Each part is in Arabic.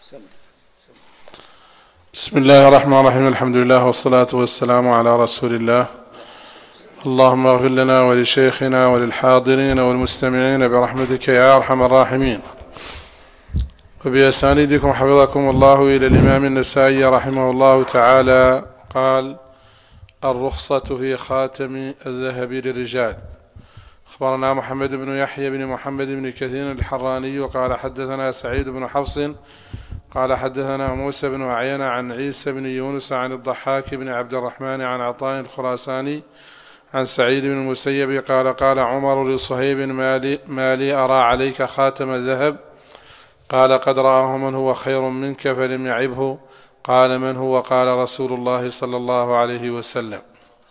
بسم الله الرحمن الرحيم. الحمد لله والصلاة والسلام على رسول الله. اللهم اغفر لنا ولشيخنا وللحاضرين والمستمعين برحمتك يا أرحم الراحمين. وبأسانيدكم حفظكم الله إلى الإمام النسائي رحمه الله تعالى قال: الرخصة في خاتم الذهب للرجال. أخبرنا محمد بن يحيى بن محمد بن كثير الحراني وقال حدثنا سعيد بن حفص قال حدثنا موسى بن عيينة عن عيسى بن يونس عن الضحاك بن عبد الرحمن عن عطاء الخراساني عن سعيد بن المسيب قال: قال عمر لصهيب: ما لي أرى عليك خاتم الذهب؟ قال: قد رآه من هو خير منك فلم يعبه. قال: من هو؟ قال: رسول الله صلى الله عليه وسلم.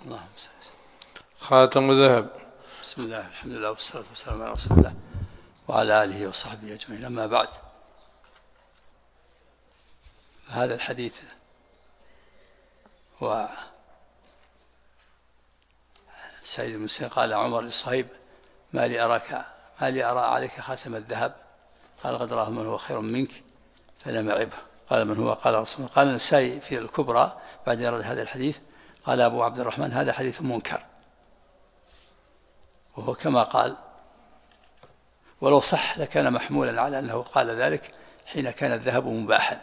خاتم الذهب. بسم الله، الحمد لله والصلاة والسلام على رسول الله وعلى آله وصحبه أجمعين. أما بعد، هذا الحديث هو سعيد بن المسيب قال عمر لصهيب: ما لي أرى عليك خاتم الذهب؟ قال: قد راه من هو خير منك فلم يعبه. قال: من هو؟ قال: رسول الله. قال النسائي في الكبرى بعد يرد هذا الحديث قال أبو عبد الرحمن: هذا حديث منكر. وهو كما قال، ولو صح لكان محمولا على أنه قال ذلك حين كان الذهب مباحا.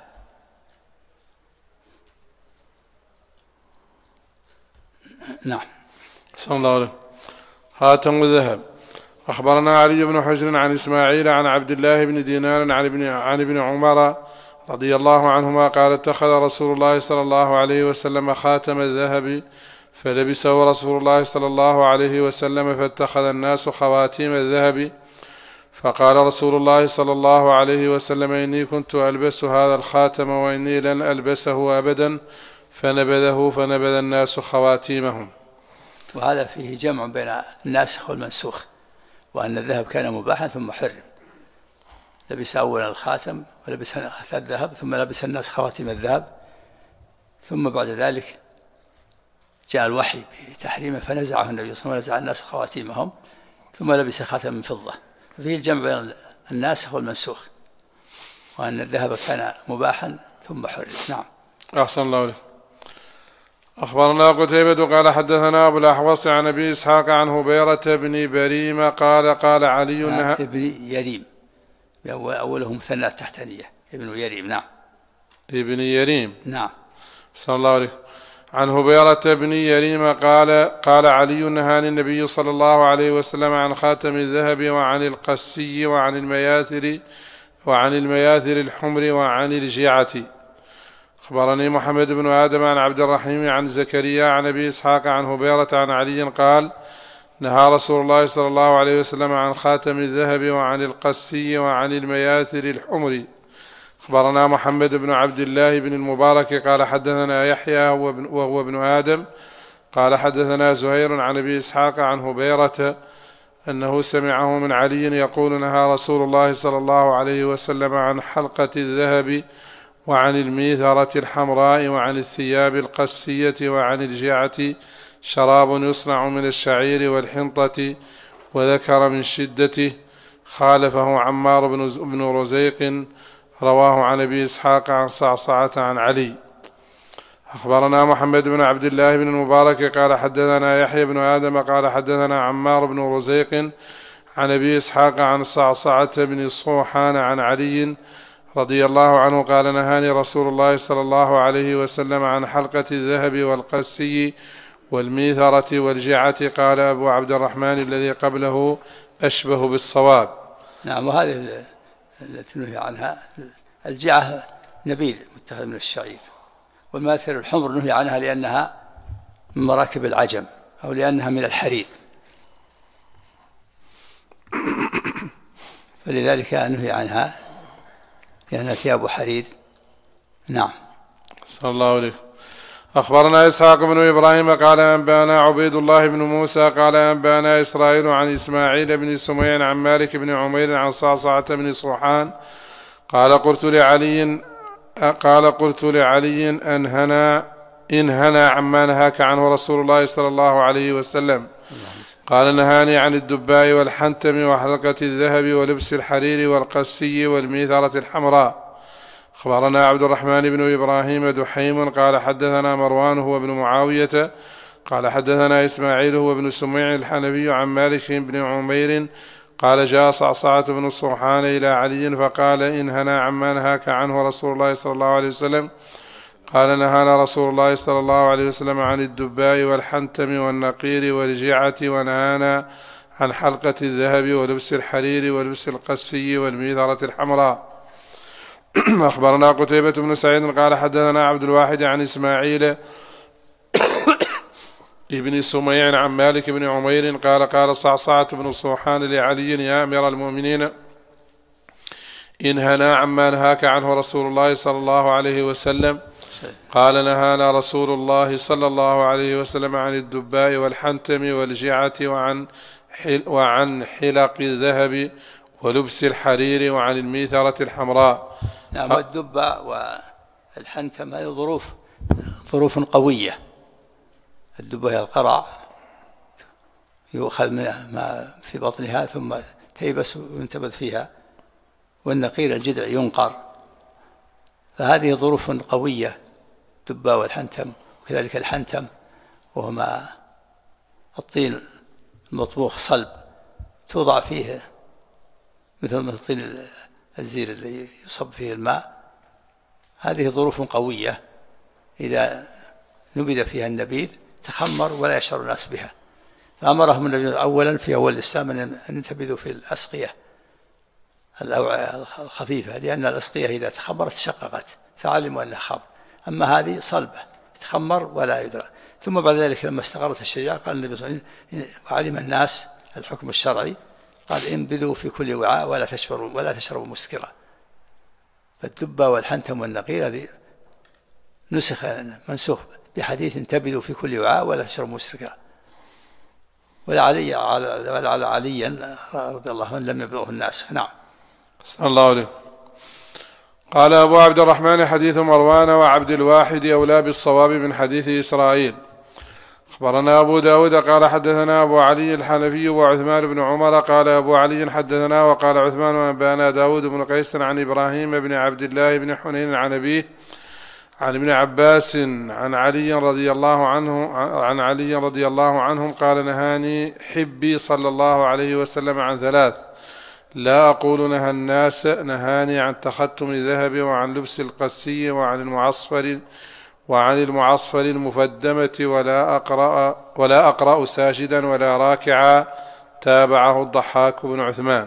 نعم. صلى الله عليه. خاتم الذهب. أخبرنا علي بن حجر عن إسماعيل عن عبد الله بن دينار عن ابن عمر رضي الله عنهما قال: اتخذ رسول الله صلى الله عليه وسلم خاتم الذهب فلبسه رسول الله صلى الله عليه وسلم فاتخذ الناس خواتيم الذهب، فقال رسول الله صلى الله عليه وسلم: إني كنت ألبس هذا الخاتم وإني لن ألبسه أبدا، فنبذ الناس خواتيمهم. وهذا فيه جمع بين الناسخ والمنسوخ، وأن الذهب كان مباحا ثم حرم. لبس أولا الخاتم ولبس الذهب، ثم لبس الناس خواتيم الذهب، ثم بعد ذلك جاء الوحي بتحريمه فنزعه النبي صلى الله عليه وسلم ونزع الناس خواتيمهم، ثم لبس خاتم من فضة. فيه الجمع بين الناسخ والمنسوخ، وأن الذهب كان مباحا ثم حرم. نعم. أحسن الله عليك. أخبرنا قتيبة قال حدثنا أبو الأحوص عن أبي إسحاق عن هبيرة بن بريمة قال علي ابن يريم، أوله مثنى تحتانية، ابن يريم. نعم. ابن يريم. نعم. صلى الله عليه. عن هبيرة بن يريم قال علي: نهاني النبي صلى الله عليه وسلم عن خاتم الذهب وعن القسي وعن المياثر الحمر وعن الجيعة. أخبرني محمد بن آدم عن عبد الرحيم عن زكريا عن أبي إسحاق عن هبيرة عن علي قال: نهى رسول الله صلى الله عليه وسلم عن خاتم الذهب وعن القسي وعن المياثر الحمر. أخبرنا محمد بن عبد الله بن المبارك قال حدثنا يحيى وهو ابن آدم قال حدثنا زهير عن أبي إسحاق عن هبيرة أنه سمعه من علي يقول: نهى رسول الله صلى الله عليه وسلم عن حلقة الذهب وعن الميثرة الحمراء وعن الثياب القسية وعن الجيعة شراب يصنع من الشعير والحنطة، وذكر من شدته. خالفه عمار بن رزيق رواه عن أبي إسحاق عن صعصعة عن علي. أخبرنا محمد بن عبد الله بن المبارك قال حدثنا يحيى بن آدم قال حدثنا عمار بن رزيق عن أبي إسحاق عن صعصعة بن صوحان عن علي رضي الله عنه قال: نهاني رسول الله صلى الله عليه وسلم عن حلقة الذهب والقسي والميثرة والجعة. قال أبو عبد الرحمن الذي قبله أشبه بالصواب. نعم. وهذه التي نهي عنها الجعة نبيذ متخذ من الشعير، والماثر الحمر نهي عنها لأنها من مراكب العجم أو لأنها من الحرير، فلذلك نهي عنها لأنها ثياب حرير. نعم. صلى الله عليه. أخبرنا إسحاق بن إبراهيم قال أنبانا عبيد الله بن موسى قال أنبانا إسرائيل عن إسماعيل بن سميع عن مالك بن عمير عن صعصعة بن صوحان قال قلت لعلي انهنا عما نهاك عنه رسول الله صلى الله عليه وسلم. قال: نهاني عن الدباء والحنتم وحلقة الذهب ولبس الحرير والقسي والميثرة الحمراء. أخبرنا عبد الرحمن بن إبراهيم دحيم قال حدثنا مروان هو بن معاوية قال حدثنا إسماعيل هو بن سميع الحنبي عن مالك بن عمير قال جاء صعصعة بن الصرحان إلى علي فقال إن هنا عما نهاك عنه رسول الله صلى الله عليه وسلم. قال نهانا رسول الله صلى الله عليه وسلم عن الدباء والحنتم والنقير والجعة، ونهانا عن حلقة الذهب ولبس الحرير ولبس القسي والميثرة الحمراء. أخبرنا قتيبة بن سعيد قال حدثنا عبد الواحد عن إسماعيل ابن سميع عن مالك بن عمير قال قال صعصعة بن الصوحان لعلي يا أمير المؤمنين إن هنا عما نهاك عنه رسول الله صلى الله عليه وسلم. قال نهانا رسول الله صلى الله عليه وسلم عن الدباء والحنتم والجعة وعن حلق الذهب ولبس الحرير وعن الميثرة الحمراء. نعم. والدباء والحنتم هذه ظروف قوية. الدباء هي القرع يؤخذ ما في بطنها ثم تيبس وينتبذ فيها، والنقير الجذع ينقر، فهذه ظروف قوية الدباء والحنتم. وكذلك الحنتم وهما الطين المطبوخ صلب توضع فيه مثل طين الزير اللي يصب فيه الماء. هذه ظروف قوية إذا نبذ فيها النبيذ تخمر ولا يشعر الناس بها، فأمرهم النبي أولا في أول الإسلام أن ينتبذوا في الأسقية الأوعية الخفيفة، لأن الأسقية إذا تخمرت تشققت فعلموا أنها خمر. أما هذه صلبة تخمر ولا يدرى. ثم بعد ذلك لما استقرت الشريعة قال النبي صلى الله عليه وسلم وعلم الناس الحكم الشرعي قال انبذوا في كل وعاء ولا تشربوا مسكرا. فالدبة والحنتم والنقير هذه منسوخ بحديث انتبذوا في كل وعاء ولا تشربوا مسكرا. ولعل عليا رضي الله عنه لم يبلغه الناس. نعم. صلى الله عليه. قال أبو عبد الرحمن حديث مروان وعبد الواحد أولى بالصواب من حديث إسرائيل. أخبرنا أبو داود قال حدثنا أبو علي الحنفي وعثمان بن عمر قال أبو علي حدثنا وقال عثمان وأنبانا داود بن قيس عن إبراهيم بن عبد الله بن حنين عن أبيه عن ابن عباس عن علي رضي الله عنهم قال نهاني حبي صلى الله عليه وسلم عن ثلاث لا أقول نهى الناس، نهاني عن تختم الذهب وعن لبس القسي وعن المعصفر المفدمة ولا أقرأ ساجدا ولا راكعا. تابعه الضحاك بن عثمان.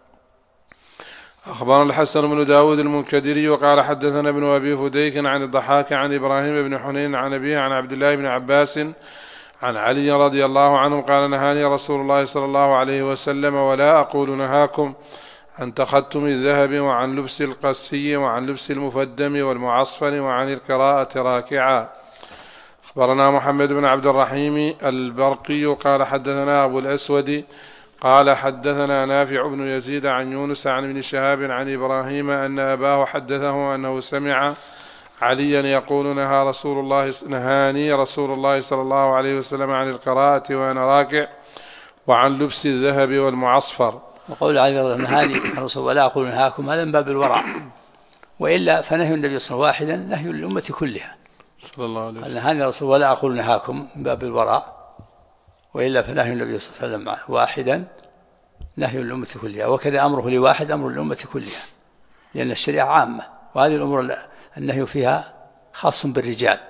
أخبرنا الحسن بن داود المنكدري وقال حدثنا ابن أبي فديك عن الضحاك عن إبراهيم بن حنين عن أبيه عن عبد الله بن عباس عن علي رضي الله عنه قال نهاني رسول الله صلى الله عليه وسلم ولا أقول نهاكم عن تختم الذهب وعن لبس القسي وعن لبس المفدم والمعصفر وعن القراءة راكعا. أخبرنا محمد بن عبد الرحيم البرقي قال حدثنا أبو الأسود قال حدثنا نافع بن يزيد عن يونس عن ابن شهاب عن إبراهيم أن أباه حدثه أنه سمع عليا يقول نهاني رسول الله صلى الله عليه وسلم عن القراءة وأنا راكع وعن لبس الذهب والمعصفر. وقول علي نهاني الرسول ولا أقول نهاكم هذا من باب الورع، وإلا فنهي النبي صلى الله عليه وسلم واحدا نهي للأمة كلها صلى الله عليه وسلم. نهاني الرسول ولا أقول نهاكم من باب الورع، وإلا فنهي النبي صلى الله عليه وسلم واحدا نهي للأمة كلها، وكذا أمره لواحد أمر للأمة كلها، لأن الشريعة عامة، وهذه الأمور النهي فيها خاص بالرجال،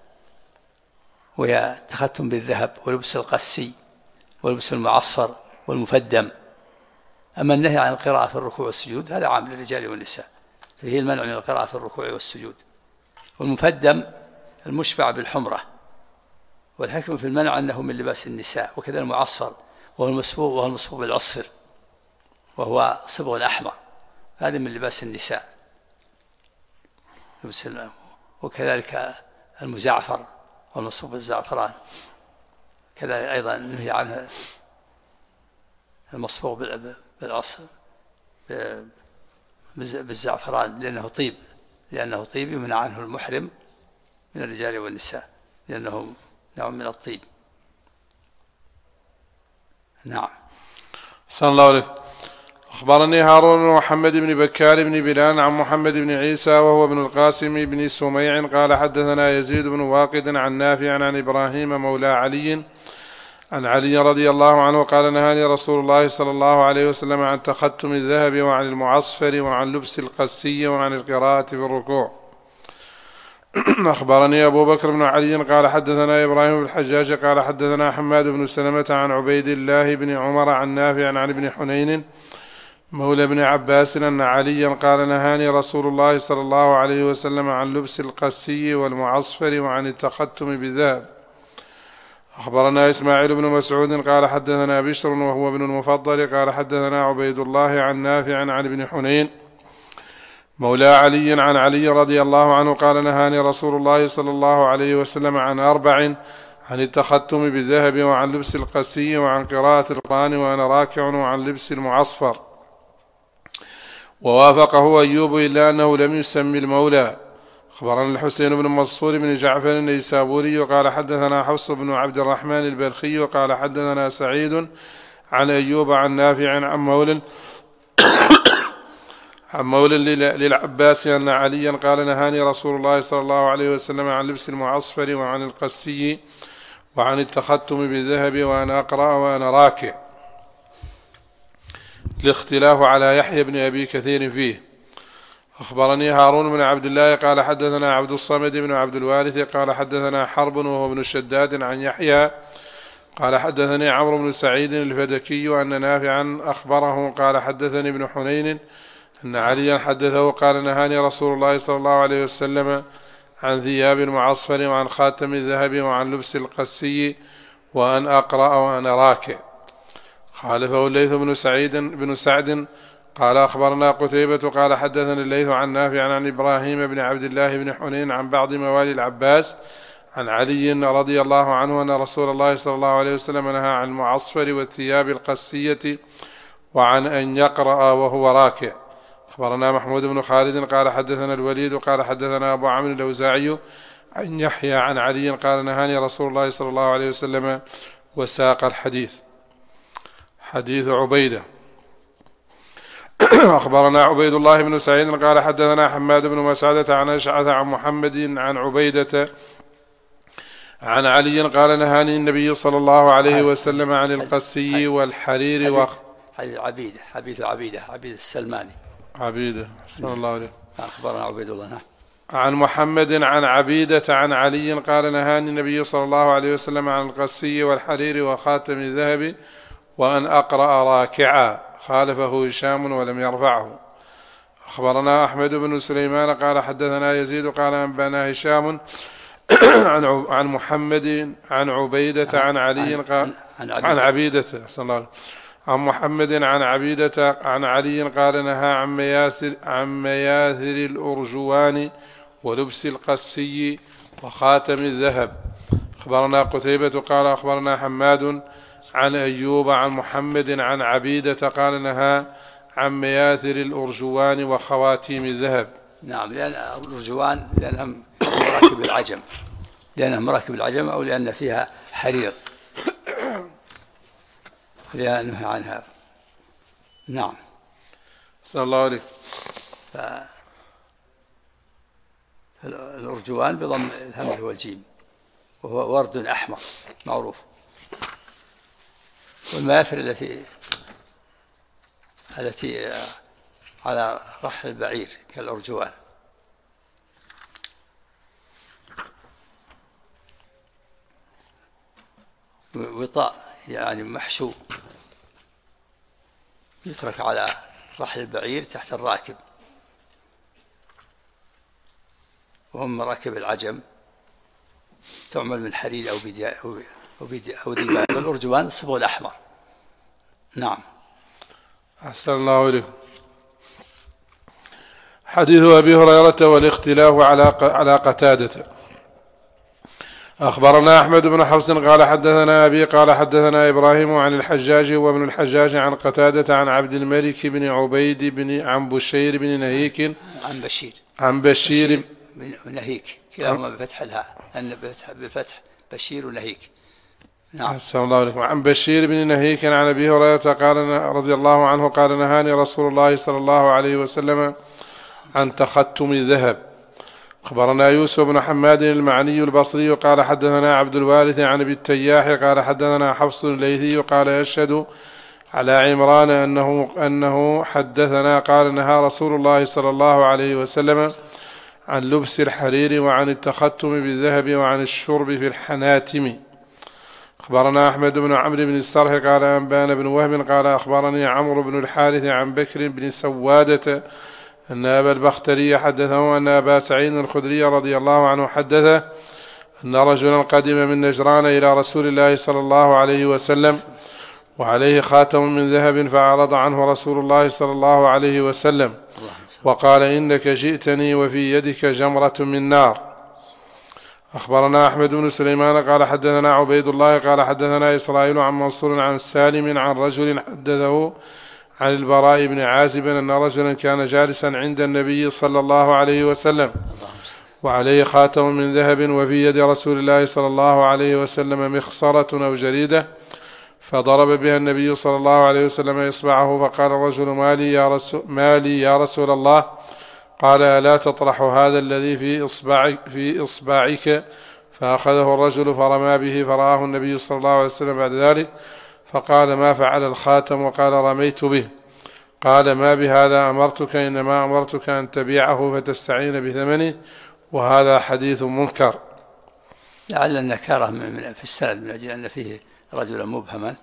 وهي تختم بالذهب ولبس القسي ولبس المعصفر والمفدم. أما النهي عن القراءة في الركوع والسجود هذا عام للرجال والنساء، فيه المنع من القراءة في الركوع والسجود. والمفدم المشبع بالحمرة، والحكم في المنع أنه من لباس النساء. وكذا المعصفر وهو المصبوغ بالعصفر وهو صبغ أحمر، هذا من لباس النساء. وكذلك المزعفر والمصبوغ بالزعفران كذا أيضا نهي عنه المصبوغ بالعصفر بالزعفران لأنه طيب يمنع عنه المحرم من الرجال والنساء لأنه نوع من الطيب. نعم. صلى الله عليه. أخبرني هارون بن محمد بن بكار بن بلال عن محمد بن عيسى وهو ابن القاسم بن سميع قال حدثنا يزيد بن واقد عن نافع عن إبراهيم مولى علي عن علي رضي الله عنه قال نهاني رسول الله صلى الله عليه وسلم عن تختم الذهب وعن المعصفر وعن لبس القسي وعن القراءة في الركوع. أخبرني أبو بكر بن علي قال حدثنا إبراهيم بن الحجاج قال حدثنا حماد بن سلمة عن عبيد الله بن عمر عن نافع عن ابن حنين مولى بن عباس أن عليا قال نهاني رسول الله صلى الله عليه وسلم عن لبس القسي والمعصفر وعن التختم بالذهب. أخبرنا إسماعيل بن مسعود قال حدثنا بشر وهو ابن المفضل قال حدثنا عبيد الله عن نافع عن ابن حنين مولى علي عن علي رضي الله عنه قال نهاني رسول الله صلى الله عليه وسلم عن 4: عن التختم بالذهب وعن لبس القسي وعن قراءة القرآن وأنا راكع وعن لبس المعصفر. ووافقه أيوب إلا أنه لم يسمي المولى. أخبرنا الحسين بن منصور بن جعفر النيسابوري قال حدثنا حفص بن عبد الرحمن البلخي وقال حدثنا سعيد عن أيوب عن نافع عن مولى للعباس أن عليا قال نهاني رسول الله صلى الله عليه وسلم عن لبس المعصفر وعن القسي وعن التختم بالذهب وأنا أقرأ وأنا راكع. الاختلاف على يحيى بن أبي كثير فيه. أخبرني هارون بن عبد الله قال حدثنا عبد الصمد بن عبد الوارث قال حدثنا حرب وهو ابن الشداد عن يحيى قال حدثني عمرو بن سعيد الفدكي أن نافعا أخبره قال حدثني ابن حنين أن عليا حدثه قال نهاني رسول الله صلى الله عليه وسلم عن ثياب المعصفر وعن خاتم الذهب وعن لبس القسي وأن أقرأ وأنا راكع. خالفه الليث بن سعد قال أخبرنا قتيبة قال حدثنا الليث عن نافع عن إبراهيم بن عبد الله بن حنين عن بعض موالي العباس عن علي رضي الله عنه أن رسول الله صلى الله عليه وسلم نهى عن المعصفر والثياب القسية وعن أن يقرأ وهو راكع. أخبرنا محمود بن خالد قال حدثنا الوليد قال حدثنا أبو عمرو الأوزاعي عن يحيى عن علي قال نهاني رسول الله صلى الله عليه وسلم وساق الحديث. حديث عبيدة. أخبرنا عبيد الله بن سعيد قال حدثنا حماد بن مسعدة عن أشعث عن محمد عن عبيدة عن علي قال نهاني النبي صلى الله عليه وسلم عن القسي والحرير حديث عبيدة السلماني عبيدة صلى الله عليه. أخبرنا عبيد الله عن محمد عن عبيدة عن علي قال نهاني النبي صلى الله عليه وسلم عن القسي والحرير وخاتم الذهب وأن أقرأ راكعا. خالفه هشام ولم يرفعه. أخبرنا أحمد بن سليمان قال حدثنا يزيد قال أنبانا هشام عن محمد عن عبيدة عن علي قال عن عبيدة صلى الله عليه عن محمد عن عبيدة عن علي قال نهى عن مياثر الأرجوان ولبس القسي وخاتم الذهب. أخبرنا قتيبة قال أخبرنا حماد عن أيوب عن محمد عن عبيدة قال نهى عن مياثر الأرجوان وخواتيم الذهب. نعم، لأن الأرجوان لأنها مراكب العجم أو لأن فيها حرير لأنه عنها. نعم. صلى الله عليه. الأرجوان بضم الهمزة والجيم وهو ورد أحمر معروف. والمآثر التي على رحل البعير كالأرجوان. وطاء يعني محشو يترك على رحل البعير تحت الراكب، وهم مراكب العجم تعمل من حرير أو ديباج. والأرجوان الصبغ الأحمر. نعم. أحسن الله إليكم. حديث أبي هريرة والاختلاف على قتادة. أخبرنا أحمد بن حفص قال حدثنا أبي قال حدثنا إبراهيم عن الحجاج وابن الحجاج عن قتادة عن عبد الملك بن عبيد عن بشير بن نهيك عن بشير بن نهيك كلاهما بفتح الهاء، أن بالفتح بشير ونهيك. نعم. أحسن الله عليكم. عن بشير بن نهيك عن أبي هريرة قال رضي الله عنه قال نهاني رسول الله صلى الله عليه وسلم عن تختم الذهب. أخبرنا يوسف بن حماد المعني البصري قال حدثنا عبد الوارث عن أبي التياح قال حدثنا حفص الليثي قال يشهد على عمران أنه حدثنا قال نهى رسول الله صلى الله عليه وسلم عن لبس الحرير وعن التختم بالذهب وعن الشرب في الحناتم. أخبرنا أحمد بن عمرو بن السرح قال أنبانا بن وهب قال أخبرني عمرو بن الحارث عن بكر بن سوادة أن أبا البختري حدثه أن أبا سعيد الخدري رضي الله عنه حدثه أن رجلا قدم من نجران إلى رسول الله صلى الله عليه وسلم وعليه خاتم من ذهب فأعرض عنه رسول الله صلى الله عليه وسلم وقال إنك جئتني وفي يدك جمرة من نار. أخبرنا أحمد بن سليمان قال حدثنا عبيد الله قال حدثنا إسرائيل عن منصور عن سالم عن رجل حدثه عن البراء بن عازب أن رجلا كان جالسا عند النبي صلى الله عليه وسلم وعليه خاتم من ذهب وفي يد رسول الله صلى الله عليه وسلم مخصرة أو جريدة فضرب بها النبي صلى الله عليه وسلم إصبعه فقال الرجل ما لي يا رسول الله؟ قال ألا تطرح هذا الذي في إصبعك؟ فأخذه الرجل فرمى به فرآه النبي صلى الله عليه وسلم بعد ذلك فقال ما فعل الخاتم؟ وقال رميت به. قال ما بهذا أمرتك إنما أمرتك أن تبيعه فتستعين بثمنه وهذا حديث منكر. لعل النكارة في السند من أجل أن فيه رجلا مبهما.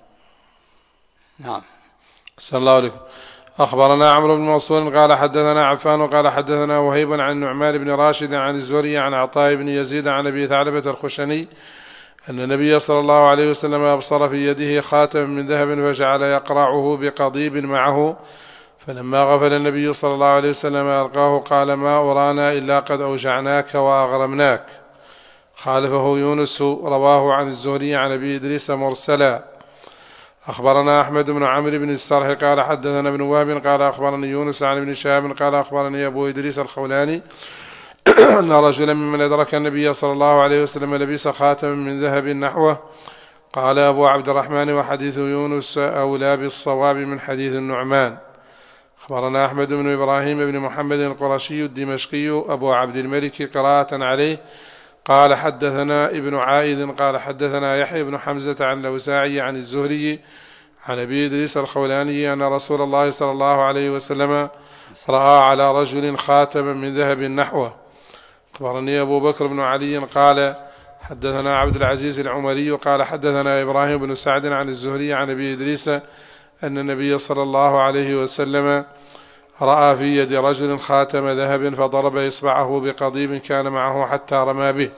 نعم. صلى الله عليه. أخبرنا عمرو بن منصور قال حدثنا عفان قال حدثنا وهيب عن النعمان بن راشد عن الزهري عن عطاء بن يزيد عن أبي ثعلبة الخشني أن النبي صلى الله عليه وسلم أبصر في يده خاتم من ذهب فجعل يقرعه بقضيب معه فلما غفل النبي صلى الله عليه وسلم ألقاه قال ما أرانا إلا قد أوجعناك وأغرمناك. خالفه يونس رواه عن الزهري عن أبي إدريس مرسلا. أخبرنا أحمد بن عمرو بن السرح قال حدثنا ابن وهب قال أخبرني يونس عن ابن شهاب قال أخبرني أبو إدريس الخولاني أن رجلا ممن أدرك النبي صلى الله عليه وسلم لبس خاتما من ذهب نحوه. قال أبو عبد الرحمن وحديث يونس أولى بالصواب من حديث النعمان. أخبرنا أحمد بن إبراهيم بن محمد القرشي الدمشقي أبو عبد الملك قراءة عليه قال حدثنا ابن عائذ قال حدثنا يحيى بن حمزة عن الأوزاعي عن الزهري عن أبي إدريس الخولاني أن رسول الله صلى الله عليه وسلم رأى على رجل خاتما من ذهب نحوه. أخبرني أبو بكر بن علي قال حدثنا عبد العزيز العمري قال حدثنا إبراهيم بن سعد عن الزهري عن أبي إدريس أن النبي صلى الله عليه وسلم رأى في يد رجل خاتم ذهب فضرب إصبعه بقضيب كان معه حتى رمى به.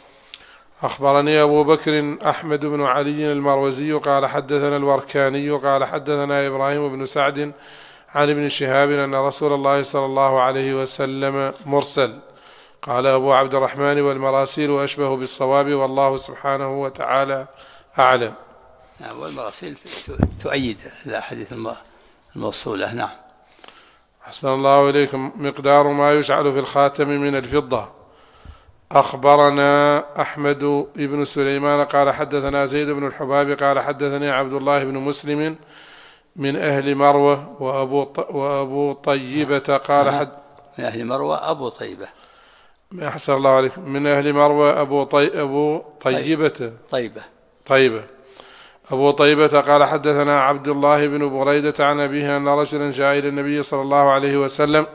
أخبرني أبو بكر أحمد بن علي المروزي قال حدثنا الوركاني قال حدثنا إبراهيم بن سعد عن ابن شهاب أن رسول الله صلى الله عليه وسلم مرسل. قال أبو عبد الرحمن والمراسيل أشبه بالصواب والله سبحانه وتعالى أعلم. والمراسيل تؤيد الأحاديث الموصولة. نعم. أحسن الله إليكم. مقدار ما يجعل في الخاتم من الفضة. أخبرنا أحمد بن سليمان قال حدثنا زيد بن الحباب قال حدثني عبد الله بن مسلم من أهل مروة وأبو طيبة قال من أهل مروة أبو طيبة. أحسن الله عليكم. من أهل مروة أبو طيبة أبو طيبة قال حدثنا عبد الله بن بريدة عن أبيه أن رجلا جاء إلى النبي صلى الله عليه وسلم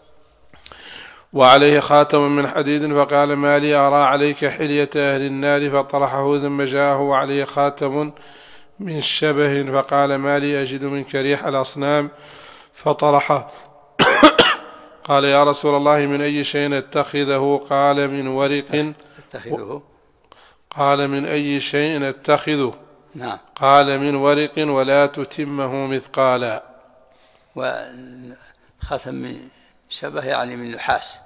وعليه خاتم من حديد فقال ما لي أرى عليك حلية أهل النار فطرحه ثم جاءه وعليه خاتم من شبه فقال ما لي أجد منك ريح الأصنام فطرحه. قال يا رسول الله من أي شيء اتخذه؟ قال من ورق. قال من أي شيء اتخذه؟ نعم. قال من ورق ولا تتمه مثقالا. وختم من شبه يعني من نحاس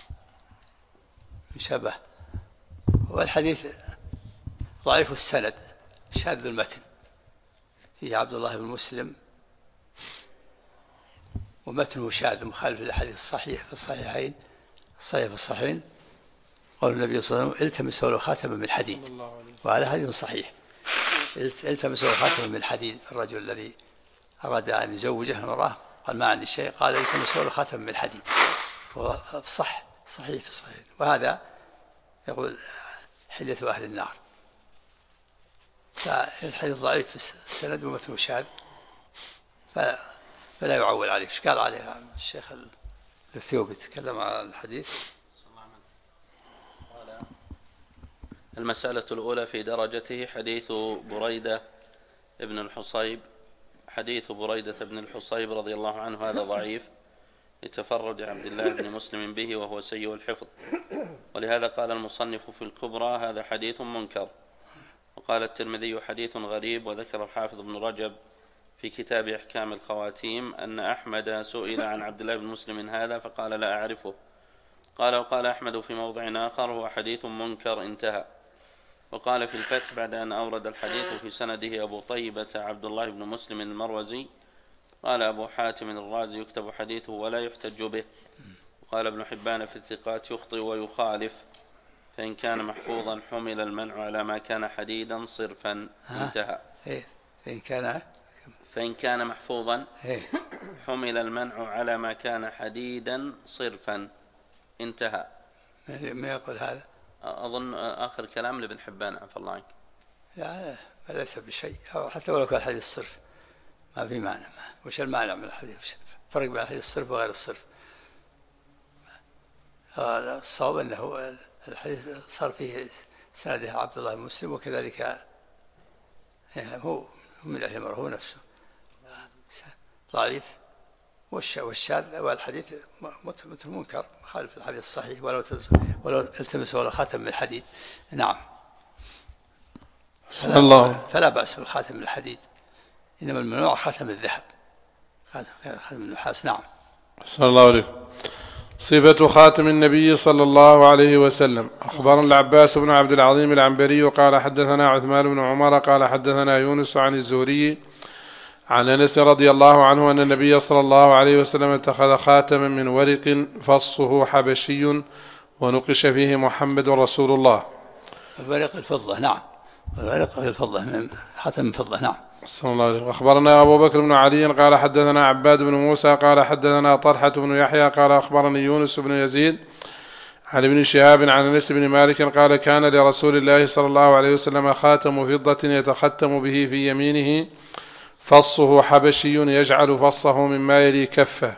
من شبه. والحديث ضعيف السند شاذ المتن فيه عبد الله بن مسلم ومتنه شاذ مخالف للحديث الصحيح في الصحيحين قال النبي صلى الله عليه وسلم التمسوا له خاتما من حديد وهذا حديث صحيح. التمس خاتما من حديد. الرجل الذي أراد أن يزوجه المرأة قال ما عندي شيء، قال التمس له خاتما من حديد. صحيح في الصحيح. وهذا يقول حلية أهل النار. فالحديث ضعيف في السند ومتنه شاذ، فلا يعول عليه. ايش قال عليه الشيخ الثيوبي تكلم عن الحديث؟ المسألة الأولى في درجته حديث بريدة بن الحصيب رضي الله عنه، هذا ضعيف لتفرد عبد الله بن مسلم به وهو سيء الحفظ، ولهذا قال المصنف في الكبرى هذا حديث منكر. وقال الترمذي حديث غريب. وذكر الحافظ ابن رجب في كتاب إحكام الخواتيم أن أحمد سئل عن عبد الله بن مسلم هذا فقال لا أعرفه. وقال أحمد في موضع آخر هو حديث منكر، انتهى. وقال في الفتح بعد أن أورد الحديث في سنده أبو طيبة عبد الله بن مسلم المروزي، قال أبو حاتم الرازي يكتب حديثه ولا يحتج به. وقال ابن حبان في الثقات يخطئ ويخالف، فإن كان محفوظا حمل المنع على ما كان حديدا صرفا، انتهى. فإن كان محفوظا حمل المنع على ما كان حديدا صرفا، انتهى. ما يقول هذا؟ أظن آخر كلام لابن حبان عفى الله عنك. لا ليس بشيء، حتى ولو كان حديث الصرف ما في معنى. وش المعنى من الحديث؟ فرق بين الحديث الصرف وغير الصرف. الصواب أنه الحديث صار فيه سنده عبد الله بن مسلم، وكذلك هو من أهل المرء هو نفسه ضعيف. والشاذ والحديث مثل منكر مخالف الحديث الصحيح ولو التمسوا ولا خاتم من الحديد. نعم. فلا بأس بالخاتم من الحديد، إنما الممنوع خاتم الذهب، خاتم النحاس. نعم. صلى الله عليه. صفة خاتم النبي صلى الله عليه وسلم. أخبرنا العباس بن عبد العظيم العنبري قال حدثنا عثمان بن عمر قال حدثنا يونس عن الزهري عن أنس رضي الله عنه أن النبي صلى الله عليه وسلم اتخذ خاتما من ورق فصه حبشي ونقش فيه محمد رسول الله. الورق الفضة. نعم. الورق الفضة من خاتم من فضة. نعم. صلى الله عليه. أخبرنا أبو بكر بن علي قال حدثنا عباد بن موسى قال حدثنا طلحة بن يحيى قال أخبرني يونس بن يزيد عن ابن شهاب عن أنس بن مالك قال كان لرسول الله صلى الله عليه وسلم خاتم فضة يتختم به في يمينه فصه حبشي يجعل فصه مما يلي كفه.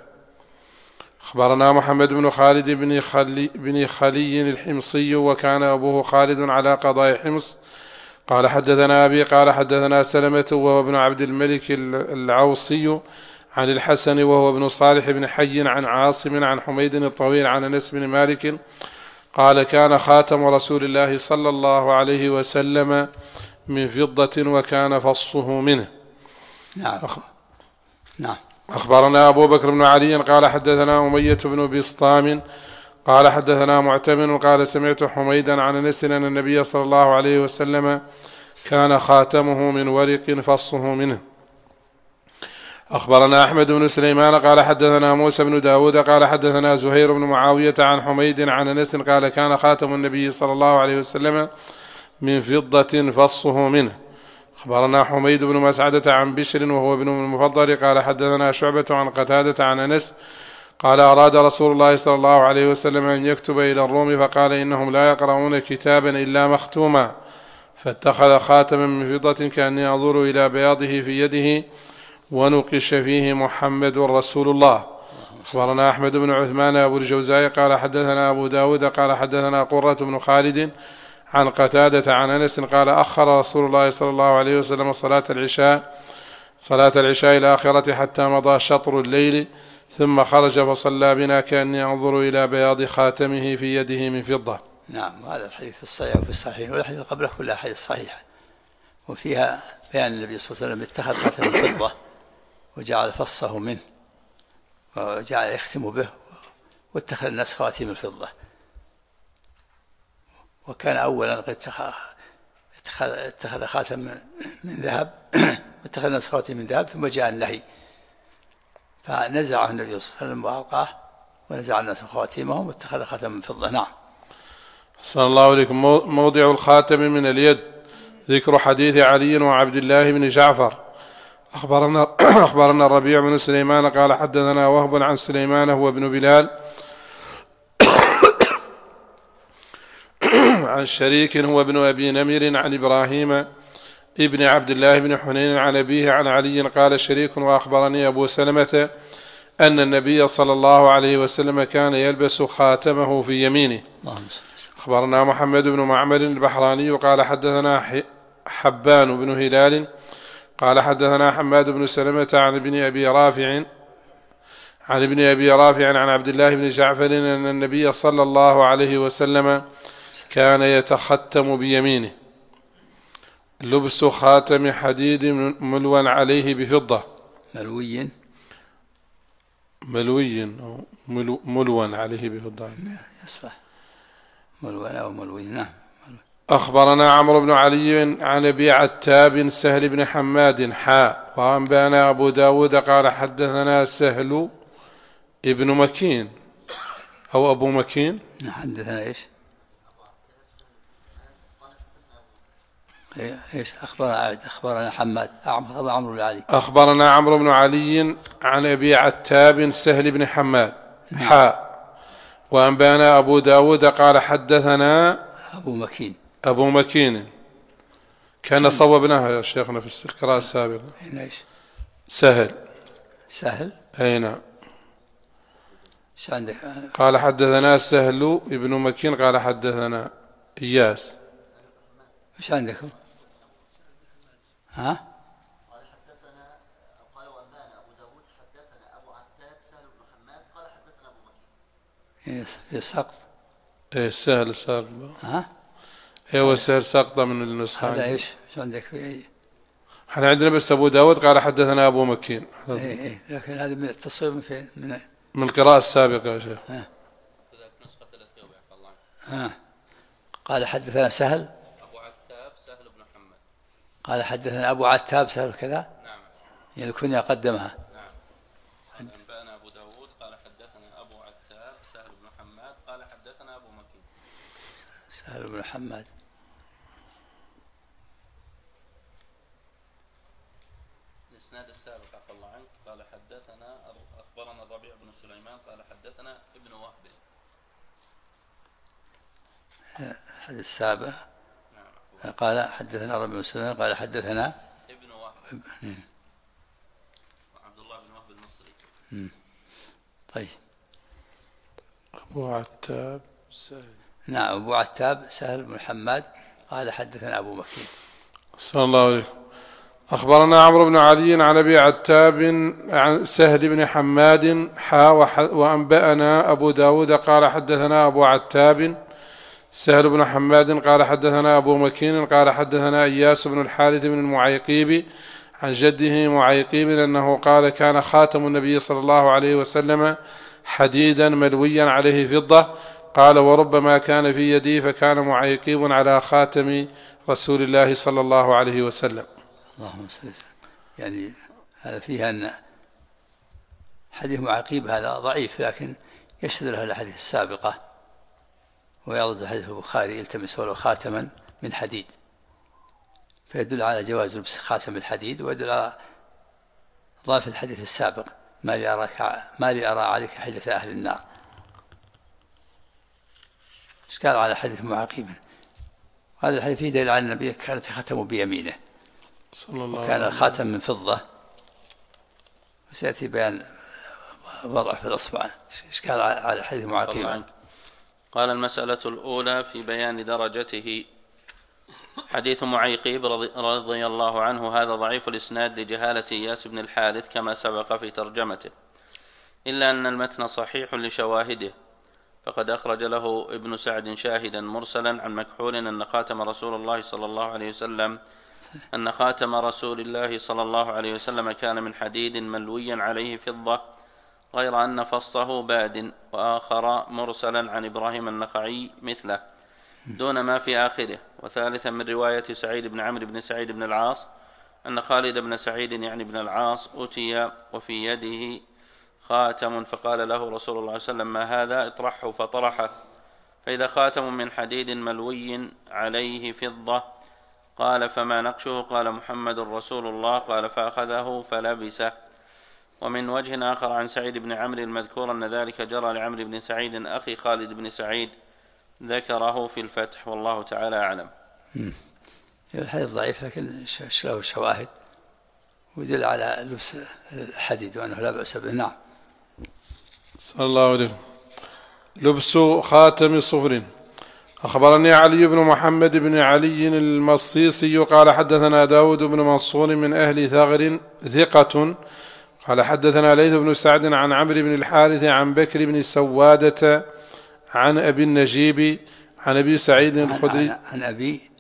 أخبرنا محمد بن خالد بن خلي الحمصي وكان أبوه خالد على قضاء حمص قال حدثنا أبي قال حدثنا سلمة وهو ابن عبد الملك العوصي عن الحسن وهو ابن صالح بن حي عن عاصم عن حميد الطويل عن أنس بن مالك قال كان خاتم رسول الله صلى الله عليه وسلم من فضة وكان فصه منه. نعم. نعم. أخبرنا أبو بكر بن علي قال حدثنا أمية بن بسطام قال حدثنا معتمر قال سمعت حميدا عن أنس أن النبي صلى الله عليه وسلم كان خاتمه من ورق فصه منه. أخبرنا أحمد بن سليمان قال حدثنا موسى بن داود قال حدثنا زهير بن معاوية عن حميد عن أنس قال كان خاتم النبي صلى الله عليه وسلم من فضة فصه منه. أخبرنا حميد بن مسعدة عن بشر وهو ابن المفضل قال حدثنا شعبة عن قتادة عن أنس قال أراد رسول الله صلى الله عليه وسلم أن يكتب إلى الروم فقال إنهم لا يقرؤون كتابا إلا مختوما فاتخذ خاتما من فضة كأني أنظر إلى بياضه في يده ونقش فيه محمد رسول الله. أخبرنا أحمد بن عثمان أبو الجوزاء قال حدثنا أبو داود قال حدثنا قرة بن خالد عن قتادة عن أنس قال أخر رسول الله صلى الله عليه وسلم صلاة العشاء الآخرة حتى مضى شطر الليل ثم خرج فصلى بنا كأني أنظر إلى بياض خاتمه في يده من فضة. نعم. وهذا الحديث في الصحيح وفي الصحيح والحديث قبله كلها حديث صحيحة، وفيها بيان النبي صلى الله عليه وسلم اتخذ خاتم من فضة وجعل فصه منه وجعل يختم به واتخذ الناس خواتيم الفضة، وكان أولا قد اتخذ خاتم من ذهب واتخذ الناس خواتيم من ذهب ثم جاء النهي فنزعه النبي صلى الله عليه وسلم وألقاه ونزع الناس خواتيمهم واتخذ خاتم من فضة. نعم. صلى الله عليكم. موضع الخاتم من اليد ذكر حديث علي وعبد الله بن جعفر. أخبرنا الربيع بن سليمان قال حدثنا وهب عن سليمان هو ابن بلال عن شريك هو ابن أبي نمر عن إبراهيم ابن عبد الله بن حنين عن أبيه عن علي قال شريك وأخبرني أبو سلمة أن النبي صلى الله عليه وسلم كان يلبس خاتمه في يمينه. أخبرنا محمد بن معمر البحراني قال حدثنا حبان بن هلال قال حدثنا حماد بن سلمة عن ابن أبي رافع عن عبد الله بن جعفر أن النبي صلى الله عليه وسلم كان يتختم بيمينه لبس خاتم حديد ملوى عليه بفضة. ملوى عليه بفضة يصلح ملوى أو ملوي. نعم. أخبرنا عمرو بن علي عن أبي عتاب سهل بن حماد وأنبانا أبو داود قال حدثنا سهل ابن مكين أو أبو مكين. حدثنا إيش أخبرنا حماد عمرو بن علي. أخبرنا عمرو بن علي عن أبي عتاب سهل بن حماد وأنبانا أبو داود قال حدثنا أبو مكين كان صوبناها يا شيخنا في القراءة السابقة. سهل أي نعم. قال حدثنا سهل ابن مكين قال حدثنا إياس. ايش عندكم؟ ها؟ قال حدثنا قال وأنبانا أبو داود حدثنا أبو عتاب سهل بن حماد قال حدثنا أبو مكين. في سقط. ايه سهل سقط. ها؟ ايوه سهل سقطة من النسخة. هذا ايش عندك في احنا عندنا بس أبو داود قال حدثنا أبو مكين. ايه لكن هذا من التصوير من القراءة السابقة يا شيخ. قال حدثنا سهل قال حدثنا أبو عتاب سهل كذا. نعم. يعني الكنية قدمها. نعم. أنبأنا أبو داود قال حدثنا أبو عتاب سهل بن حماد قال حدثنا أبو مكين. سهل بن حماد. الإسناد السابق عفى الله عنك قال حدثنا أخبرنا الربيع بن سليمان قال حدثنا ابن وهب. الحديث السابع. قال حدثنا ربيع بن سليمان قال حدثنا ابن وهب عبد الله بن وهب المصري. طيب. أبو عتاب سهل. نعم أبو عتاب سهل بن حماد قال حدثنا أبو مكين. صلى الله عليه وسلم. أخبرنا عمرو بن علي عن أبي عتاب عن سهل بن حماد وأنبأنا أبو داود قال حدثنا أبو عتاب سهل بن حماد قال حدثنا أبو مكين قال حدثنا إياس بن الحارث بن المعيقيب عن جده معيقيب أنه قال كان خاتم النبي صلى الله عليه وسلم حديدا ملويا عليه فضة. قال وربما كان في يدي فكان معيقيب على خاتم رسول الله صلى الله عليه وسلم. اللهم صل وسلم. يعني هذا فيها أن حديث معيقيب هذا ضعيف لكن يشهد له الأحاديث السابقة ويرد حديث البخاري التمس ولو خاتما من حديد فيدل على جواز لبس خاتم الحديد ويدل على ضعف الحديث السابق ما لي أرى عليك حلة أهل النار. إشكال على حديث معيقيب. هذا الحديث فيه دليل على النبي كانت ختمه بيمينه وكان الخاتم من فضة وسيأتي بيان وضع في الأصبع. إشكال على حديث معيقيب. قال المسألة الأولى في بيان درجته. حديث معيقيب رضي الله عنه هذا ضعيف الإسناد لجهالة إياس بن الحارث كما سبق في ترجمته، إلا أن المتن صحيح لشواهده، فقد أخرج له ابن سعد شاهدا مرسلا عن مكحول أن خاتم رسول الله صلى الله عليه وسلم كان من حديد ملويا عليه فضة، غير أن فصه باد، وآخر مرسلا عن إبراهيم النخعي مثله دون ما في آخره، وثالثا من رواية سعيد بن عمرو بن سعيد بن العاص أن خالد بن سعيد يعني بن العاص أتي وفي يده خاتم فقال له رسول الله صلى الله عليه وسلم ما هذا؟ اطرحه فطرحه، فإذا خاتم من حديد ملوي عليه فضة. قال فما نقشه؟ قال محمد رسول الله. قال فأخذه فلبسه. ومن وجه آخر عن سعيد بن عمرو المذكور أن ذلك جرى لعمرو بن سعيد أخي خالد بن سعيد، ذكره في الفتح، والله تعالى أعلم. الحديث ضعيف لكن له شواهد ويدل على لبس الحديد وأنه لا بأس به. نعم. صلى الله عليه. لبس خاتم صفر. أخبرني علي بن محمد بن علي المصيصي قال حدثنا داود بن منصور من أهل ثغر ثقة قال حدثنا ليث بن سعد عن عمرو بن الحارث عن بكر بن سوادة عن أبي النجيب عن أبي سعيد الخدري. عن أبي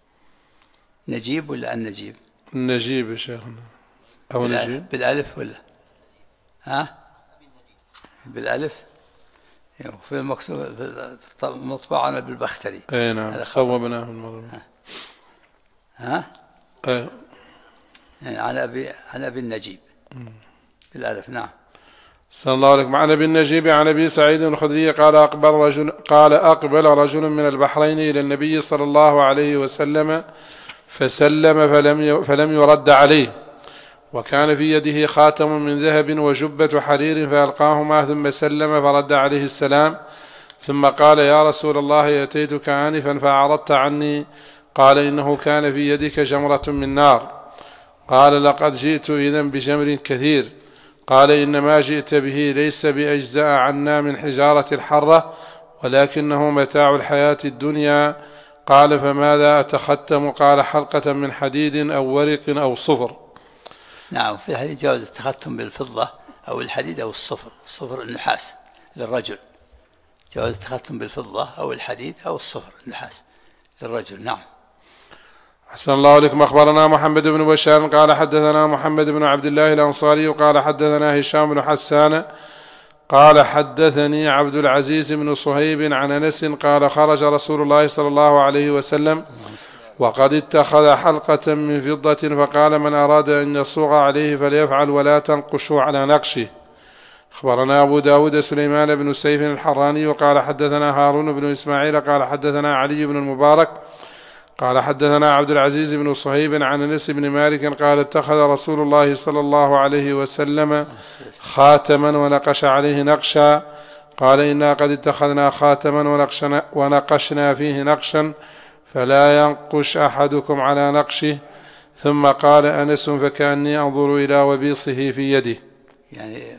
نجيب ولا النجيب؟ النجيب يا شيخنا، أو نجيب بالألف ولا ها بالألف؟ في المكتوب في المطبوع بالبختري. اي نعم صوبناه المرة. ها اي يعني عن ابي النجيب بالالف. نعم. صلى الله عليه وسلم. عن ابي النجيب عن ابي سعيد الخدري قال اقبل رجل من البحرين الى النبي صلى الله عليه وسلم فسلم فلم يرد عليه، وكان في يده خاتم من ذهب وجبة حرير فألقاهما ثم سلم فرد عليه السلام، ثم قال يا رسول الله أتيتك آنفا فأعرضت عني. قال إنه كان في يدك جمرة من نار. قال لقد جئت إذن بجمر كثير. قال إنما جئت به ليس بأجزاء عنا من حجارة الحرة ولكنه متاع الحياة الدنيا. قال فماذا أتختم؟ قال حلقة من حديد أو ورق أو صفر. نعم. في الحديث جواز التختم بالفضة أو الحديد أو الصفر. الصفر النحاس للرجل، جواز التختم بالفضة أو الحديد أو الصفر النحاس للرجل. نعم. أحسن الله عليكم. أخبرنا محمد بن بشار قال حدثنا محمد بن عبد الله الأنصاري قال حدثنا هشام بن حسان قال حدثني عبد العزيز بن صهيب عن أنس قال خرج رسول الله صلى الله عليه وسلم وقد اتخذ حلقة من فضة فقال من أراد أن يصوغ عليه فليفعل ولا تنقشوا على نقشه. أخبرنا أبو داود سليمان بن سيف الحراني قال حدثنا هارون بن إسماعيل قال حدثنا علي بن المبارك قال حدثنا عبد العزيز بن صهيب عن أنس بن مالك قال اتخذ رسول الله صلى الله عليه وسلم خاتما ونقش عليه نقشا. قال إنا قد اتخذنا خاتما ونقشنا فيه نقشا فلا ينقش أحدكم على نقشه. ثم قال أنس فكأني أنظر إلى وبيصه في يده، يعني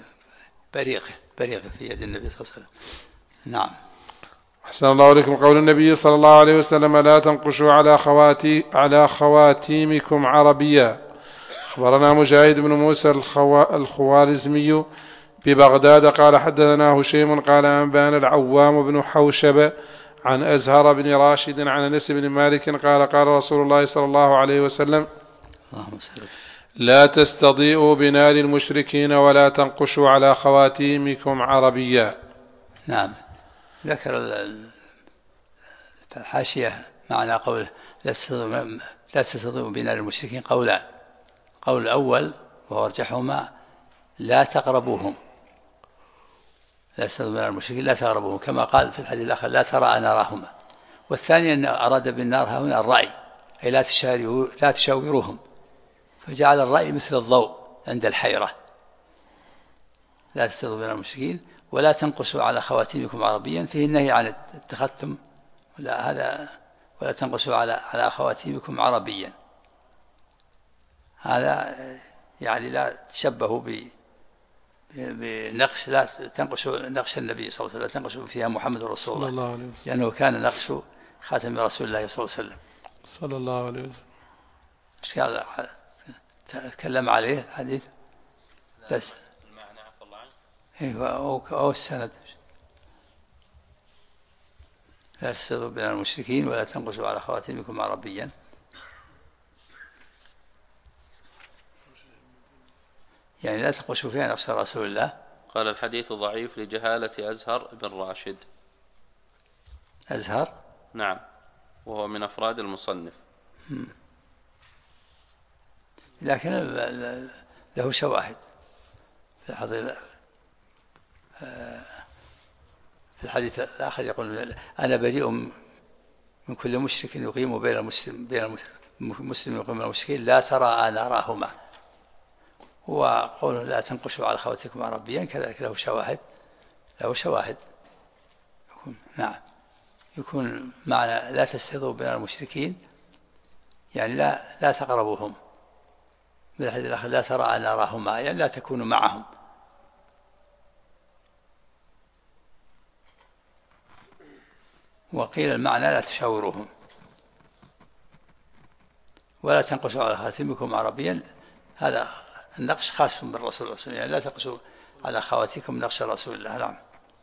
بريقه في يد النبي صلى الله عليه وسلم. نعم. أحسن الله عليكم. قول النبي صلى الله عليه وسلم لا تنقشوا على خواتيمكم عربيا. أخبرنا مجاهد بن موسى الخوارزمي ببغداد قال حدثنا هشيم قال أنبانا العوام بن حوشب عن أزهر بن راشد عن أنس بن مالك قال قال رسول الله صلى الله عليه وسلم لا تستضيئوا بنار المشركين ولا تنقشوا على خواتيمكم عربيا. نعم. ذكر الحاشية معنى قوله لا تستضيئوا بنار المشركين قولان. قول الأول وهو أرجحهما لا تقربوهم، لا تستضيئوا بنار المشركين لا تقربوهم، كما قال في الحديث الآخر لا ترى ناراهما. والثاني أن أراد بالنار هنا الرأي، أي لا تشاوروهم، فجعل الرأي مثل الضوء عند الحيرة. لا تستضيئوا بنار المشركين ولا تنقصوا على خواتيمكم عربيا، فيه النهي عن التختم ولا تنقصوا على خواتيمكم عربيا. هذا يعني لا تشبهوا بنقش، لا تنقشوا نقش النبي صلى الله عليه وسلم، لا تنقشوا فيها محمد رسول الله لأنه كان نقش خاتم رسول الله صلى الله عليه وسلم صلى الله عليه وسلم. ايش قال؟ تكلم عليه الحديث بس المعنى عفى الله عنه. ايوه او السند لا تستضيئوا بين المشركين ولا تنقشوا على خواتيمكم عربيا. يعني لا تنقشوا فيها نقش رسول الله. قال الحديث ضعيف لجهالة أزهر بن راشد. أزهر؟ نعم، وهو من أفراد المصنف. لكن له شواهد في الحديث الآخر يقول أنا بريء من كل مشرك يقيم بين مسلم يقول من المشركين لا ترى نراهما. وقوله لا تنقشوا على خواتكم عربيا كذلك له شواهد نعم يكون معنى لا تستهزئوا بين المشركين يعني لا تقربوهم. بالحديث الآخر لا ترى نراهما يعني لا تكونوا معهم. وقيل المعنى لا تشاوروهم. ولا تنقشوا على خاتمكم عربيا هذا النقش خاص بالرسول صلى الله عليه وسلم يعني لا تنقشوا على خواتكم نقش رسول الله. نعم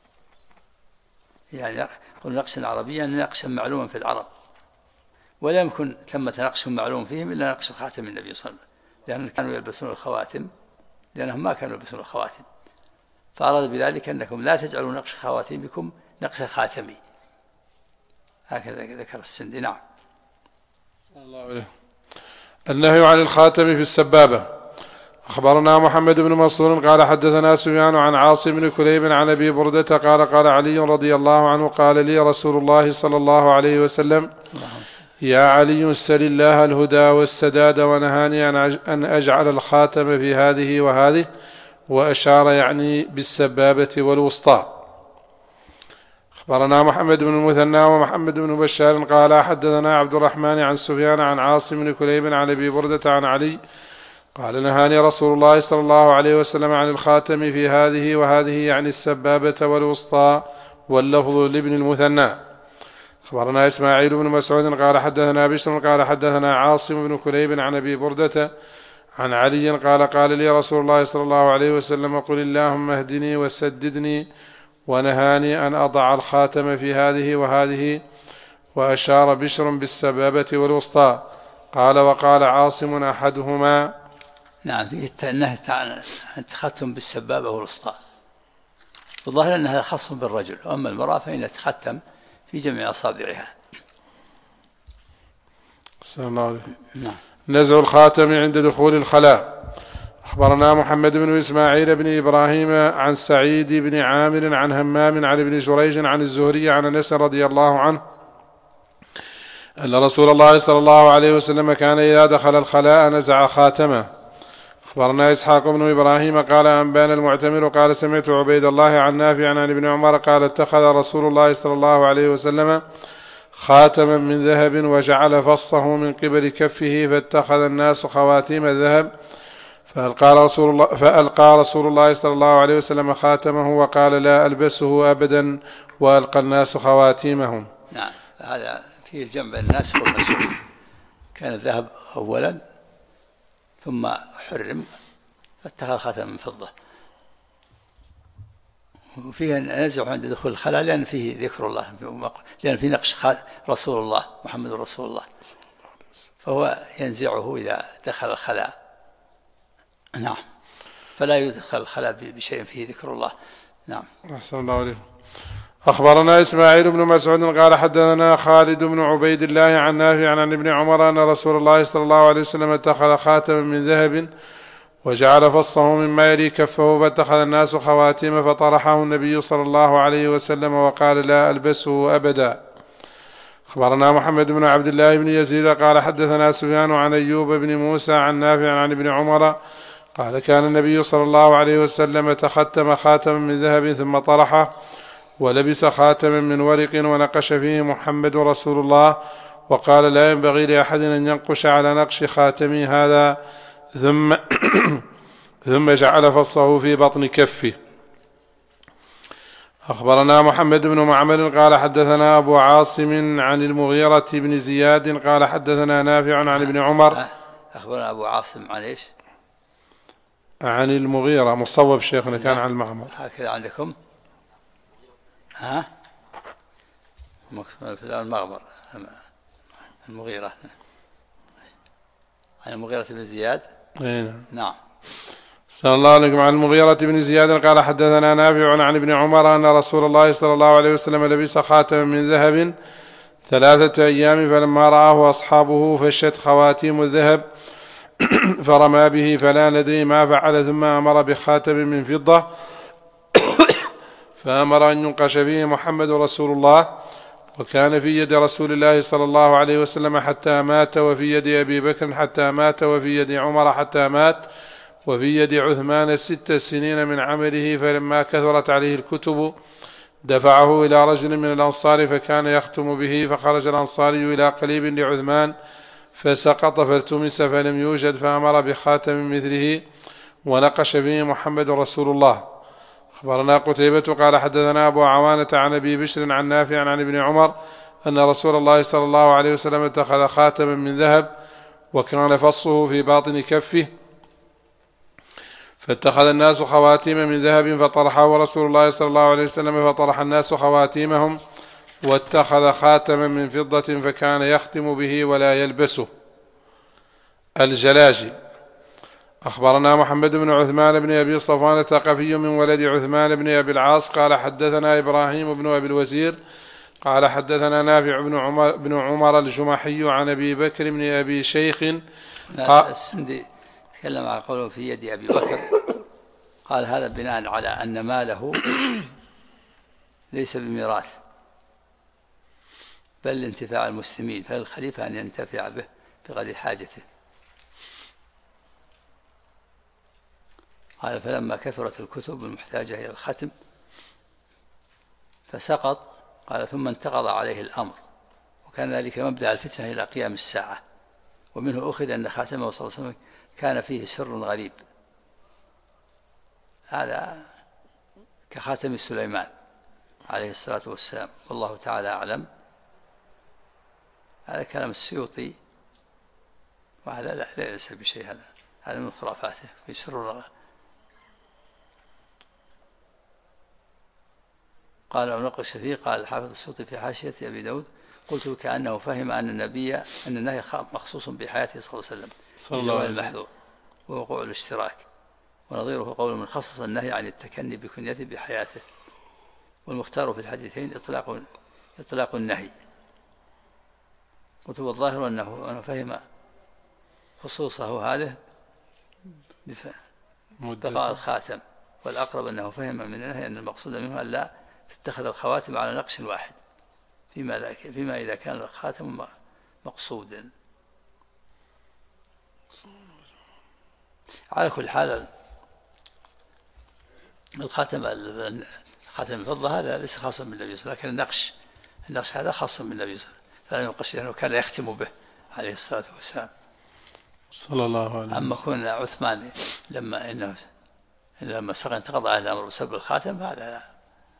يعني قل نقشا عربيا نقشا معلوما في العرب ولا يمكن ثمة نقش معلوم فيهم إلا نقش خاتم النبي صلى الله عليه وسلم لأنهم كانوا يلبسون الخواتم لأنهم ما كانوا يلبسون الخواتم فأراد بذلك أنكم لا تجعلوا نقش خواتمكم نقش خاتمي. هكذا ذكر السندي. نعم. الله عليه. النهي عن الخاتم في السبابة. أخبرنا محمد بن منصور قال حدثنا سفيان عن عاصم بن كليب عن أبي بردة قال علي رضي الله عنه قال لي رسول الله صلى الله عليه وسلم يا علي سل الله الهدى والسداد ونهاني أن أجعل الخاتم في هذه وهذه وأشار يعني بالسبابة والوسطى. أخبرنا محمد بن المثنى ومحمد بن بشار قال حدثنا عبد الرحمن عن سفيان عن عاصم بن كليب عن أبي بردة عن علي قال نهاني رسول الله صلى الله عليه وسلم عن الخاتم في هذه وهذه يعني السبابة والوسطى واللفظ لابن المثنى. أخبرنا إسماعيل بن مسعود قال حدثنا بشر قال حدثنا عاصم بن كليب عن أبي بردة عن علي قال لي رسول الله صلى الله عليه وسلم قل اللهم اهدني وسددني ونهاني أن أضع الخاتم في هذه وهذه وأشار بشر بالسبابة والوسطى. قال وقال عاصم أحدهما. نعم فيه النهي عن التختم بالسبابة والوسطى. الظاهر أن هذا خاص بالرجل وأما المرأة فإن تختم في جميع أصابعها. صلى الله عليه. نعم. نزع الخاتم عند دخول الخلاء. أخبرنا محمد بن إسماعيل بن إبراهيم عن سعيد بن عامر عن همام عن ابن جريج عن الزهري عن أنس رضي الله عنه أن رسول الله صلى الله عليه وسلم كان إذا دخل الخلاء نزع خاتمه. أخبرنا إسحاق بن إبراهيم قال أنبانا المعتمر قال سمعت عبيد الله عن نافع عن ابن عمر قال اتخذ رسول الله صلى الله عليه وسلم خاتما من ذهب وجعل فصه من قبل كفه فاتخذ الناس خواتيم الذهب فألقى رسول الله صلى الله عليه وسلم خاتمه وقال لا ألبسه أبدا وألقى الناس خواتيمهم. نعم هذا فيه الجمع بين الناس والمنسوخ. كان الذهب أولا ثم حرم فاتخذ خاتم من فضة. وفيه نزع عند دخول الخلاء لأن فيه ذكر الله لأن فيه نقش رسول الله محمد رسول الله فهو ينزعه إذا دخل الخلاء. نعم فلا يدخل الخلاء بشيء فيه ذكر الله. نعم. أحسن الله عليكم. أخبرنا إسماعيل بن مسعود قال حدثنا خالد بن عبيد الله عن نافع عن ابن عمر أن رسول الله صلى الله عليه وسلم اتخذ خاتما من ذهب وجعل فصه مما يلي كفه فاتخذ الناس خواتيم فطرحه النبي صلى الله عليه وسلم وقال لا ألبسه أبدا. أخبرنا محمد بن عبد الله بن يزيد قال حدثنا سفيان عن أيوب بن موسى عن نافع عن ابن عمر قال كان النبي صلى الله عليه وسلم تختم خاتما من ذهب ثم طرحه ولبس خاتما من ورق ونقش فيه محمد رسول الله وقال لا ينبغي لأحد أن ينقش على نقش خاتمي هذا ثم جعل فصه في بطن كفه. أخبرنا محمد بن معمر قال حدثنا أبو عاصم عن المغيرة بن زياد قال حدثنا نافع عن ابن عمر. أخبرنا أبو عاصم عن إيش؟ عن المغيرة مصوب شيخنا كان عن المعمر هكذا عندكم ها في المغمر المغيرة عن المغيرة بن زياد. نعم. صلى الله عليكم. عن المغيرة بن زياد قال حدثنا نافع عن ابن عمر أن رسول الله صلى الله عليه وسلم لبس خاتما من ذهب 3 أيام فلما رآه أصحابه فشت خواتيم الذهب فرمى به فلا ندري ما فعل ثم أمر بخاتم من فضة فأمر أن ينقش فيه محمد رسول الله وكان في يد رسول الله صلى الله عليه وسلم حتى مات، وفي يد أبي بكر حتى مات، وفي يد عمر حتى مات، وفي يد عثمان 6 سنين من عمله. فلما كثرت عليه الكتب دفعه إلى رجل من الأنصار فكان يختم به، فخرج الأنصاري إلى قليب لعثمان فسقط فالتمس فلم يوجد، فأمر بخاتم مثله ونقش فيه محمد رسول الله. أخبرنا قتيبة قال حدثنا أبو عوانة عن أبي بشر عن نافع عن ابن عمر أن رسول الله صلى الله عليه وسلم اتخذ خاتما من ذهب وكان فصه في باطن كفه، فاتخذ الناس خواتيم من ذهب فطرحه رسول الله صلى الله عليه وسلم، فطرح الناس خواتيمهم واتخذ خاتما من فضة فكان يختم به ولا يلبسه. الجلاجل. أخبرنا محمد بن عثمان بن أبي صفوان الثقفي من ولد عثمان بن أبي العاص قال حدثنا إبراهيم بن أبي الوزير قال حدثنا نافع بن عمر الجمحي عن أبي بكر بن أبي شيخ. السندي تكلم عن قوله في يد أبي بكر، قال هذا بناء على أن ماله ليس بميراث بل لانتفاع المسلمين، فالخليفة أن ينتفع به بقدر حاجته. قال فلما كثرت الكتب المحتاجة إلى الختم فسقط، قال ثم انتقض عليه الأمر، وكان ذلك مبدأ الفتنة إلى قيام الساعة. ومنه أخذ أن خاتمه صلى الله عليه وسلم كان فيه سر غريب، هذا كخاتم سليمان عليه الصلاة والسلام، والله تعالى أعلم. هذا كلام السيوطي، وهذا ليس بشيء، هذا من خرافاته في سر. قال ونقش فيه، قال الحافظ السيوطي في حاشية أبي داود قلت كأنه فهم أن النهي مخصوص بحياته صلى الله عليه وسلم بزوال المحذور ووقوع الاشتراك، ونظيره قول من خصص النهي عن التكني بكنيته بحياته، والمختار في الحديثين إطلاق النهي. قلت والظاهر أنه فهم خصوصه هذا بقاء الخاتم، والأقرب أنه فهم من النهي أن المقصود منه أن لا تتخذ الخواتم على نقش واحد فيما إذا كان الخاتم مقصودا. على كل حال الخاتم الفضة هذا ليس خاصا بالنبي صلى الله عليه وسلم، لكن النقش هذا خاص بالنبي صلى الله عليه وسلم، فلا ينقش لأنه كان يختم به عليه الصلاة والسلام صلى الله عليه وسلم. أما كون عثمان لما سقط انتقض عليه الأمر بسبب الخاتم، هذا لا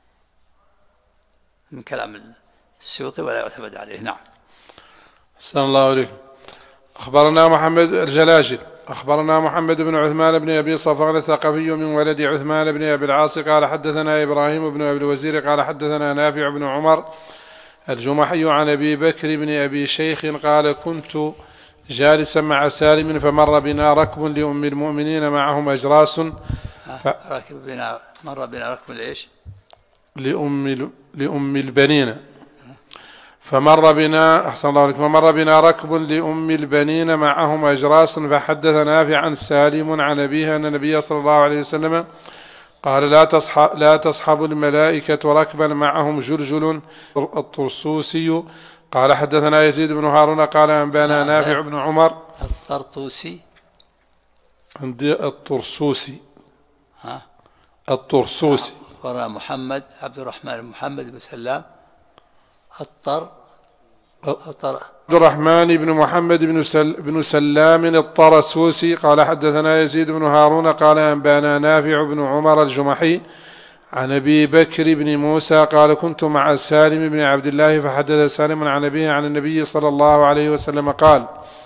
من كلام السيوطي ولا يعتمد عليه. نعم. أحسن الله عليكم. أخبرنا محمد الجلاجل. أخبرنا محمد بن عثمان بن أبي صفوان الثقفي من ولد عثمان بن أبي العاص قال حدثنا إبراهيم بن أبي الوزير قال حدثنا نافع بن عمر الجمحي عن أبي بكر بن أبي شيخ قال كنت جالسا مع سالم فمر بنا ركب لأم المؤمنين معهم أجراس مر بنا ركب لإيش؟ لأم البنين. فمر بنا أحسن الله عليكم. فمر بنا ركب لأم البنين معهم أجراس، فحدث نافع عن سالم عن أبيه أن النبي صلى الله عليه وسلم قال لا تصحب الملائكة ركبا معهم جلجل الطرسوسي. قال حدثنا يزيد بن هارون قال أنبانا نافع بن عمر الطرطوسي عندي الطرسوسي الطرسوسي. أخبرنا محمد عبد الرحمن بن محمد بن سلام عبد الرحمن بن محمد بن سلام الطرسوسي قال حدثنا يزيد بن هارون قال أنبانا نافع بن عمر الجمحي عن أبي بكر بن موسى قال كنت مع سالم بن عبد الله فحدث سالم عن أبيه عن النبي صلى الله عليه وسلم قال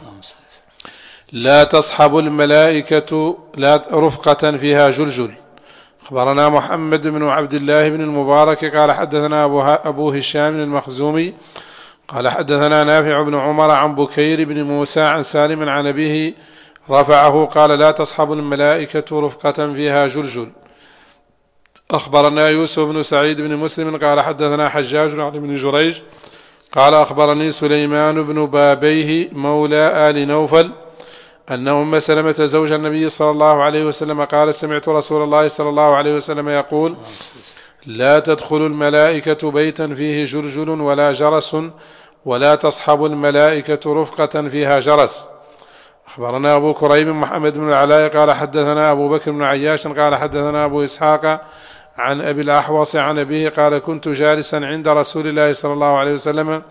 لا تصحب الملائكة رفقة فيها جلجل. أخبرنا محمد بن عبد الله بن المبارك قال حدثنا أبو هشام المخزومي قال حدثنا نافع بن عمر عن بكير بن موسى عن سالم عن أبيه رفعه قال لا تصحب الملائكة رفقة فيها جلجل. أخبرنا يوسف بن سعيد بن مسلم قال حدثنا حجاج عن ابن جريج قال أخبرني سليمان بن بابيه مولى آل نوفل أن أم سلمة زوج النبي صلى الله عليه وسلم قال سمعت رسول الله صلى الله عليه وسلم يقول لا تدخل الملائكة بيتا فيه جرجل ولا جرس ولا تصحب الملائكة رفقة فيها جرس. أخبرنا أبو كريب محمد بن العلاء قال حدثنا أبو بكر بن عياش قال حدثنا أبو إسحاق عن أبي الأحوص عن أبيه قال كنت جالسا عند رسول الله صلى الله عليه وسلم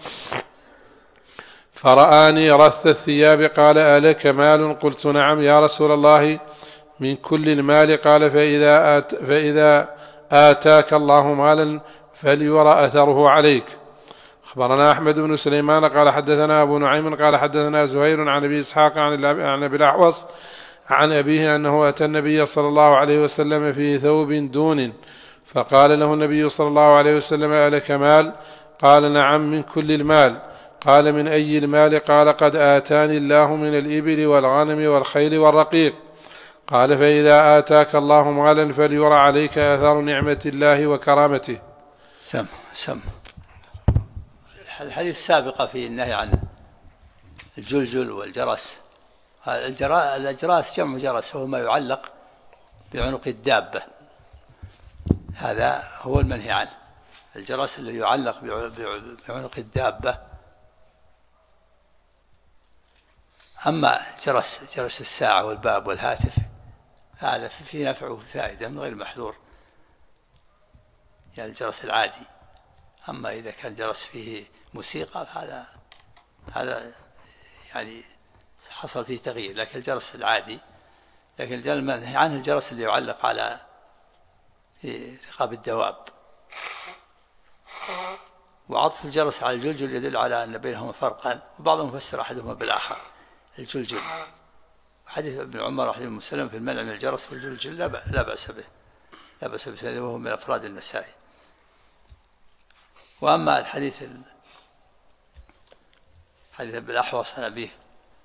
فرآني رث الثياب قال ألك مال؟ قلت نعم يا رسول الله، من كل المال؟ قال فإذا آتاك الله مالا فليرى أثره عليك. أخبرنا أحمد بن سليمان قال حدثنا أبو نعيم قال حدثنا زهير عن أبي إسحاق عن أبي الأحوص عن أبيه أنه أتى النبي صلى الله عليه وسلم في ثوب دون، فقال له النبي صلى الله عليه وسلم ألك مال؟ قال نعم من كل المال. قال من أي المال؟ قال قد آتاني الله من الإبل والغنم والخيل والرقيق. قال فإذا آتاك الله مالا فليرى عليك أثر نعمة الله وكرامته. سم الحديث السابقة في النهي عن الجلجل والجرس. الأجراس جمع جرس، وهو ما يعلق بعنق الدابة، هذا هو المنهي عنه. الجرس الذي يعلق بعنق الدابة. أما جرس الساعة والباب والهاتف هذا فيه نفع وفائدة من غير محذور، يعني الجرس العادي. أما إذا كان جرس فيه موسيقى هذا يعني حصل فيه تغيير، لكن الجرس العادي. لكن المنهي عنه الجرس اللي يعلق على رقاب الدواب. وعطف الجرس على الجلجل يدل على أن بينهما فرقا، وبعضهم فسر أحدهما بالآخر. الجلجل حديث ابن عمر رحمه الله وسلم في المنع من الجرس والجلجل لا بأس به، وهو من أفراد النسائي. وأما الحديث ابن الأحوص عن أبيه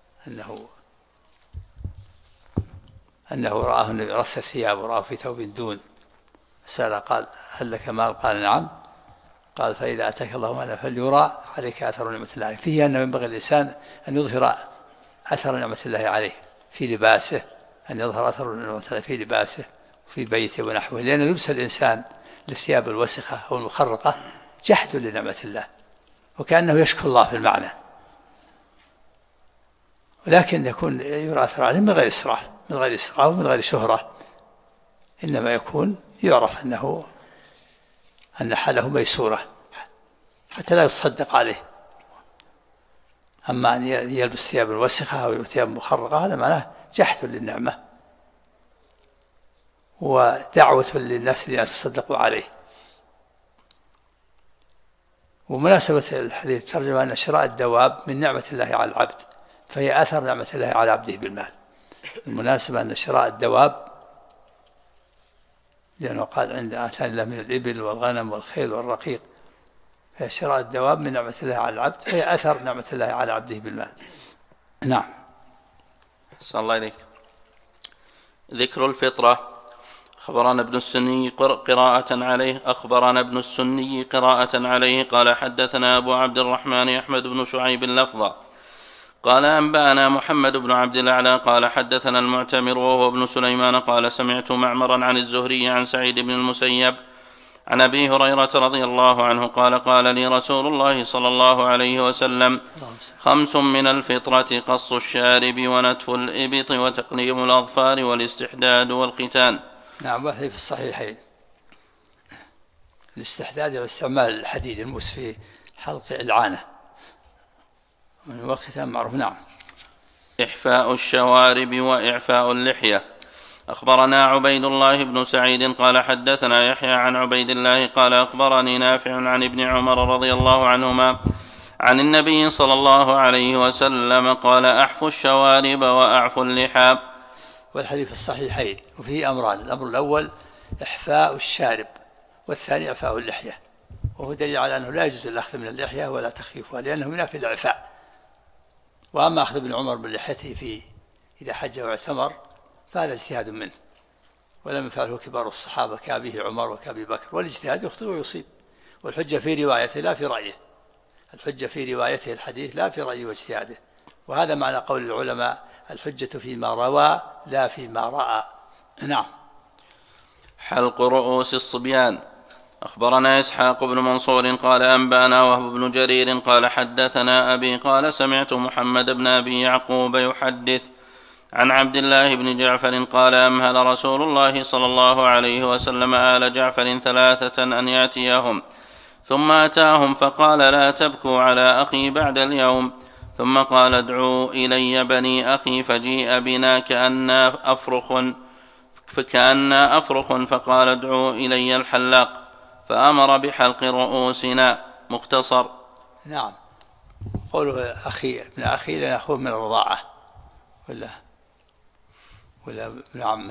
أنه رآه رث الثياب ورآه في ثوب دون، سأل قال هل لك مال؟ قال نعم. قال فإذا أتاك الله مالا فليرى عليك أثر نعمة الله عليه. فيه أنه ينبغي الإنسان أن يظهر أثر نعمة الله عليه في لباسه، أن يظهر أثر نعمة الله في لباسه وفي بيته ونحوه، لأن لبس الإنسان للثياب الوسخة أو المخرقة جحد لنعمة الله، وكأنه يشكر الله في المعنى. ولكن يكون يرى أثر عليه من غير إسراف ومن غير شهرة، إنما يكون يعرف أن حاله ميسورة حتى لا يتصدق عليه. أما أن يلبس ثياب وسخة أو ثياب مخرقة هذا معناه جحد للنعمة ودعوة للناس لأن يتصدقوا عليه. ومناسبة الحديث ترجمة أن شراء الدواب من نعمة الله على العبد، فهي أثر نعمة الله على عبده بالمال. المناسبة أن شراء الدواب، لأنه قال عند آتاني الله من الإبل والغنم والخيل والرقيق، فهي شراء الدواب من نعمة الله على العبد، فهي أثر نعمة الله على عبده بالمال. نعم. أحسن الله إليك. ذكر الفطرة. أخبرنا ابن السني قراءة عليه قال حدثنا أبو عبد الرحمن أحمد بن شعيب اللفظة قال أنبأنا محمد بن عبد الأعلى قال حدثنا المعتمر وهو ابن سليمان قال سمعت معمرا عن الزهري عن سعيد بن المسيب عن أبي هريرة رضي الله عنه قال قال لي رسول الله صلى الله عليه وسلم 5 من الفطرة: قص الشارب ونتف الإبط وتقليم الأظفار والاستحداد والختان. نعم. وهي في الصحيحين. الاستحداد على استعمال الحديد الموس في حلق العانة، والختان معروف. نعم. إحفاء الشوارب وإعفاء اللحية. أخبرنا عبيد الله بن سعيد قال حدثنا يحيى عن عبيد الله قال أخبرني نافع عن ابن عمر رضي الله عنهما عن النبي صلى الله عليه وسلم قال: أحفوا الشوارب وأعفوا اللحى. والحديث الصحيحين وفيه أمران: الأمر الأول إحفاء الشارب، والثاني إعفاء اللحية، وهو دليل على أنه لا يجوز الأخذ من اللحية ولا تخفيفها، لأنه ينافي الإعفاء. وأما أخذ ابن عمر بلحيته إذا حج واعتمر فهذا اجتهاد منه، ولم يفعله كبار الصحابة كأبيه عمر وكأبي بكر، والاجتهاد يخطئ ويصيب، والحجة في روايته لا في رأيه، الحجة في روايته الحديث لا في رأيه واجتهاده. وهذا معنى قول العلماء: الحجة فيما روى لا فيما رأى. نعم. حلق رؤوس الصبيان. أخبرنا إسحاق بن منصور قال أنبأنا وهب بن جرير قال حدثنا أبي قال سمعت محمد بن أبي يعقوب يحدث عن عبد الله بن جعفر قال أمهل رسول الله صلى الله عليه وسلم آل جعفر 3 أن يأتيهم، ثم أتاهم فقال لا تبكوا على أخي بعد اليوم، ثم قال ادعوا إلي بني أخي، فجيء بنا كأننا أفرخ فقال ادعوا إلي الحلاق، فأمر بحلق رؤوسنا. مختصر. نعم. قوله أخي ابن أخي لأن أخوه من الرضاعة ولا ابن عمه.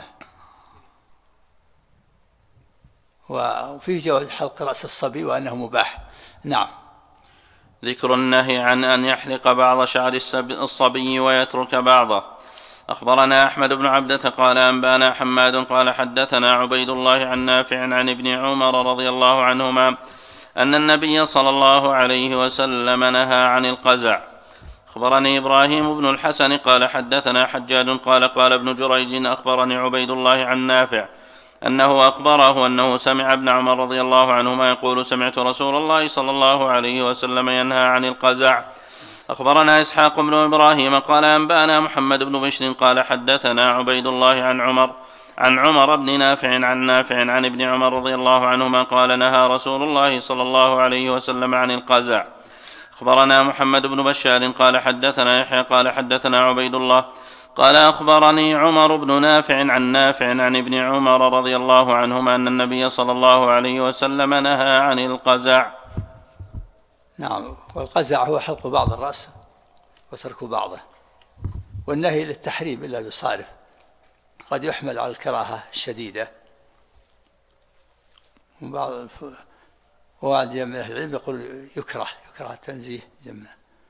وفيه جواز حلق رأس الصبي وأنه مباح. نعم. ذكر النهي عن أن يحلق بعض شعر الصبي ويترك بعضه. أخبرنا أحمد بن عبدة قال أنبانا حماد قال حدثنا عبيد الله عن نافع عن ابن عمر رضي الله عنهما أن النبي صلى الله عليه وسلم نهى عن القزع. أخبرني إبراهيم بن الحسن قال حدثنا حجاج قال ابن جريج أخبرني عبيد الله عن نافع أنه أخبره أنه سمع ابن عمر رضي الله عنهما يقول سمعت رسول الله صلى الله عليه وسلم ينهى عن القزع. أخبرنا إسحاق بن إبراهيم قال أنبأنا محمد بن بشر قال حدثنا عبيد الله عن عمر بن نافع عن نافع عن ابن عمر رضي الله عنهما قال نهى رسول الله صلى الله عليه وسلم عن القزع. أخبرنا محمد بن بشار قال حدثنا يحيى قال حدثنا عبيد الله قال أخبرني عمر بن نافع عن ابن عمر رضي الله عنهما أن النبي صلى الله عليه وسلم نهى عن القزع. نعم. والقزع هو حلق بعض الرأس وترك بعضه، والنهي للتحريم إلا بصارف، قد يحمل على الكراهة الشديدة. وبعض من أهل العلم يقول يكره التنزيه جمع،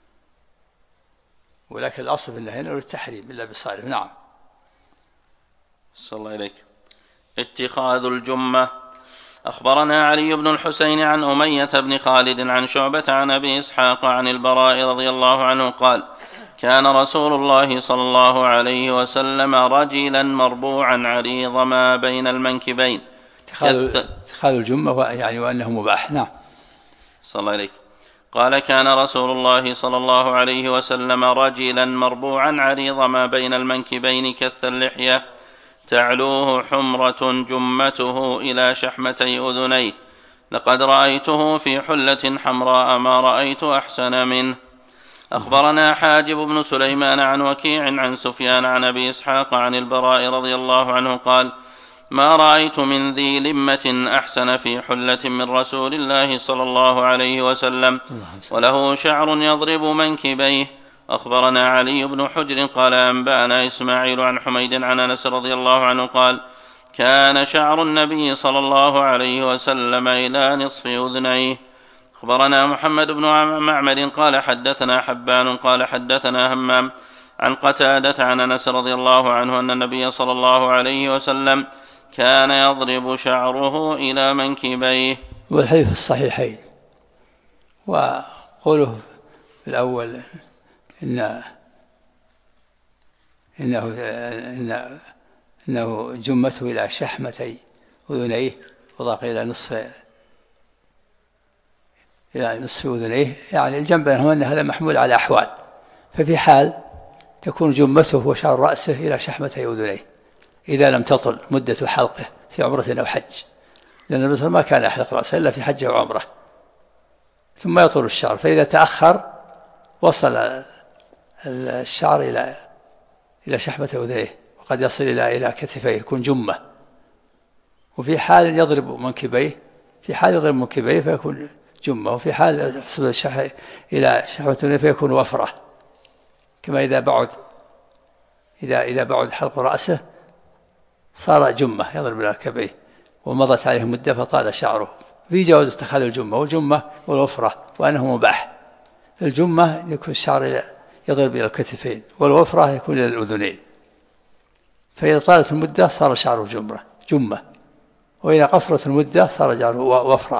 ولكن الأصل في النهي للتحريم إلا بصارف. نعم. صلى الله عليك. اتخاذ الجمة. أخبرنا علي بن الحسين عن أمية بن خالد عن شعبة عن أبي إسحاق عن البراء رضي الله عنه قال كان رسول الله صلى الله عليه وسلم رجلا مربوعا عريض ما بين المنكبين. اتخاذ الجمة يعني وأنه مباح. نعم. صلى الله عليك. قال كان رسول الله صلى الله عليه وسلم رجلا مربوعا عريض ما بين المنكبين كث اللحية تعلوه حمرة جمته إلى شحمتي أذنيه، لقد رأيته في حلة حمراء ما رأيت أحسن منه. أخبرنا حاجب بن سليمان عن وكيع عن سفيان عن أبي إسحاق عن البراء رضي الله عنه قال ما رأيت من ذي لمة أحسن في حلة من رسول الله صلى الله عليه وسلم وله شعر يضرب منكبيه. أخبرنا علي بن حجر قال أنبأنا إسماعيل عن حميد عن أنس رضي الله عنه قال كان شعر النبي صلى الله عليه وسلم إلى نصف أذنيه. أخبرنا محمد بن معمر قال حدثنا حبان قال حدثنا همام عن قتادة عن أنس رضي الله عنه أن النبي صلى الله عليه وسلم كان يضرب شعره إلى منكبيه. والحديث الصحيحين. وقوله في الأول إنه جمته إلى شحمتي أذنيه وضاق إلى نصف أذنيه، يعني الجنب بينهما أن هذا محمول على أحوال، ففي حال تكون جمته وشعر رأسه إلى شحمتي أذنيه إذا لم تطل مدة حلقه في عمرة أو حج، لأن النبي صلى الله عليه وسلم ما كان يحلق رأسه إلا في حج وعمرة، ثم يطول الشعر، فإذا تأخر وصل الشعر إلى شحمة أذنيه وقد يصل إلى كتفيه يكون جمة. وفي حال يضرب منكبيه فيكون جمة، وفي حال يحسب إلى شحمة أذنيه فيكون وفرة، كما إذا بعد حلق رأسه صار جمة يضرب منكبيه ومضت عليه مدة فطال شعره. في جواز اتخاذ الجمة والجمة والوفرة وأنه مباح. الجمة يكون الشعر يضرب إلى الكتفين، والوفرة يكون إلى الأذنين، فإذا طالت المدة صار شعره جمة، وإذا قصرت المدة صار شعره وفرة.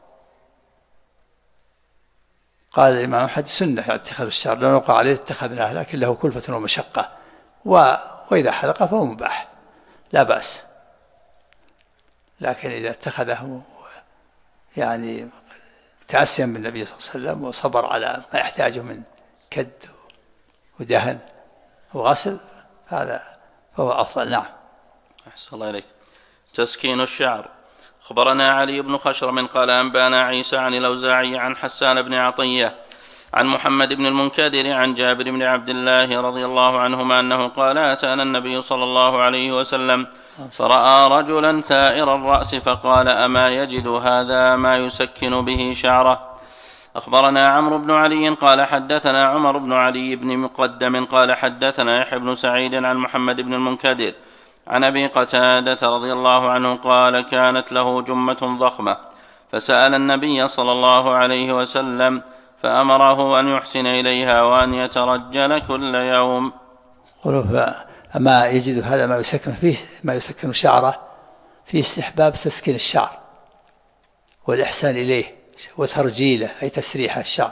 قال الإمام أحمد سنة اتخاذ الشعر، لو نقع عليه اتخذناه، لكن له كلفة ومشقة، وإذا حلق فهو مباح لا بأس، لكن إذا اتخذه يعني تأسيا بالنبي صلى الله عليه وسلم وصبر على ما يحتاجه من كد ودهن وغسل، هذا فهو أفضل. نعم. أحسن الله إليك. تسكين الشعر. أخبرنا علي بن خشرم قال أنبانا عيسى عن الأوزاعي عن حسان بن عطية عن محمد بن المنكدر عن جابر بن عبد الله رضي الله عنهما أنه قال أتانا النبي صلى الله عليه وسلم فرأى رجلا ثائر الرأس فقال أما يجد هذا ما يسكن به شعره. أخبرنا عمرو بن علي قال حدثنا عمر بن علي بن مقدم قال حدثنا يحيى بن سعيد عن محمد بن المنكدر عن أبي قتادة رضي الله عنه قال كانت له جمة ضخمة فسأل النبي صلى الله عليه وسلم فأمره أن يحسن إليها وأن يترجل كل يوم. أما يجد هذا ما يسكن فيه ما يسكن شعره، في استحباب تسكين الشعر والإحسان إليه وترجيله أي تسريح الشعر.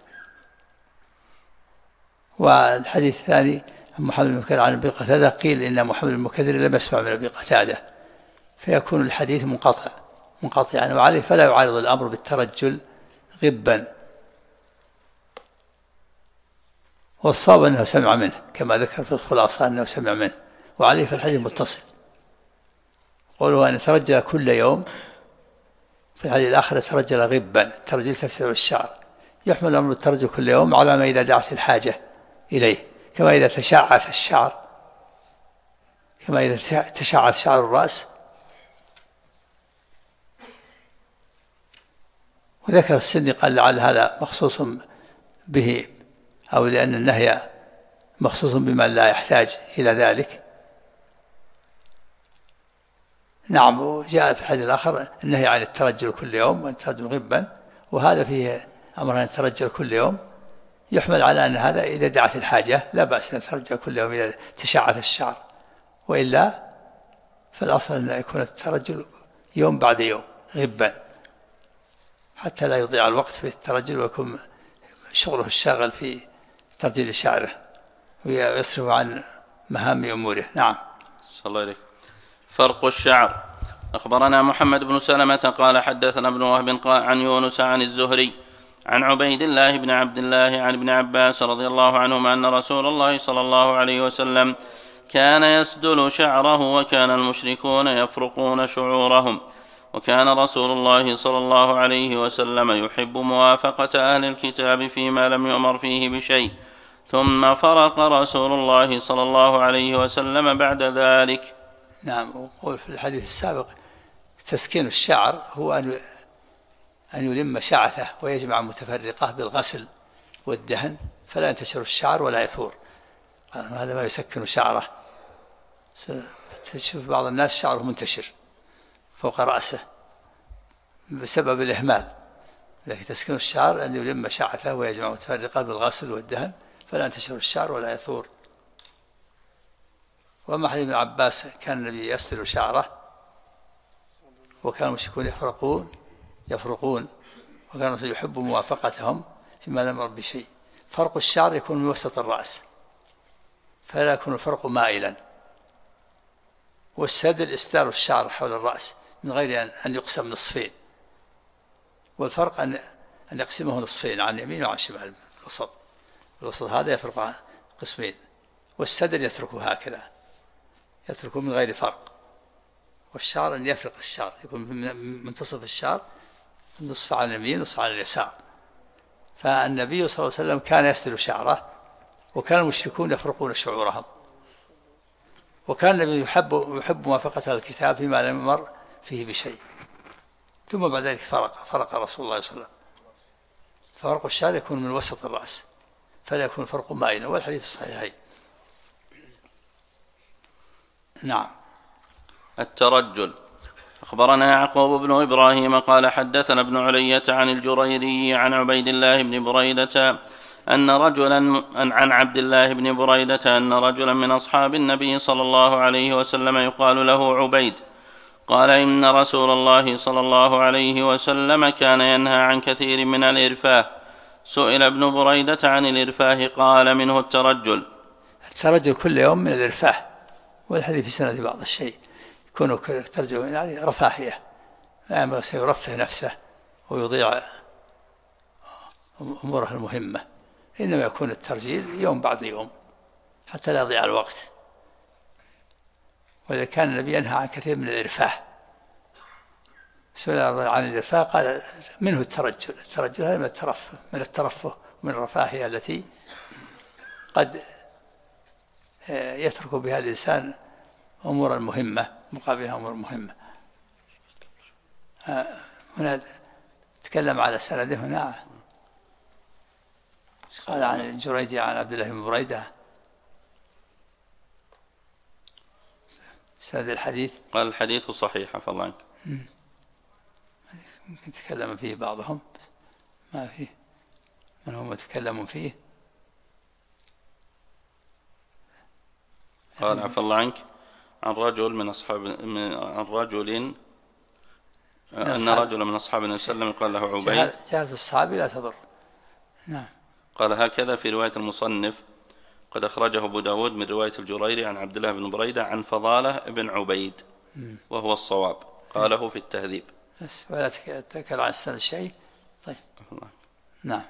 والحديث الثاني عن محمد بن المنكدر عن أبي قتادة قيل إن محمد بن المنكدر لم يسمع من أبي قتادة، فيكون الحديث منقطعا وعليه فلا يعارض الأمر بالترجل غبا، والصواب أنه سمع منه كما ذكر في الخلاصة أنه سمع منه، وعليه فالحديث متصل. قوله أن يترجل كل يوم، في الحديث الآخر يترجل غبا، الترجيل تسريع الشعر، يحمل الأمر الترجل كل يوم على ما إذا دعت الحاجة إليه، كما إذا تشعث الشعر، كما إذا تشعث شعر الرأس. وذكر السندي قال لعل هذا مخصوص به أو لأن النهي مخصوص بمن لا يحتاج إلى ذلك. نعم. وجاء في الحديث الآخر النهي عن الترجل كل يوم والترجل غبا، وهذا فيه أمر أن يترجل كل يوم، يحمل على أن هذا إذا دعت الحاجة لا بأس أن يترجل كل يوم إذا تشعث الشعر، وإلا فالأصل أن يكون الترجل يوم بعد يوم غبا حتى لا يضيع الوقت في الترجل ويكون شغله الشاغل في ترجيل شعره ويصرف عن مهام أموره. نعم. صلى الله عليه. فرق الشعر. أخبرنا محمد بن سلمة قال حدثنا ابن وهب عن يونس عن الزهري عن عبيد الله بن عبد الله عن ابن عباس رضي الله عنهما أن رسول الله صلى الله عليه وسلم كان يسدل شعره وكان المشركون يفرقون شعورهم، وكان رسول الله صلى الله عليه وسلم يحب موافقة أهل الكتاب فيما لم يؤمر فيه بشيء، ثم فرق رسول الله صلى الله عليه وسلم بعد ذلك. نعم. وقول في الحديث السابق تسكين الشعر هو أن يلم شعثه ويجمع متفرقه بالغسل والدهن فلا ينتشر الشعر ولا يثور، هذا ما يسكن شعره. تشوف بعض الناس شعره منتشر فوق رأسه بسبب الإهمال، لكن تسكين الشعر أن يلم شعثه ويجمع متفرقه بالغسل والدهن فلا ينتشر الشعر ولا يثور. وأما حديث ابن عباس كان النبي يسدل شعره وكان المشركون يفرقون وكان يحب موافقتهم فيما لم يؤمر بشيء. فرق الشعر يكون من وسط الرأس فلا يكون الفرق مائلا، والسدل إسدال الشعر حول الرأس من غير أن يقسم نصفين، والفرق أن يقسمه نصفين عن يمين وعن شمال. الوسط هذا يفرق عن قسمين، والسدل يتركه هكذا، يتركه من غير فرق. والشعر أن يفرق الشعر يكون من منتصف الشعر نصف على اليمين ونصف على اليسار. فالنبي صلى الله عليه وسلم كان يسدل شعره وكان المشركون يفرقون شعورهم، وكان النبي يحب موافقة الكتاب فيما لم يؤمر فيه بشيء، ثم بعد ذلك فرق رسول الله صلى الله عليه وسلم. فرق الشعر يكون من وسط الرأس فلا يكون فرق مائلا، والحديث الصحيحين. نعم. الترجل. أخبرنا يعقوب بن إبراهيم قال حدثنا ابن علية عن الجريري عن عبيد الله بن بريدة عن عبد الله بن بريدة أن رجلا من أصحاب النبي صلى الله عليه وسلم يقال له عبيد قال إن رسول الله صلى الله عليه وسلم كان ينهى عن كثير من الإرفاه. سئل ابن بريدة عن الإرفاه قال منه الترجل كل يوم من الإرفاه، والحديث في سند بعض الشيء يكون ترجل يعني رفاهية، لا ينبغي سيرفه نفسه ويضيع أموره المهمة، إنما يكون الترجيل يوم بعد يوم حتى لا يضيع الوقت. ولذا كان النبي ينهى عن كثير من الإرفاه، سئل عن الإرفاه قال منه الترجل. الترجل هذا من الترفه ومن الرفاهية التي قد يترك بها الإنسان أمورا مهمة مقابلها أمور مهمة. هنا تكلم على سنده هنا، قال عن الجريجي عن عبد الله بن بريدة سند الحديث. قال الحديث صحيح عفى الله عنك. ممكن تكلم فيه بعضهم، ما فيه من هم يتكلمون فيه. قال عفى الله عنك عن رجل من أصحاب عن رجل أن رجلا من أصحاب النبي صلى الله عليه وسلم قال له عبيد. جهالة الصحابي لا تضر. نعم. قال هكذا في رواية المصنف قد أخرجه أبو داود من رواية الجريري عن عبد الله بن بريدة عن فضالة بن عبيد وهو الصواب، قاله في التهذيب. بس ولا تذكر عن السنة شيء. طيب. نعم.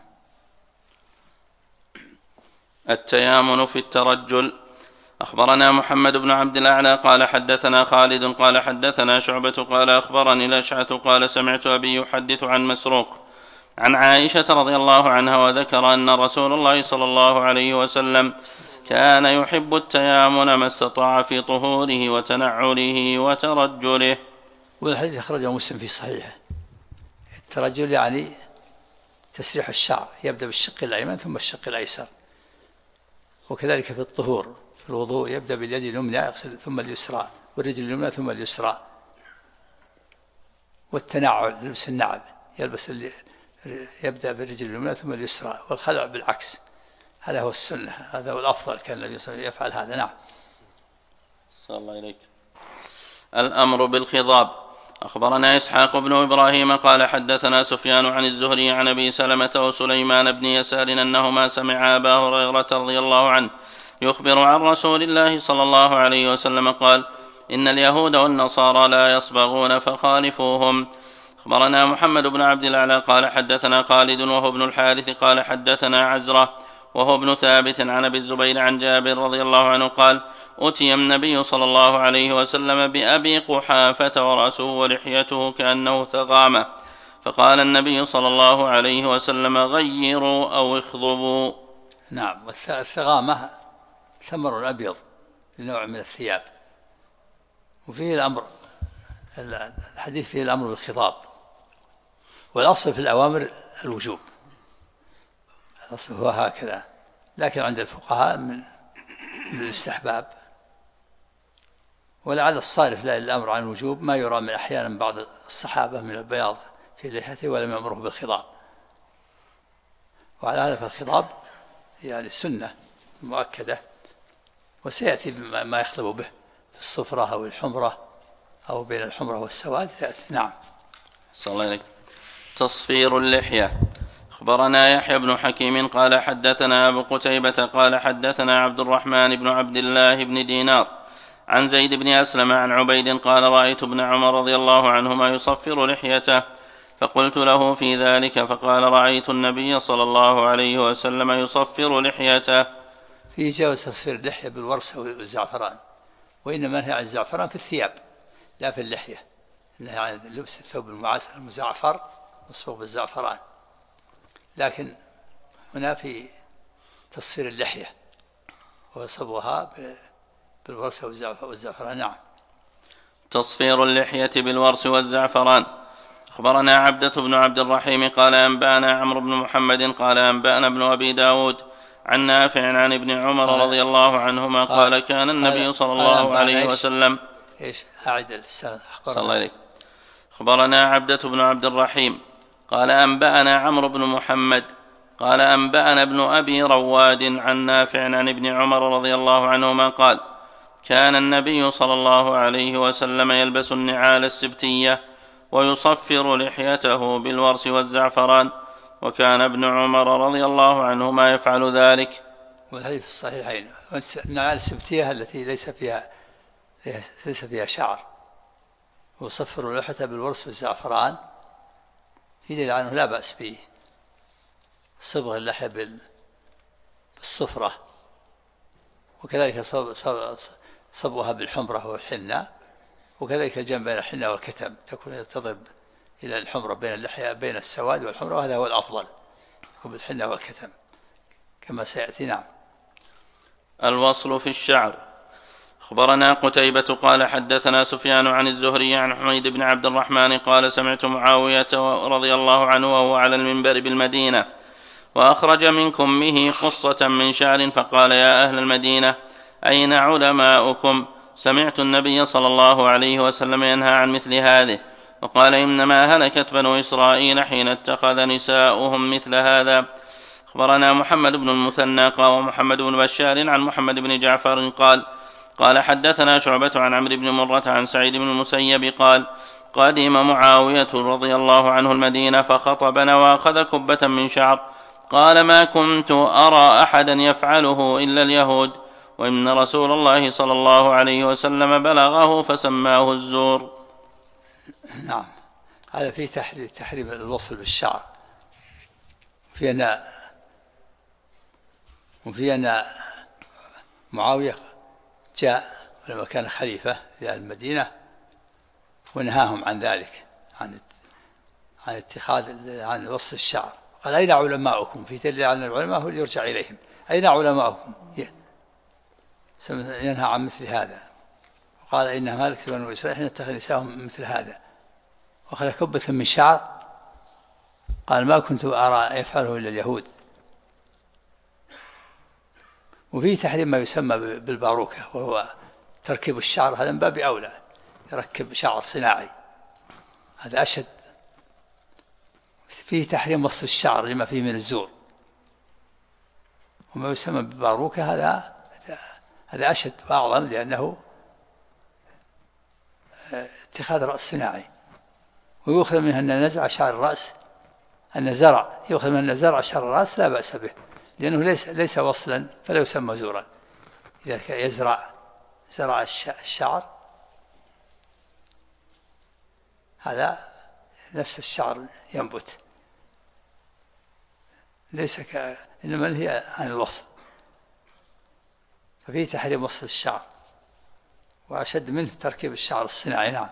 التيامن في الترجل. أخبرنا محمد بن عبد الأعلى قال حدثنا خالد قال حدثنا شعبة قال أخبرني الأشعث قال سمعت أبي يحدث عن مسروق عن عائشة رضي الله عنها وذكر أن رسول الله صلى الله عليه وسلم كان يحب التيامن ما استطاع في طهوره وتنعله وترجله. والحديث أخرجه مسلم في صحيحه. الترجل يعني تسريح الشعر، يبدأ بالشق الأيمن ثم الشق الأيسر، وكذلك في الطهور في الوضوء يبدأ باليد اليمنى يغسل ثم اليسرى، والرجل اليمنى ثم اليسرى. والتنعل لبس النعل يبدأ بالرجل اليمنى ثم اليسرى، والخلع بالعكس. هذا هو السنة، هذا هو الأفضل، كان النبي صلى الله عليه وسلم يفعل هذا. نعم. صلى الله عليك. الأمر بالخضاب. أخبرنا إسحاق بن إبراهيم قال حدثنا سفيان عن الزهري عن أبي سلمة وسليمان بن يسار أنهما سمع أبا هريرة رضي الله عنه يخبر عن رسول الله صلى الله عليه وسلم قال إن اليهود والنصارى لا يصبغون فخالفوهم. أخبرنا محمد بن عبد الأعلى قال حدثنا خالد وهو ابن الحارث قال حدثنا عزرة وهو ابن ثابت عن أبي الزبير عن جابر رضي الله عنه قال أتي النبي صلى الله عليه وسلم بأبي قحافة ورأسه ولحيته كأنه ثغامة، فقال النبي صلى الله عليه وسلم غيروا أو اخضبوا. نعم. والثغامة ثمر أبيض لنوع من الثياب. وفيه الأمر، الحديث فيه الأمر بالخضاب، والأصل في الأوامر الوجوب، الأصل هو هكذا، لكن عند الفقهاء من الاستحباب. ولعل الصارف للأمر عن الوجوب ما يرى من أحيانا بعض الصحابة من البياض في لحيته ولم يأمره بالخضاب، وعلى هذا فالخضاب يعني سنة مؤكدة، وسيأتي ما يخطب به في الصفرة أو الحمرة أو بين الحمرة والسواد سيأتي. نعم. صلى الله عليه. تصفير اللحية. أخبرنا يحيى بن حكيم قال حدثنا أبو قتيبة قال حدثنا عبد الرحمن بن عبد الله بن دينار عن زيد بن أسلم عن عبيد قال رأيت ابن عمر رضي الله عنهما يصفر لحيته فقلت له في ذلك فقال رأيت النبي صلى الله عليه وسلم يصفر لحيته. في جواز تصفير اللحية بالورس والزعفران، وإنما نهي عن الزعفران في الثياب لا في اللحية، نهي عن لبس الثوب المعسل المزعفر مصبوغ بالزعفران، لكن هنا في تصفير اللحية وصبغها بالورس والزعفران. نعم. تصفير اللحية بالورس والزعفران. أخبرنا عبدة بن عبد الرحيم قال أنبأنا عمرو بن محمد قال أنبأنا ابن أبي داود عن نافع عن ابن عمر رضي الله عنهما قال كان النبي صلى الله عليه وسلم أعد السنة. صلى الله عليه. أخبرنا عبدة بن عبد الرحيم قال أنبأنا عمرو بن محمد قال أنبأنا ابن أبي رواد عن نافع عن ابن عمر رضي الله عنهما قال كان النبي صلى الله عليه وسلم يلبس النعال السبتية ويصفر لحيته بالورس والزعفران، وكان ابن عمر رضي الله عنهما يفعل ذلك. والحديث في الصحيحين. النعال السبتية التي ليس فيها شعر، ويصفر لحيته بالورس والزعفران في دليل عنه لا بأس بصبغ اللحية بالصفرة، وكذلك صبغها بالحمرة والحنة، وكذلك الجمع بين الحنة والكتم تكون تضرب إلى الحمرة بين اللحية بين السواد والحمرة، وهذا هو الأفضل تكون بالحنة والكتم كما سيأتي. نعم. الوصل في الشعر. أخبرنا قتيبة قال حدثنا سفيان عن الزهري عن حميد بن عبد الرحمن قال سمعت معاوية رضي الله عنه وهو على المنبر بالمدينة وأخرج من كمه قصة من شعر فقال يا أهل المدينة أين علماؤكم؟ سمعت النبي صلى الله عليه وسلم ينهى عن مثل هذه، وقال إنما هلكت بنو إسرائيل حين اتخذ نساؤهم مثل هذا. أخبرنا محمد بن المثنى ومحمد بن بشار عن محمد بن جعفر قال حدثنا شعبة عن عمرو بن مرة عن سعيد بن المسيب قال قدم معاوية رضي الله عنه المدينة فخطبنا وأخذ كبة من شعر، قال ما كنت أرى أحدا يفعله إلا اليهود، وإن رسول الله صلى الله عليه وسلم بلغه فسماه الزور. نعم. هذا فيه تحريم الوصل بالشعر، وفي أن معاوية جاء لما كان خليفة في المدينة ونهاهم عن ذلك، عن وصل الشعر. قال أين علماؤكم؟ في دليل على العلماء هو يرجع إليهم. أين علماؤكم؟ ينهى عن مثل هذا. وقال إنما هلكت بنو إسرائيل حين اتخذ نساءهم مثل هذا، وأخذ كبة من شعر قال ما كنت أرى يفعله إلا اليهود. وفيه تحريم ما يسمى بالباروكة، وهو تركيب الشعر، هذا من باب أولى، يركب شعر صناعي هذا أشد. فيه تحريم وصل الشعر لما فيه من الزور، وما يسمى بالباروكة هذا أشد وأعظم، لأنه اتخاذ رأس صناعي. ويؤخذ منها أن نزع شعر الرأس، أن زرع يؤخذ منها أن زرع شعر الرأس لا بأس به، لأنه ليس وصلا فلا يسمى زورا. إذا زرع الشعر هذا نفس الشعر ينبت، إنما هي عن الوصل، ففيه تحريم وصل الشعر، وأشد منه تركيب الشعر الصناعي. نعم.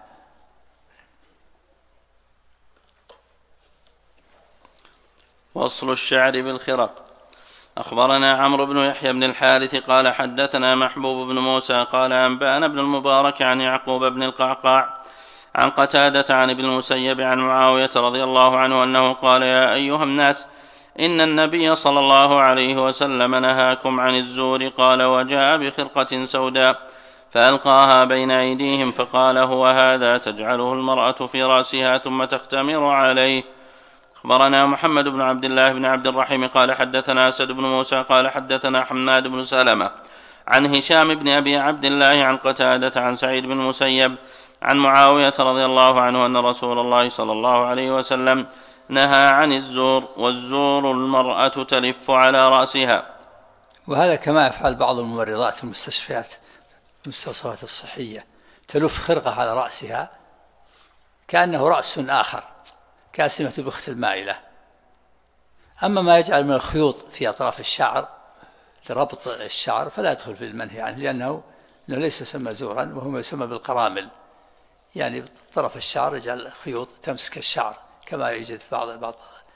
وصل الشعر بالخرق. أخبرنا عمرو بن يحيى بن الحارث قال حدثنا محبوب بن موسى قال أنبأنا ابن المبارك عن يعقوب بن القعقاع عن قتادة عن ابن المسيب عن معاوية رضي الله عنه أنه قال يا أيها الناس إن النبي صلى الله عليه وسلم نهاكم عن الزور. قال وجاء بخرقة سوداء فألقاها بين أيديهم فقال هو هذا تجعله المرأة في رأسها ثم تختمر عليه. أخبرنا محمد بن عبد الله بن عبد الرحيم قال حدثنا أسد بن موسى قال حدثنا حماد بن سلمة عن هشام بن أبي عبد الله عن قتادة عن سعيد بن المسيب عن معاوية رضي الله عنه أن رسول الله صلى الله عليه وسلم نهى عن الزور، والزور المرأة تلف على رأسها. وهذا كما يفعل بعض الممرضات في المستشفيات المستوصفات الصحية، تلف خرقة على رأسها كأنه رأس آخر كاسمة بخت المائلة. أما ما يجعل من الخيوط في أطراف الشعر لربط الشعر فلا يدخل في المنهي عنه، لأنه ليس يسمى زورا، وهو يسمى بالقرامل، يعني طرف الشعر يجعل خيوط تمسك الشعر، كما يوجد في بعض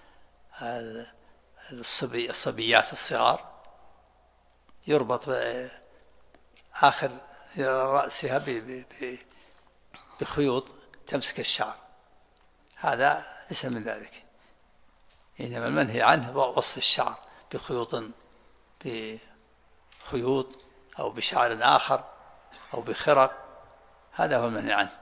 الصبيات الصغار يربط آخر رأسها بخيوط تمسك الشعر، هذا ليس من ذلك. إنما المنهي عنه وصل الشعر بخيوط أو بشعر آخر أو بخرق، هذا هو المنهي عنه.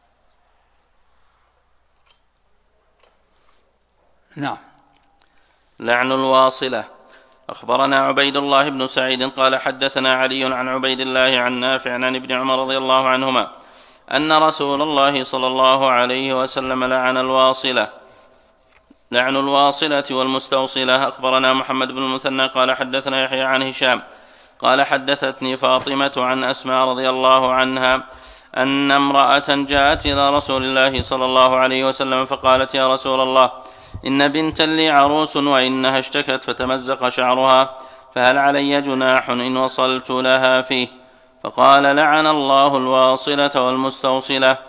نعم. لعن الواصلة. أخبرنا عبيد الله بن سعيد قال حدثنا علي عن عبيد الله عن نافع عن ابن عمر رضي الله عنهما أن رسول الله صلى الله عليه وسلم لعن الواصلة. لعن الواصلة والمستوصلة. أخبرنا محمد بن المثنى قال حدثنا يحيى عن هشام قال حدثتني فاطمة عن أسماء رضي الله عنها أن امرأة جاءت إلى رسول الله صلى الله عليه وسلم فقالت: يا رسول الله، إن بنتا لي عروس وإنها اشتكت فتمزق شعرها، فهل علي جناح إن وصلت لها فيه؟ فقال: لعن الله الواصلة والمستوصلة،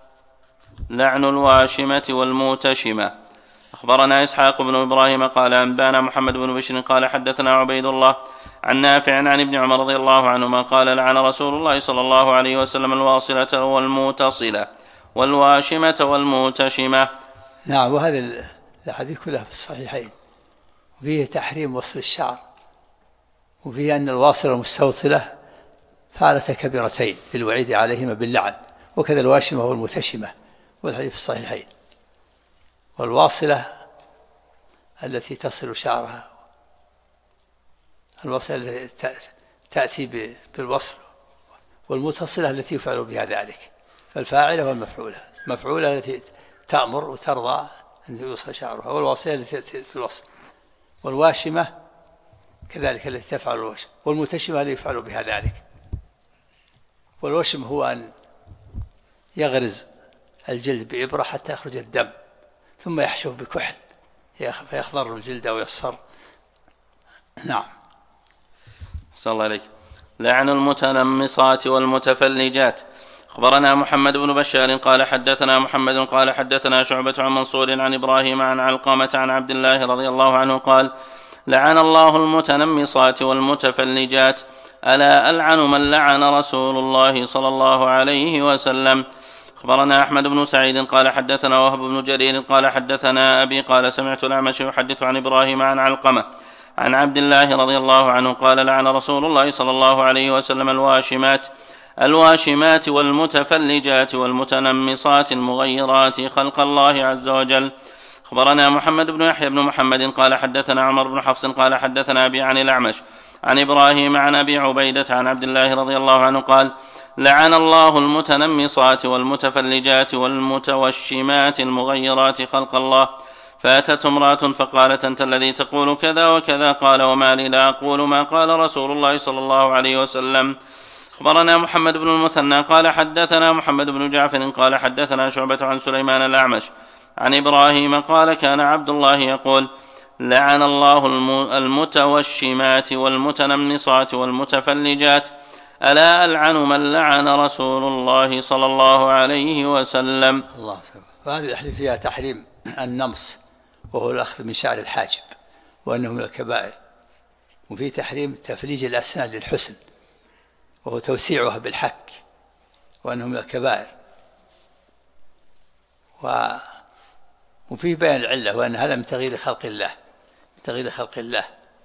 لعن الواشمة والموتشمة. أخبرنا إسحاق بن إبراهيم قال أنبانا محمد بن بشر قال حدثنا عبيد الله عن نافع عن ابن عمر رضي الله عنهما قال: لعن رسول الله صلى الله عليه وسلم الواصلة والموتصلة والواشمة والموتشمة. نعم. وهذه الحديث كلها في الصحيحين، وفيه تحريم وصل الشعر، وفيه أن الواصلة والمستوصلة فعلت كبيرتين للوعيد عليهما باللعن، وكذا الواشمة والموتشمة، والحديث في الصحيحين. والواصلة التي تصل شعرها، الواصلة التي تأتي بالوصل، والمتصلة التي يفعل بها ذلك، فالفاعلة والمفعولة. المفعولة التي تأمر وترضى أن يوصل شعرها، والواصلة التي تأتي بالوصل. والواشمة كذلك التي تفعل الوشم، والمتشمة التي يفعل بها ذلك. والوشم هو أن يغرز الجلد بإبرة حتى يخرج الدم، ثم يحشوه بكحل فيخضر الجلد أو يصفر. نعم. صلى الله عليك. لعن المتنمصات والمتفلجات. أخبرنا محمد بن بشار قال حدثنا محمد قال حدثنا شعبة عن منصور عن إبراهيم عن علقمة عن عبد الله رضي الله عنه قال: لعن الله المتنمصات والمتفلجات، ألا ألعن من لعن رسول الله صلى الله عليه وسلم. أخبرنا أحمد بن سعيد قال حدثنا وهب بن جرير قال حدثنا أبي قال سمعت الأعمش يحدث عن إبراهيم عن علقمة عن عبد الله رضي الله عنه قال: لعن رسول الله صلى الله عليه وسلم الواشمات والمتفلجات والمتنمصات المغيرات خلق الله عز وجل. أخبرنا محمد بن يحيى بن محمد قال حدثنا عمر بن حفص قال حدثنا أبي عن الأعمش عن إبراهيم عن أبي عبيدة عن عبد الله رضي الله عنه قال: لعن الله المتنمصات والمتفلجات والمتوشمات المغيرات خلق الله. فأتت امرأة فقالت: أنت الذي تقول كذا وكذا. قال: وما لي لا أقول ما قال رسول الله صلى الله عليه وسلم. أخبرنا محمد بن المثنى قال حدثنا محمد بن جعفر قال حدثنا شعبة عن سليمان الأعمش عن إبراهيم قال: كان عبد الله يقول: لعن الله المتوشمات والمتنمصات والمتفلجات، ألا ألعن من لعن رسول الله صلى الله عليه وسلم. الله سبحانه. وهذه الأحاديث فيها تحريم النمص، وهو الأخذ من شعر الحاجب، وأنه من الكبائر. وفي تحريم تفليج الأسنان للحسن، وهو توسيعها بالحك، وأنه من الكبائر. وفي بيان العلة، وأن هذا من تغيير خلق الله، من تغيير خلق الله،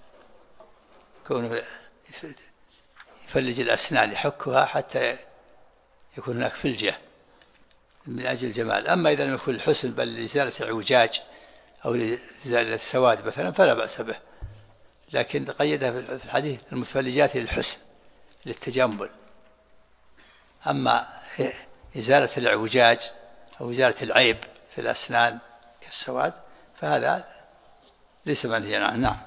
كونه يفلج الأسنان يحكها حتى يكون هناك فلجة من أجل الجمال. أما إذا لم يكن الحسن بل لإزالة العوجاج أو لإزالة السواد مثلا فلا بأس به، لكن قيدها في الحديث المتفلجات للحسن للتجمل. أما إزالة العوجاج أو إزالة العيب في الأسنان كالسواد فهذا ليس منهيا عنه. نعم.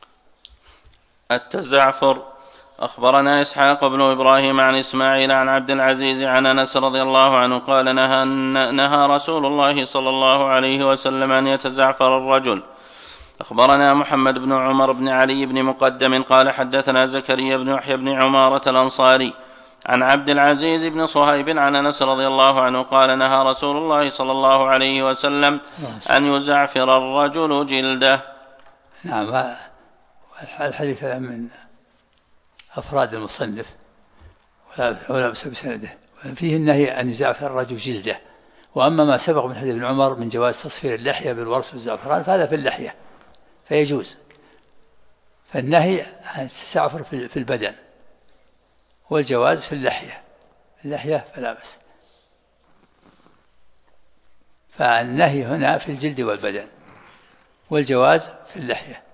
التزعفر. أخبرنا إسحاق بن إبراهيم عن إسماعيل عن عبد العزيز عن أنس رضي الله عنه قال: نهى رسول الله صلى الله عليه وسلم أن يتزعفر الرجل. أخبرنا محمد بن عمر بن علي بن مقدم قال حدثنا زكريا بن يحيى بن عمارة الأنصاري عن عبد العزيز بن صهيب عن أنس رضي الله عنه قال: نهى رسول الله صلى الله عليه وسلم أن يزعفر الرجل جلده. نعم. الحديث من أفراد المصنف ولا بأس بسنده، فيه النهي أن يزعفر الرجل جلده. وأما ما سبق من حديث ابن عمر من جواز تصفير اللحية بالورس والزعفران فهذا في اللحية فيجوز، فالنهي عن التزعفر في البدن، والجواز في اللحية فلا بأس. فالنهي هنا في الجلد والبدن، والجواز في اللحية.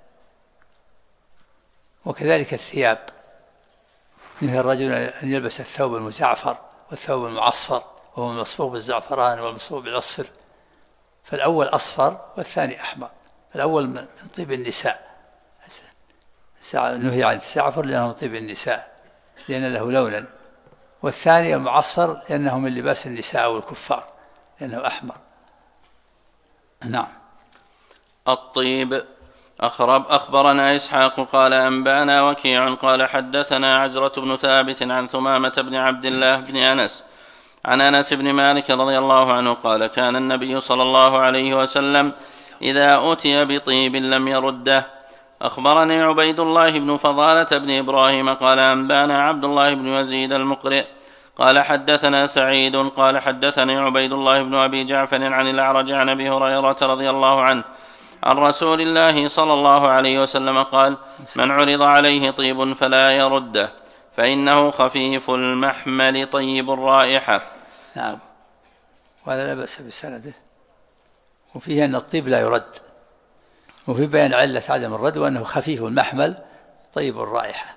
وكذلك الثياب، نهي الرجل أن يلبس الثوب المزعفر والثوب المعصفر، وهو المصبوغ بالزعفران والمصبوغ بالأصفر، فالأول أصفر والثاني أحمر. الأول من طيب النساء، نهي عن التزعفر لأنه من طيب النساء، لأن له لونا والثاني المعصر لأنه من لباس النساء والكفار لأنه أحمر. نعم. الطيب. أخبرنا إسحاق قال أنبانا وكيع قال حدثنا عزرة بن ثابت عن ثمامة بن عبد الله بن أنس عن أنس بن مالك رضي الله عنه قال كان النبي صلى الله عليه وسلم إذا أتي بطيب لم يرده. أخبرني عبيد الله بن فضالة بن إبراهيم قال أنبانا عبد الله بن يزيد المقرئ قال حدثنا سعيد قال حدثني عبيد الله بن أبي جعفر عن الأعرج عن أبي هريرة رضي الله عنه عن رسول الله صلى الله عليه وسلم قال من عرض عليه طيب فلا يرده فإنه خفيف المحمل طيب الرائحة. نعم. وهذا لا بأس بسنده، وفيه أن الطيب لا يرد، وفي بيان علة عدم الرد وأنه خفيف المحمل طيب الرائحة.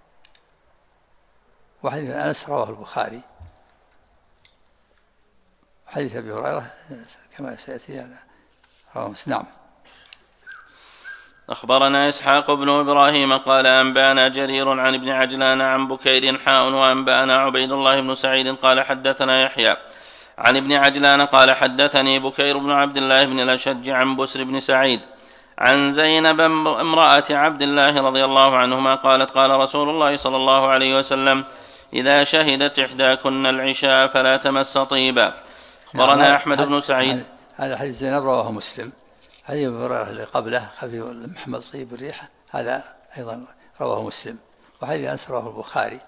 وحديث أنس رواه البخاري، وحديث أبي هريرة كما سيأتي هذا رواه مسلم. نعم. أخبرنا إسحاق بن إبراهيم قال أنبانا جرير عن ابن عجلان عن بكير حاء وأنبانا عبيد الله بن سعيد قال حدثنا يحيى عن ابن عجلان قال حدثني بكير بن عبد الله بن الأشج عن بسر بن سعيد عن زينب امرأة عبد الله رضي الله عنهما قالت قال رسول الله صلى الله عليه وسلم إذا شهدت إحداكن العشاء فلا تمس طيبا. أخبرنا أحمد بن سعيد. هذا حديث زينب رواه مسلم. حديث أبي هريرة اللي قبله خفيف المحمل طيب الريحة هذا أيضا رواه مسلم. وحديث أنس رواه البخاري.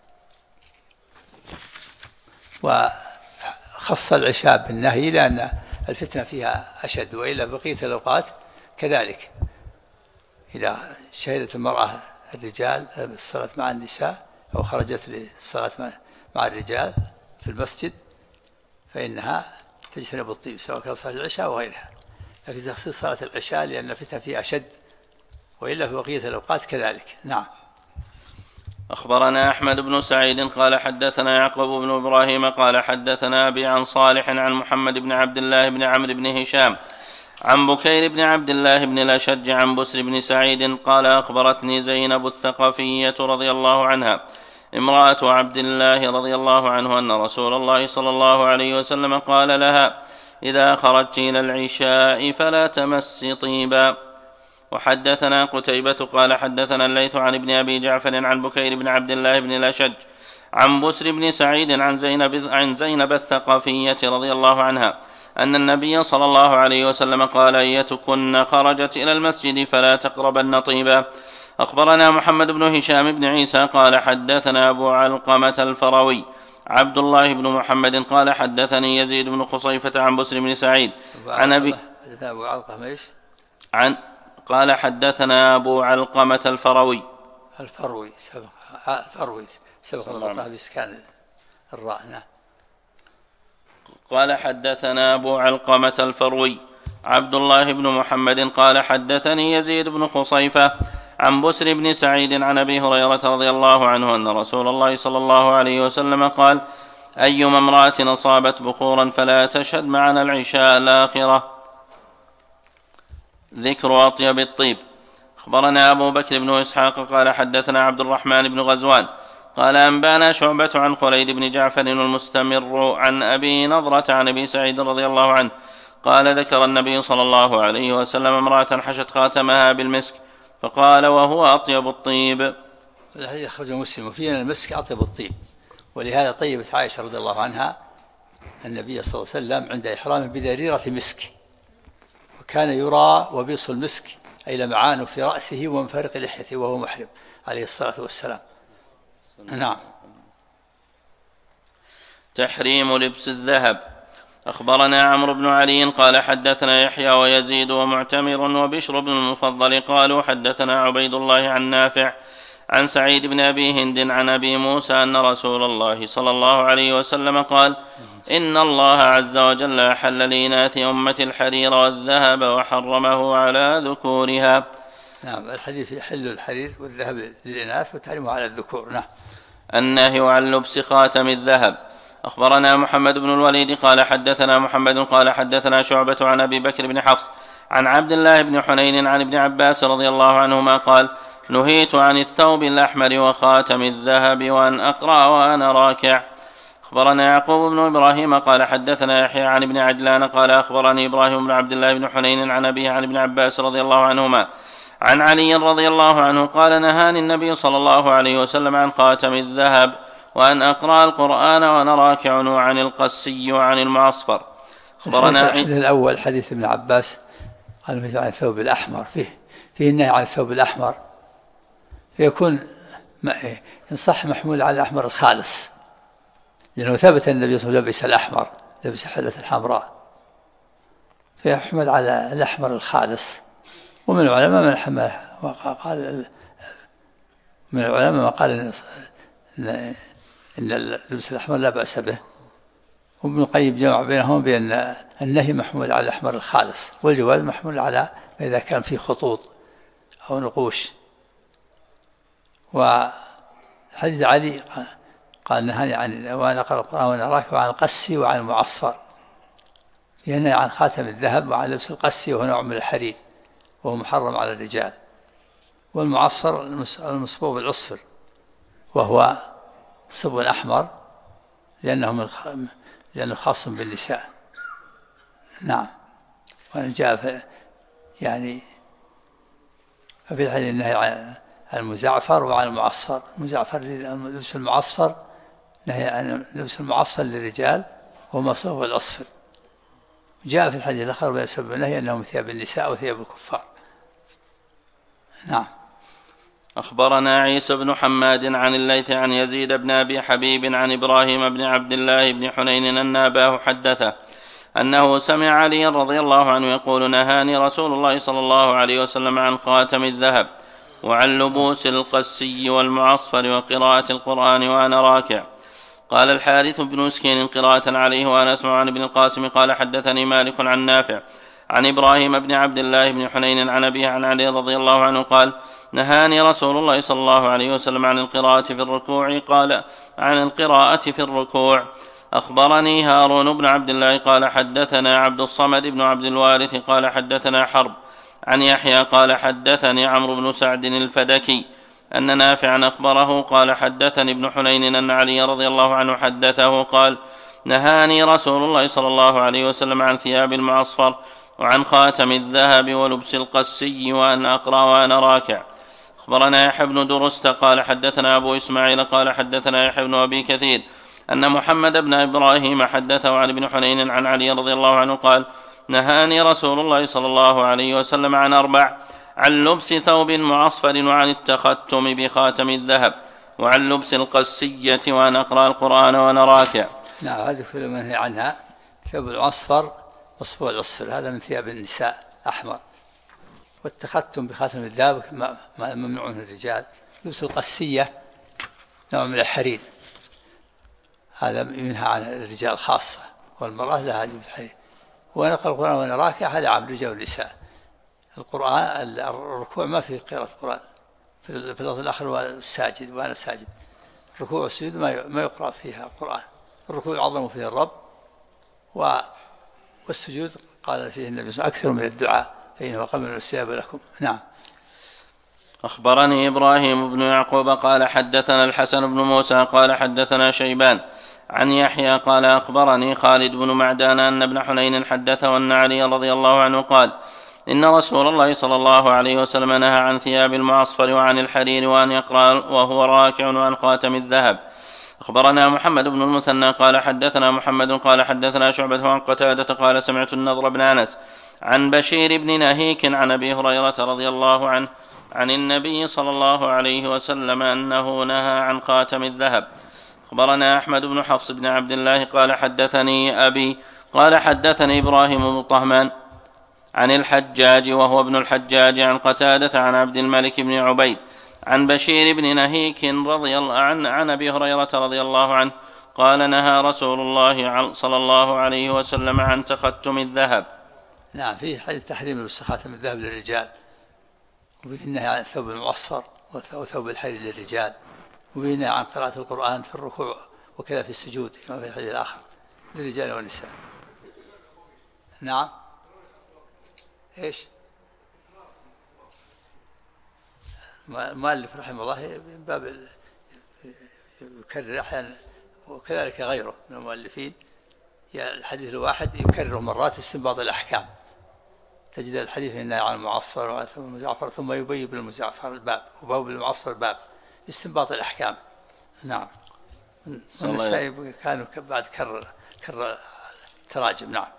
وخص العشاء بالنهي لأن الفتنة فيها أشد، وإلا بقية الأوقات كذلك. إذا شهدت المرأة الرجال الصلاة مع النساء أو خرجت للصلاة مع الرجال في المسجد فإنها تجتنب الطيب سواء كان صلاة العشاء أو غيرها، لكن تخصيص صلاة العشاء لأن الفتنة فيها أشد، وإلا في بقية الأوقات كذلك. نعم. أخبرنا أحمد بن سعيد قال حدثنا يعقوب بن إبراهيم قال حدثنا أبي عن صالح عن محمد بن عبد الله بن عمرو بن هشام عن بكير بن عبد الله بن الأشج عن بسر بن سعيد قال أخبرتني زينب الثقفية رضي الله عنها امرأة عبد الله رضي الله عنه أن رسول الله صلى الله عليه وسلم قال لها إذا خرجت إلى العشاء فلا تمس طيبا. وحدثنا قتيبة قال حدثنا الليث عن ابن أبي جعفر عن بكير بن عبد الله بن الأشج عن بسر بن سعيد عن زينب الثقفية رضي الله عنها أن النبي صلى الله عليه وسلم قال أيتكن خرجت إلى المسجد فلا تقربن طيبا. أخبرنا محمد بن هشام بن عيسى قال حدثنا أبو علقمة الفروي عبد الله بن محمد قال حدثني يزيد بن خصيفة عن بسر بن سعيد عن أبي أبو علقمة إيش؟ قال حدثنا أبو علقمة الفروي سبق الله بإسكان الراء. قال حدثنا أبو علقمة الفروي عبد الله بن محمد قال حدثني يزيد بن خصيفة عن بسر بن سعيد عن أبي هريرة رضي الله عنه أن رسول الله صلى الله عليه وسلم قال أيما امرأة أصابت بخورا فلا تشهد معنا العشاء الآخرة. ذكر أطيب الطيب. أخبرنا أبو بكر بن إسحاق قال حدثنا عبد الرحمن بن غزوان قال أنبانا شعبة عن خليد بن جعفر المستمر عن أبي نضرة عن أبي سعيد رضي الله عنه قال ذكر النبي صلى الله عليه وسلم امرأة حشت خاتمها بالمسك فقال وهو أطيب الطيب. الحديث أخرجه مسلم. وفيه أن المسك أطيب الطيب، ولهذا طيبت عائشة رضي الله عنها النبي صلى الله عليه وسلم عند إحرامه بذريرة مسك، وكان يرى وبيص المسك أي لمعانه في رأسه ومنفرق لحيته وهو محرم عليه الصلاة والسلام. نعم. تحريم لبس الذهب. أخبرنا عمرو بن علي قال حدثنا يحيى ويزيد ومعتمر وبشر بن المفضل قالوا حدثنا عبيد الله عن نافع عن سعيد بن أبي هند عن أبي موسى أن رسول الله صلى الله عليه وسلم قال إن الله عز وجل أحل لإناث أمة الحرير والذهب وحرمه على ذكورها. نعم. الحديث يحل الحرير والذهب للإناث وتحرمه على الذكور. نعم. النهي عن لبس خاتم الذهب. أخبرنا محمد بن الوليد قال حدثنا محمد قال حدثنا شعبة عن أبي بكر بن حفص عن عبد الله بن حنين عن ابن عباس رضي الله عنهما قال نهيت عن الثوب الأحمر وخاتم الذهب وأن أقرأ وأنا راكع. أخبرنا يعقوب بن إبراهيم قال حدثنا يحيى عن ابن عجلان قال أخبرني إبراهيم بن عبد الله بن حنين عن أبيه عن ابن عباس رضي الله عنهما عن علي رضي الله عنه قال نهاني النبي صلى الله عليه وسلم عن خاتم الذهب وأن أقرأ القرآن وأنا راكع وعن القسي وعن المعصفر. أخبرنا الأول حديث ابن عباس قال عن الثوب الأحمر فيه النهي عن الثوب الأحمر، فيكون إن صح محمول على الأحمر الخالص، لأنه ثبت أن النبي صلى الله عليه وسلم لبس الأحمر، لبس حلة الحمراء، فيحمل على الأحمر الخالص. ومن العلماء من حمل وقال من العلماء ما قال إن اللبس الأحمر لا بأس به، وابن القيم جمع بينهم بأن النهي محمول على الأحمر الخالص، والجواز محمول على إذا كان فيه خطوط أو نقوش. وحديث علي قال نهاني عن وأنا أقرأ القرآن وأنا راكع وعن القسي وعن المعصفر، فيه النهي عن خاتم الذهب وعن لبس القسي وهو نوع من الحرير وهو محرم على الرجال، والمعصفر المصبوغ بالعصفر وهو صبغ أحمر لأنه خاص بالنساء. نعم. وأن جاء يعني ففي الحديث النهي عن المزعفر وعن المعصفر. المزعفر لبس المعصفر، نهي عن لبس المعصفر للرجال وهو مصبوغ بالعصفر. جاء في الحديث الآخر بسبب النهي أنهم ثياب النساء وثياب الكفار. نعم. أخبرنا عيسى بن حماد عن الليث عن يزيد بن أبي حبيب عن إبراهيم بن عبد الله بن حنين أن أباه حدثه أنه سمع علي رضي الله عنه يقول نهاني رسول الله صلى الله عليه وسلم عن خاتم الذهب وعن لبوس القسي والمعصفر وقراءة القرآن وأنا راكع. قال الحارث بن مسكين قراءة عليه وأنا أسمع عن ابن القاسم قال حدثني مالك عن نافع عن إبراهيم بن عبد الله بن حنين عن أبيه عن علي رضي الله عنه قال نهاني رسول الله صلى الله عليه وسلم عن القراءة في الركوع قال عن القراءة في الركوع. أخبرني هارون بن عبد الله قال حدثنا عبد الصمد بن عبد الوارث قال حدثنا حرب عن يحيى قال حدثني عمرو بن سعد الفدكي أن نافعا أخبره قال حدثني ابن حنين أن علي رضي الله عنه حدثه قال نهاني رسول الله صلى الله عليه وسلم عن ثياب المعصفر وعن خاتم الذهب ولبس القسي وأن أقرأ وأنا راكع. أخبرنا يحيى بن درست قال حدثنا أبو إسماعيل قال حدثنا يحيى بن أبي كثير أن محمد بن إبراهيم حدثه عن ابن حنين عن علي رضي الله عنه قال نهاني رسول الله صلى الله عليه وسلم عن 4: عن لبس ثوب معصفر وعن التختم بخاتم الذهب وعن لبس القسية وأن أقرأ القرآن وأنا راكع. نعم. هذه كل منهي عنها. ثوب العصفر مصبوغ العصفر هذا من ثياب النساء أحمر، والتختم بخاتم الذهب ممنوع من الرجال. لبس القسية نوع من الحرير هذا ينهى عن الرجال خاصة، والمرأة لها جلد الحرير. وأنا أقرأ القرآن وأنا راكع هذا عام الرجال والنساء. القرآن الركوع ما فيه قراءة القرآن، في اللفظ الآخر والساجد وأنا ساجد. الركوع والسجود ما يقرأ فيها القرآن. الركوع يعظم فيه الرب، والسجود قال فيه النبي صلى الله عليه وسلم أكثر من الدعاء فإنه قبل الاستجابة لكم. نعم. أخبرني إبراهيم بن يعقوب قال حدثنا الحسن بن موسى قال حدثنا شيبان عن يحيى قال أخبرني خالد بن معدان أن ابن حنين حدثه أن علي رضي الله عنه قال إن رسول الله صلى الله عليه وسلم نهى عن ثياب المعصفر وعن الحرير وأن يقرأ وهو راكع وعن خاتم الذهب. أخبرنا محمد بن المثنى قال حدثنا محمد قال حدثنا شعبة عن قتادة قال سمعت النضر بن أنس عن بشير بن نهيك عن أبي هريرة رضي الله عنه عن النبي صلى الله عليه وسلم أنه نهى عن خاتم الذهب. أخبرنا أحمد بن حفص بن عبد الله قال حدثني أبي قال حدثني إبراهيم بن طهمان عن الحجاج وهو ابن الحجاج عن قتادة عن عبد الملك بن عبيد عن بشير بن نهيك رضي الله عن أبي هريرة رضي الله عنه قال نهى رسول الله صلى الله عليه وسلم عن تختم الذهب. نعم. فيه حديث تحريم لبس خاتم الذهب للرجال، وفيه النهي عن الثوب المعصفر وثوب الحرير للرجال، وفيه النهي عن قراءة القرآن في الركوع وكذا في السجود كما في الحديث الآخر للرجال والنساء. نعم. إيش؟ المؤلف رحمه الله من باب يكرر أحيانا، وكذلك غيره من المؤلفين الحديث الواحد يكرره مرات استنباط الأحكام. تجد الحديث في النهي عن المعصفر والمزعفر ثم يبين بالمزعفر الباب وباب المعصفر الباب استنباط الأحكام. نعم. والنسائي كانوا بعد كرر تراجم. نعم.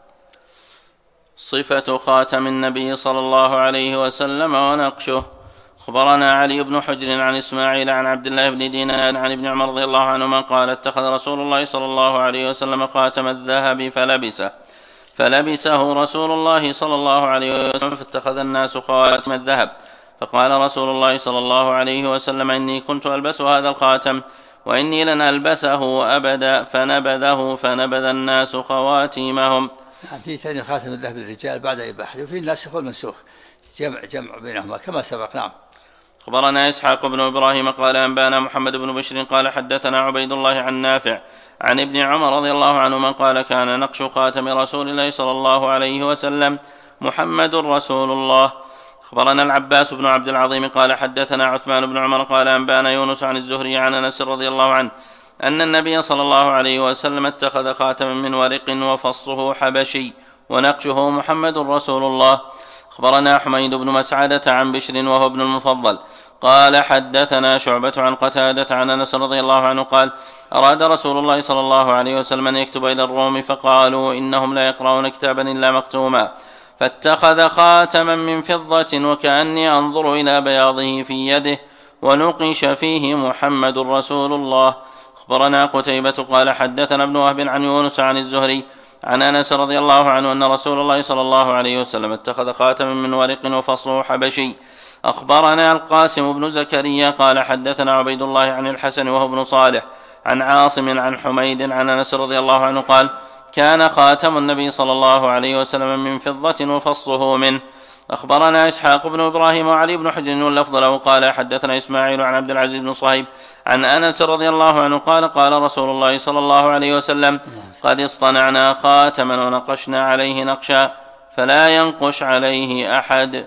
صفة خاتم النبي صلى الله عليه وسلم ونقشه. أخبرنا علي بن حجر عن إسماعيل عن عبد الله بن دينار عن ابن عمر رضي الله عنهما قال اتخذ رسول الله صلى الله عليه وسلم خاتم الذهب فلبسه رسول الله صلى الله عليه وسلم فاتخذ الناس خاتم الذهب، فقال رسول الله صلى الله عليه وسلم إني كنت ألبس هذا الخاتم وإني لن ألبسه أبدا، فنبذ الناس خواتيمهم. في ثاني خاتم الذهب للرجال بعد إباحته، وفي الناسخ والمنسوخ جمع بينهما كما سبق. نعم. أخبرنا إسحاق بن إبراهيم قال أنبانا محمد بن بشر قال حدثنا عبيد الله عن نافع عن ابن عمر رضي الله عنهما قال كان نقش خاتم رسول الله صلى الله عليه وسلم محمد رسول الله. أخبرنا العباس بن عبد العظيم قال حدثنا عثمان بن عمر قال أنبانا يونس عن الزهري عن أنس رضي الله عنه أن النبي صلى الله عليه وسلم اتخذ خاتما من ورق وفصه حبشي ونقشه محمد رسول الله. أخبرنا حميد بن مسعدة عن بشر وهو ابن المفضل قال حدثنا شعبة عن قتادة عن أنس رضي الله عنه قال أراد رسول الله صلى الله عليه وسلم أن يكتب إلى الروم فقالوا إنهم لا يقرؤون كتابا إلا مختوما، فاتخذ خاتما من فضة وكأني أنظر إلى بياضه في يده ونقش فيه محمد رسول الله. أخبرنا قتيبة قال حدثنا ابن وهب عن يونس عن الزهري عن أنس رضي الله عنه أن رسول الله صلى الله عليه وسلم اتخذ خاتما من ورق وفصه حبشي. أخبرنا القاسم بن زكريا قال حدثنا عبيد الله عن الحسن وهو ابن صالح عن عاصم عن حميد عن أنس رضي الله عنه قال كان خاتم النبي صلى الله عليه وسلم من فضة وفصه منه. أخبرنا إسحاق بن إبراهيم وعلي بن حجر واللفظ له قال حدثنا إسماعيل عن عبد العزيز بن صهيب عن أنس رضي الله عنه قال قال رسول الله صلى الله عليه وسلم قد اصطنعنا خاتما ونقشنا عليه نقشا فلا ينقش عليه أحد.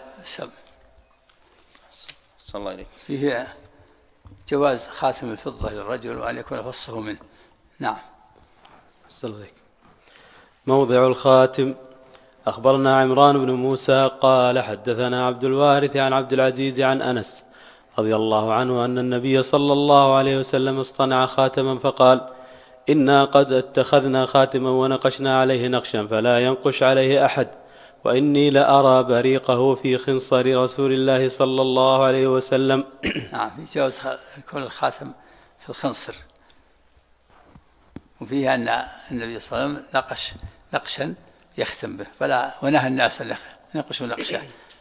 صلى الله عليه. فيه جواز خاتم الفضة للرجل وأن يكون فصه منه. نعم. صلى الله عليه. موضع الخاتم. أخبرنا عمران بن موسى قال حدثنا عبد الوارث عن عبد العزيز عن أنس رضي الله عنه أن النبي صلى الله عليه وسلم اصطنع خاتما فقال إنا قد اتخذنا خاتما ونقشنا عليه نقشا فلا ينقش عليه أحد، وإني لأرى بريقه في خنصر رسول الله صلى الله عليه وسلم. نعم. في جواز يكون الخاتم في الخنصر، وفيها أن النبي صلى الله عليه وسلم نقش نقشا يختم به ونهى الناس أن ينقشوا نقشا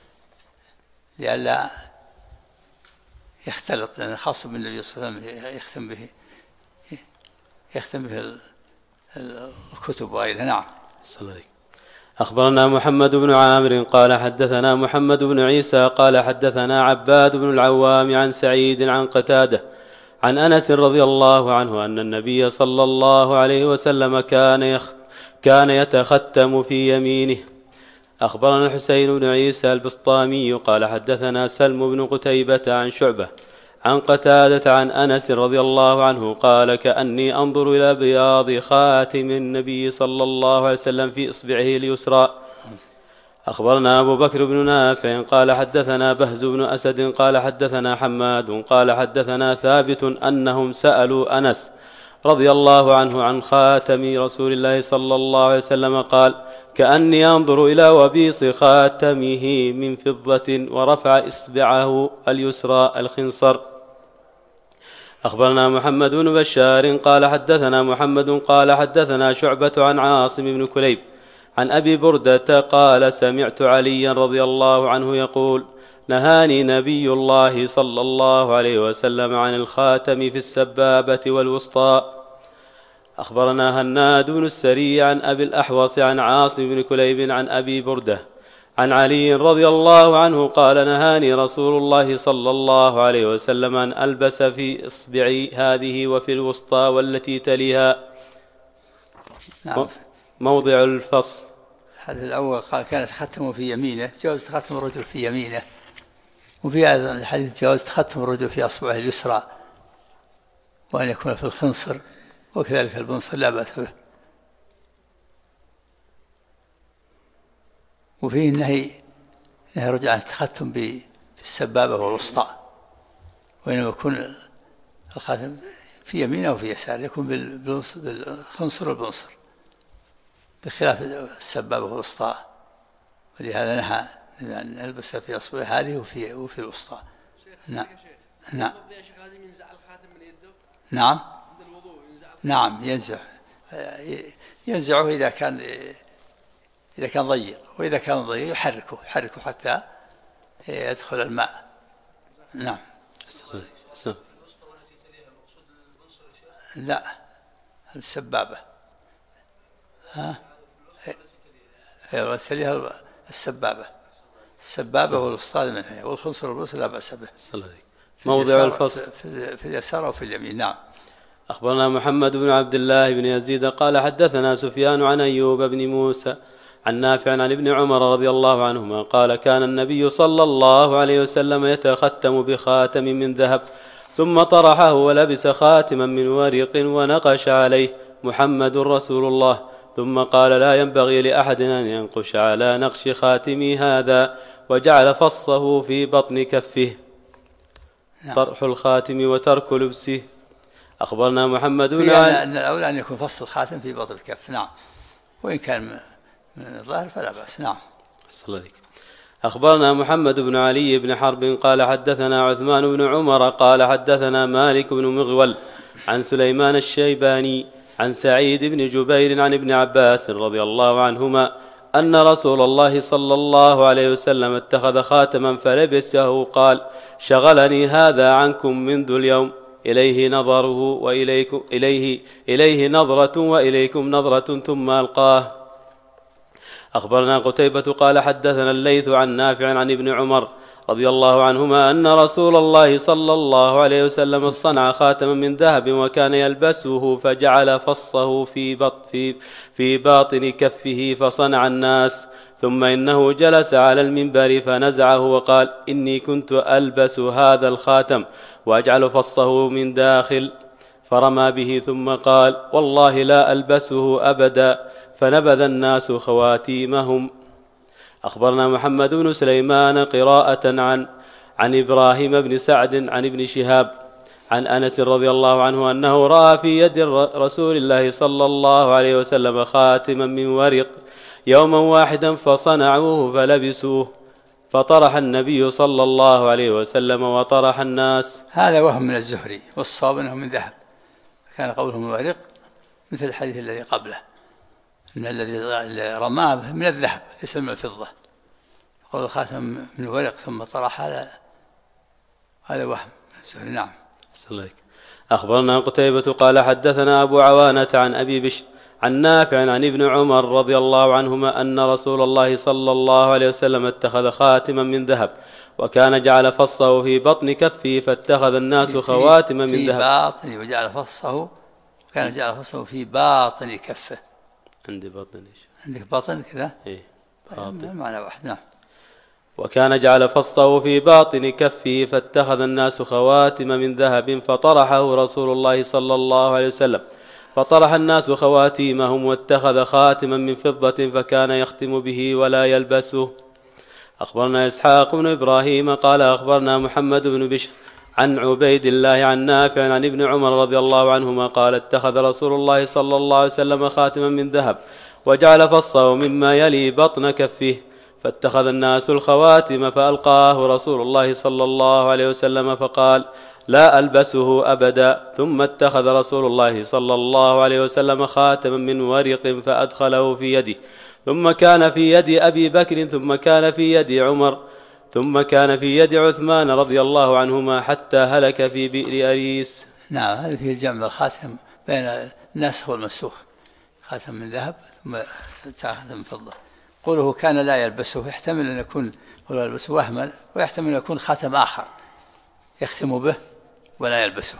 لئلا يختلط، لأن خاص بالنبي صلى الله عليه وسلم يختم به الكتب وغيرها. نعم. صلى الله عليه. أخبرنا محمد بن عامر قال حدثنا محمد بن عيسى قال حدثنا عباد بن العوام عن سعيد عن قتادة عن أنس رضي الله عنه أن النبي صلى الله عليه وسلم كان يتختم في يمينه. أخبرنا الحسين بن عيسى البسطامي قال حدثنا سلم بن قتيبة عن شعبة عن قتادة عن أنس رضي الله عنه قال كأني أنظر إلى بياض خاتم النبي صلى الله عليه وسلم في إصبعه اليسرى. أخبرنا أبو بكر بن نافع قال حدثنا بهز بن أسد قال حدثنا حماد قال حدثنا ثابت أنهم سألوا أنس رضي الله عنه عن خاتم رسول الله صلى الله عليه وسلم قال كأني أنظر إلى وبيص خاتمه من فضة ورفع إصبعه اليسرى الخنصر. أخبرنا محمد بن بشار قال حدثنا محمد قال حدثنا شعبة عن عاصم بن كليب عن أبي بردة قال سمعت عليا رضي الله عنه يقول نهاني نبي الله صلى الله عليه وسلم عن الخاتم في السبابة والوسطى. أخبرنا هناد بن السري عن أبي الأحوص عن عاصم بن كليب عن أبي بردة عن علي رضي الله عنه قال نهاني رسول الله صلى الله عليه وسلم أن ألبس في إصبعي هذه وفي الوسطى والتي تليها. نعم. موضع الفصل. الحديث الأول قال كانت تختم في يمينه، جواز تختم الرجل في يمينه. وفي أيضا الحديث جواز تختم الرجل في أصبعه اليسرى، وأن يكون في الخنصر، وكذلك البنصر لا بأس به. وفيه النهي رجع عن التختم بالسبابة والوسطى، وإنما يكون الخاتم في يمينه وفي يسار، يكون بالخنصر والبنصر بخلاف السبابة والوسطى. ولهذا نهى أن يلبس في أصبعه هذه وفي الوسطى. نعم. نعم. نعم. نعم ينزعه إذا كان ضيق، وإذا كان ضيق يحركه حتى يدخل الماء. نعم. لا، السبابة. تليها السبابة والوسطى منها، والخنصر والبنصر لا بأس به. موضع الفصل في اليسار وفي اليمين. نعم. أخبرنا محمد بن عبد الله بن يزيد قال حدثنا سفيان عن أيوب بن موسى عن نافع عن ابن عمر رضي الله عنهما قال كان النبي صلى الله عليه وسلم يتختم بخاتم من ذهب ثم طرحه ولبس خاتما من ورق ونقش عليه محمد رسول الله، ثم قال لا ينبغي لأحد أن ينقش على نقش خاتمي هذا، وجعل فصه في بطن كفه. طرح الخاتم وترك لبسه. أخبرنا محمد بن أن الأولى أن يكون فص الخاتم في بطن الكف. نعم. وإن كان من الظاهر فلا بأس. نعم. أخبرنا محمد بن علي بن حرب قال حدثنا عثمان بن عمر قال حدثنا مالك بن مغول عن سليمان الشيباني عن سعيد بن جبير عن ابن عباس رضي الله عنهما أن رسول الله صلى الله عليه وسلم اتخذ خاتما فلبسه قال شغلني هذا عنكم منذ اليوم، إليه نظره إليه نظرة وإليكم نظرة ثم ألقاه. أخبرنا قتيبة قال حدثنا الليث عن نافع عن ابن عمر رضي الله عنهما أن رسول الله صلى الله عليه وسلم اصطنع خاتما من ذهب وكان يلبسه فجعل فصه في باطن كفه فصنع الناس، ثم إنه جلس على المنبر فنزعه وقال إني كنت ألبس هذا الخاتم وأجعل فصه من داخل، فرمى به ثم قال والله لا ألبسه أبدا، فنبذ الناس خواتيمهم. أخبرنا محمد بن سليمان قراءة عن إبراهيم بن سعد عن ابن شهاب عن أنس رضي الله عنه أنه رأى في يد رسول الله صلى الله عليه وسلم خاتما من ورق يوما واحدا فصنعوه فلبسوه، فطرح النبي صلى الله عليه وسلم وطرح الناس. هذا وهم من الزهري، والصواب أنه من ذهب، كان قوله من ورق مثل الحديث الذي قبله إن الذي رماه من الذهب ليس من الفضة، قول خاتم من ورق ثم طرح هذا وهم الزهري. نعم. أخبرنا قتيبة قال حدثنا أبو عوانة عن أبي بشر عن نافع عن ابن عمر رضي الله عنهما أن رسول الله صلى الله عليه وسلم اتخذ خاتما من ذهب وكان جعل فصه في بطن كفه فاتخذ الناس خواتم من ذهب. في باطن وجعل فصه، وكان جعل فصه في باطن كفه. عندي بطن. عندك باطن كذا؟ إيه معنى واحد. نعم. وكان جعل فصه في باطن كفه فاتخذ الناس خواتم من ذهب فطرحه رسول الله صلى الله عليه وسلم، فطرح الناس خواتيمهم واتخذ خاتما من فضة فكان يختم به ولا يلبسه. أخبرنا إسحاق بن إبراهيم قال أخبرنا محمد بن بشر عن عبيد الله عن نافع عن ابن عمر رضي الله عنهما قال اتخذ رسول الله صلى الله عليه وسلم خاتما من ذهب وجعل فصه مما يلي بطن كفه، فاتخذ الناس الخواتم فألقاه رسول الله صلى الله عليه وسلم فقال لا ألبسه أبدا، ثم اتخذ رسول الله صلى الله عليه وسلم خاتما من ورق فأدخله في يده، ثم كان في يد أبي بكر، ثم كان في يد عمر، ثم كان في يد عثمان رضي الله عنهما حتى هلك في بئر أريس. نعم. هذا فيه الجمع الخاتم بين الناسخ والمنسوخ، خاتم من ذهب ثم خاتم من فضة، قوله كان لا يلبسه يحتمل أن يكون قوله يلبسه وهما، ويحتمل أن يكون خاتم آخر يختم به ولا يلبسه.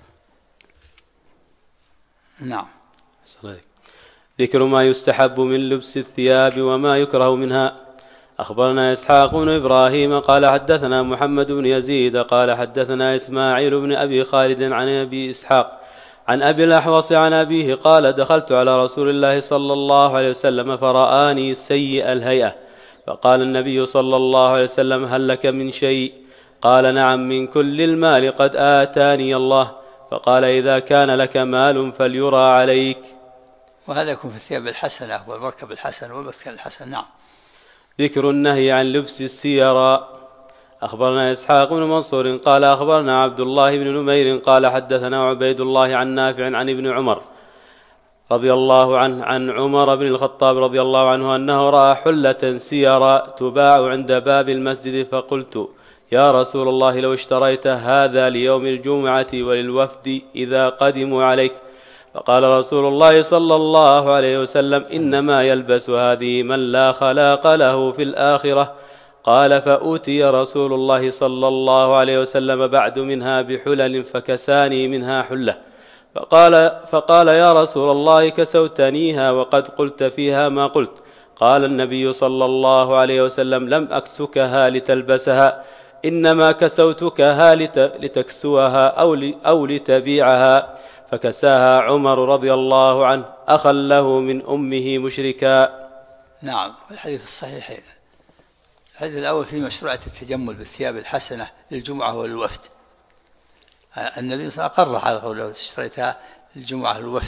نعم. ذكر ما يستحب من لبس الثياب وما يكره منها. أخبرنا إسحاق بن إبراهيم قال حدثنا محمد بن يزيد قال حدثنا إسماعيل بن أبي خالد عن أبي إسحاق عن أبي الأحوص عن أبيه قال دخلت على رسول الله صلى الله عليه وسلم فرآني سيء الهيئة، فقال النبي صلى الله عليه وسلم هل لك من شيء؟ قال نعم، من كل المال قد آتاني الله. فقال إذا كان لك مال فليرى عليك. وهذا يكون في الثياب الحسنة والمركب الحسن والمسكن الحسن. نعم. ذكر النهي عن لبس السيارة. أخبرنا إسحاق بن منصور قال أخبرنا عبد الله بن نمير قال حدثنا عبيد الله عن نافع عن ابن عمر رضي الله عنه عن عمر بن الخطاب رضي الله عنه أنه رأى حلة سيارة تباع عند باب المسجد، فقلت يا رسول الله لو اشتريت هذا ليوم الجمعة وللوفد إذا قدموا عليك. فقال رسول الله صلى الله عليه وسلم إنما يلبس هذه من لا خلاق له في الآخرة. قال فأوتي رسول الله صلى الله عليه وسلم بعد منها بحلل فكساني منها حلة، فقال يا رسول الله كسوتنيها وقد قلت فيها ما قلت. قال النبي صلى الله عليه وسلم لم أكسكها لتلبسها، إنما كسوتكها لتكسوها أو لتبيعها. فكساها عمر رضي الله عنه أخا له من أمه مشركا. نعم. الحديث الصحيحين. الحديث الأول فيه مشروعية التجمل بالثياب الحسنة للجمعة والوفد. النبي صلى الله عليه وسلم أقر على قوله اشتريتها للجمعة والوفد،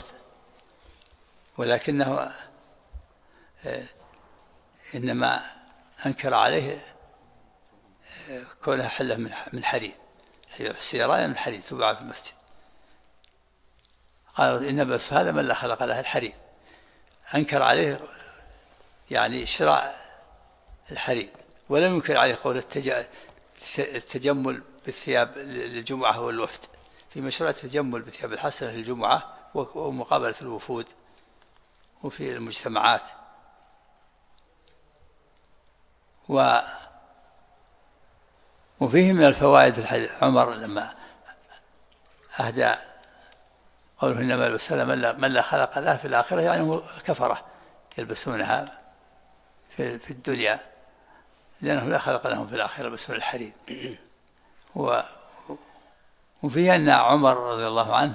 ولكنه إنما أنكر عليه كونها حلة من حرير، السيارة من حرير تباع في المسجد. قال إن بس هذا من لا خلق له الحرير، أنكر عليه يعني شراء الحرير، ولم ينكر عليه قول التجمل بالثياب للجمعة والوفد. في مشروع التجمل بالثياب الحسنة للجمعة ومقابلة الوفود وفي المجتمعات. وفيه من الفوائد في الحديث عمر لما أهدى قوله إنما يلبس من لا خلق له في الآخرة، يعني الكفرة يلبسونها في الدنيا لأنه لا خلق لهم في الآخرة يلبسون الحرير. وفيه أن عمر رضي الله عنه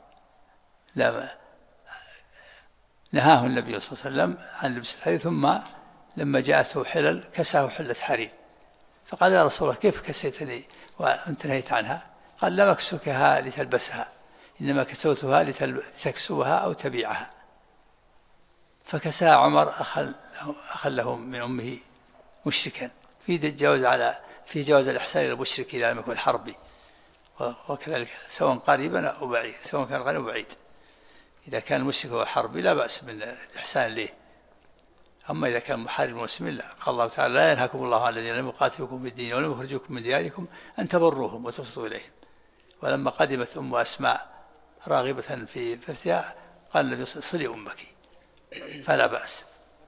نهاه النبي صلى الله عليه وسلم عن لبس الحرير، ثم لما جاءته حلل كساه حلة حرير. فقال يا رسول الله كيف كسيتني وأنت نهيت عنها؟ قال لم أكسكها لتلبسها، إنما كسوتها لتكسوها أو تبيعها. فكساها عمر أخا له من أمه مشركا، في جواز الإحسان إلى المشرك إذا لم يكن حربي، وكذلك سواء قريبا أو بعيد، سواء كان قريب أو بعيد. إذا كان المشرك هو حربي لا بأس بالإحسان له، أما إذا كان محارب المسلمين لا. قال الله تعالى لا ينهاكم الله عن الذين لم يقاتلوكم في الدين ولم يخرجوكم من دياركم أن تبروهم وتقسطوا إليهم. ولما قدمت أم أسماء راغبة في فتيها قال النبي صلي أمك، فلا بأس.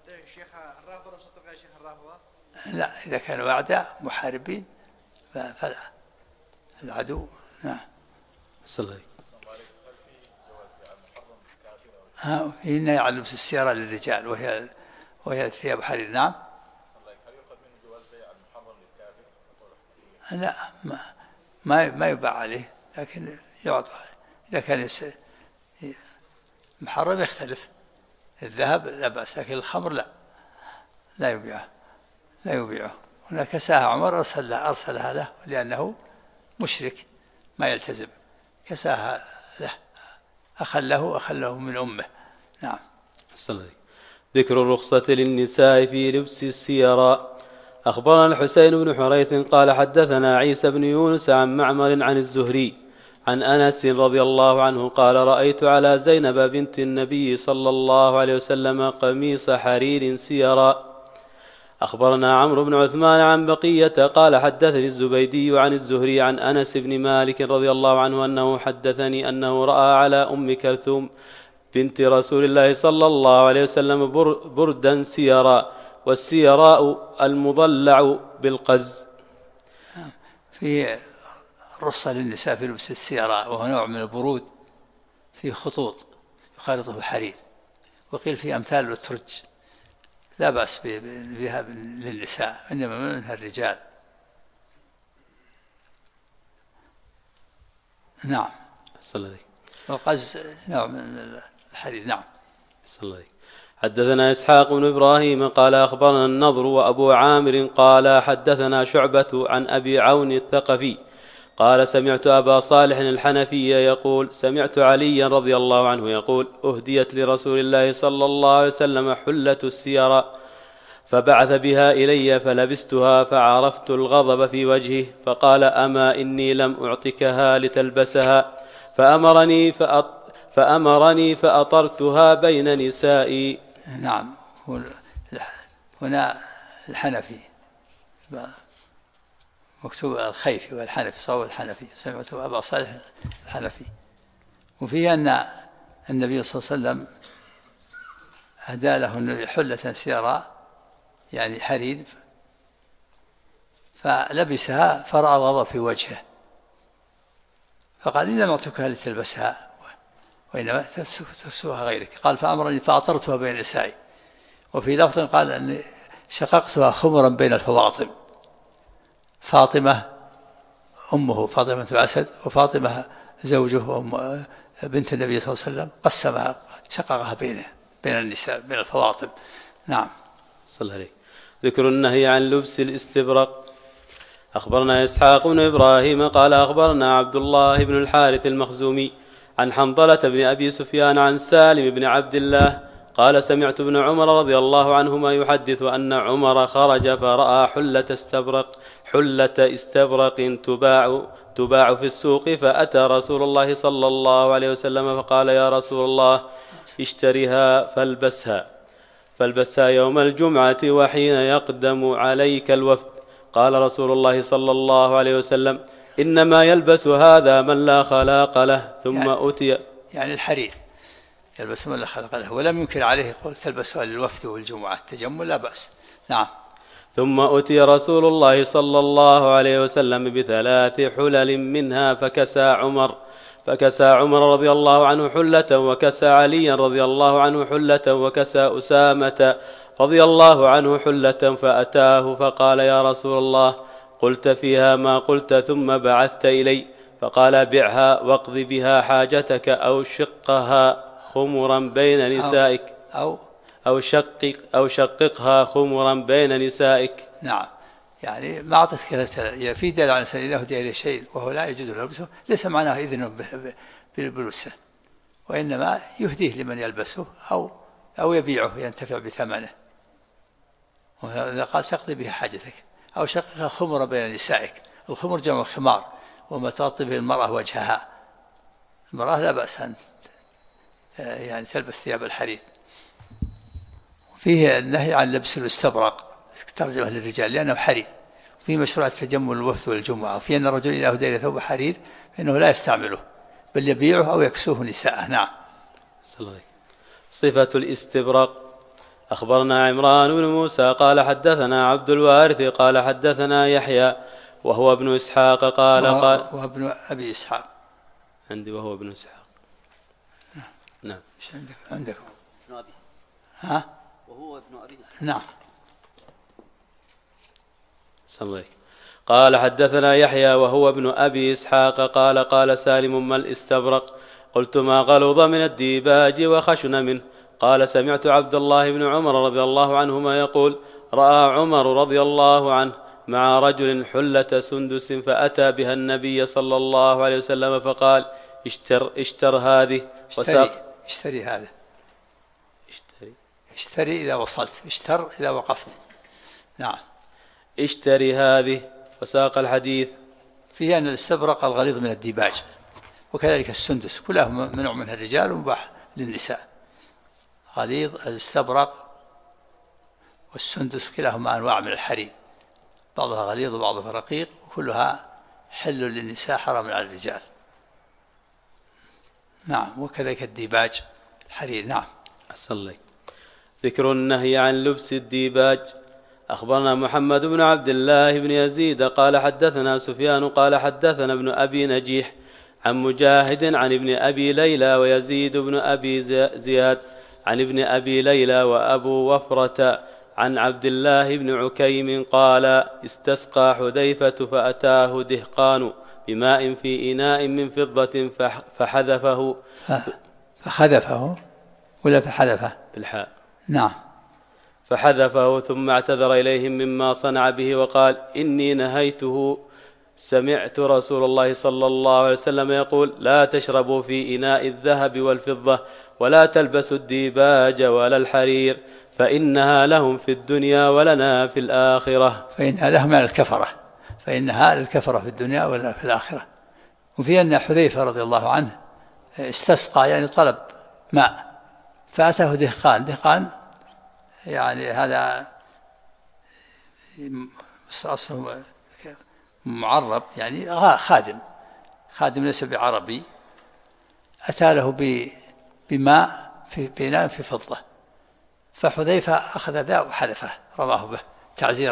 لا، إذا كانوا أعداء محاربين فلا، العدو. نعم. في النهي عن لبس السيارة للرجال وهي ثياب حرير. نعم. لا، ما يباع عليه، لكن يعطى إذا كان محرم يختلف. الذهب لا بأس، لكن الخمر لا يبيعه. هنا كساها عمر أرسلها له لأنه مشرك ما يلتزم، كساها له أخا له من أمه. نعم. ذكر الرخصة للنساء في لبس السيارة. أخبرنا الحسين بن حريث قال حدثنا عيسى بن يونس عن معمر عن الزهري عن أنس رضي الله عنه قال رأيت على زينب بنت النبي صلى الله عليه وسلم قميص حرير سيارا. أخبرنا عمرو بن عثمان عن بقية قال حدثني الزبيدي عن الزهري عن أنس بن مالك رضي الله عنه أنه حدثني أنه رأى على أم كلثوم بنت رسول الله صلى الله عليه وسلم بردا سيارا، والسيراء المضلع بالقز. في رصة للنساء في لبس السيراء، وهو نوع من البرود في خطوط يخالطه حرير، وقيل في أمثال الأترج، لا بأس بها للنساء، إنما منها الرجال. نعم. صلى الله عليه. والقز نوع من الحرير. نعم. صلى الله عليه. حدثنا إسحاق بن إبراهيم قال أخبرنا النضر وأبو عامر قال حدثنا شعبة عن أبي عون الثقفي قال سمعت أبا صالح الحنفي يقول سمعت عليا رضي الله عنه يقول أهديت لرسول الله صلى الله عليه وسلم حلة السيراء فبعث بها إلي فلبستها فعرفت الغضب في وجهه فقال أما إني لم أعطكها لتلبسها فأمرني فأطرتها بين نسائي. نعم. هنا الحنفي مكتوب الخيفي والحنفي، صواب الحنفي، سمعت أبا صالح الحنفي. وفيه أن النبي صلى الله عليه وسلم أهدى له حلة سيراء يعني حرير، فلبسها فرأى الغضب في وجهه فقال إن لم أعطكها لتلبسها وإنما تكسوها غيرك. قال فأمرني فأطرتها بين نسائي. وفي لفظ قال أني شققتها خمرا بين الفواطم. فاطمة أمه فاطمة أسد، وفاطمة زوجه بنت النبي صلى الله عليه وسلم، قسمها شققها بين النساء بين الفواطم. نعم. صلى الله عليه. ذكر النهي عن لبس الاستبرق. أخبرنا إسحاق بن إبراهيم قال أخبرنا عبد الله بن الحارث المخزومي عن حنظلة بن أبي سفيان عن سالم بن عبد الله قال سمعت ابن عمر رضي الله عنهما يحدث أن عمر خرج فرأى حلة استبرق تباع في السوق، فأتى رسول الله صلى الله عليه وسلم فقال يا رسول الله اشترها فالبسها يوم الجمعة وحين يقدم عليك الوفد. قال رسول الله صلى الله عليه وسلم إنما يلبس هذا من لا خلاق له. ثم أتي يعني الحرير يلبس من لا خلاق له، ولم ينكر عليه يقول تلبسها للوفد والجمعة التجمل لا بأس. نعم. ثم أتي رسول الله صلى الله عليه وسلم بثلاث حلل منها فكسى عمر رضي الله عنه حلة، وكسى عليا رضي الله عنه حلة، وكسى أسامة رضي الله عنه حلة، فأتاه فقال يا رسول الله قلت فيها ما قلت ثم بعثت إلي، فقال بعها واقض بها حاجتك أو شقها خمرا بين نسائك أو شققها خمرا بين نسائك. نعم. يعني ما أعطتك في دليل على الإنسان إذا هدي إليه شيء وهو لا يجوز له لبسه ليس معناه إذنه بلبسه، وإنما يهديه لمن يلبسه أو يبيعه ينتفع بثمنه. وإذا قال تقضي به حاجتك أو شققها خمرا بين نسائك. الخمر جمع خمار، وما تغطي به المرأة وجهها. المرأة لا بأس أن يعني تلبس ثياب الحرير. وفيه النهي عن لبس الاستبرق ترجمة للرجال لأنه حرير. في مشروع تجمل الوفد والجمعة. وفي أن الرجل إذا أهدى إلى ثوب حرير فإنه لا يستعمله بل يبيعه أو يكسوه نساءه. نعم. صفة الاستبرق. أخبرنا عمران بن موسى قال حدثنا عبد الوارث قال حدثنا يحيى وهو ابن إسحاق قال وهو ابن أبي إسحاق عندي وهو ابن إسحاق. نعم. إيش عندكم؟ ابن أبي. ها؟ وهو ابن أبي إسحاق. نعم. صلى. قال حدثنا يحيى وهو ابن أبي إسحاق قال سالم ما الاستبرق؟ قلت ما غلظ من الديباج وخشن منه. قال سمعت عبد الله بن عمر رضي الله عنهما يقول رأى عمر رضي الله عنه مع رجل حلة سندس فأتى بها النبي صلى الله عليه وسلم فقال اشتر هذه اشتري هذا. اشتري إذا وصلت، اشتر إذا وقفت. نعم. اشتري هذه. وساق الحديث. فيه أن الاستبرق الغليظ من الديباج، وكذلك السندس كلهم منوع منها الرجال ومباح للنساء. غليظ الاستبرق والسندس كلاهما أنواع من الحرير، بعضها غليظ وبعضها رقيق، وكلها حل للنساء حرام على الرجال. نعم. وكذلك الديباج الحرير. نعم. أصلي. ذكر النهي عن لبس الديباج. أخبرنا محمد بن عبد الله بن يزيد قال حدثنا سفيان قال حدثنا ابن أبي نجيح عن مجاهد عن ابن أبي ليلى ويزيد بن أبي زياد عن ابن أبي ليلى وأبو وفرة عن عبد الله بن عكيم قال استسقى حذيفة فأتاه دهقان بماء في إناء من فضة فحذفه ولا فحذفه بالحاء نعم فحذفه ثم اعتذر إليهم مما صنع به وقال إني نهيته سمعت رسول الله صلى الله عليه وسلم يقول لا تشربوا في إناء الذهب والفضة ولا تلبسوا الديباج ولا الحرير فإنها لهم في الدنيا ولنا في الآخرة. فإنها لهم على الكفرة، فإنها للكفرة في الدنيا ولنا في الآخرة. وفي أن حذيفة رضي الله عنه استسقى يعني طلب ماء فأتاه دهقان يعني هذا أصله معرب يعني خادم ليس بعربي، أتى له بماء في بناء في فضة، فحذيفة أخذ ذا وحذفه رماه به تعزيرا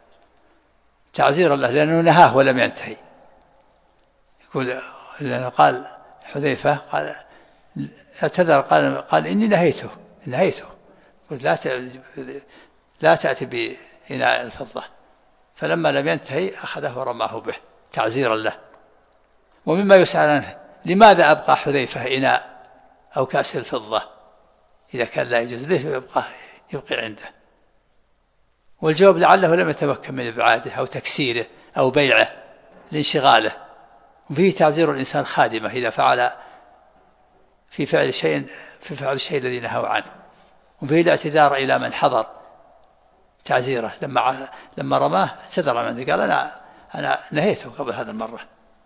له لأنه نهاه ولم ينتهي. يقول لأنه قال حذيفة قال اعتذر قال إني نهيته قلت لا تأتي بإناء الفضة، فلما لم ينتهي أخذه ورماه به تعزيرا له. ومما يسأل عنه لماذا أبقى حذيفة إناء أو كأس الفضة إذا كان لا يجوز، ليش يبقي عنده؟ والجواب لعله لم يتمكن من إبعاده أو تكسيره أو بيعه لانشغاله. وفيه تعزير الإنسان خادمه إذا فعل في فعل الشيء الذي نهوا عنه، وفيه الاعتذار إلى من حضر تعزيره لما رماه اعتذر منه قال أنا نهيته قبل هذا المرة.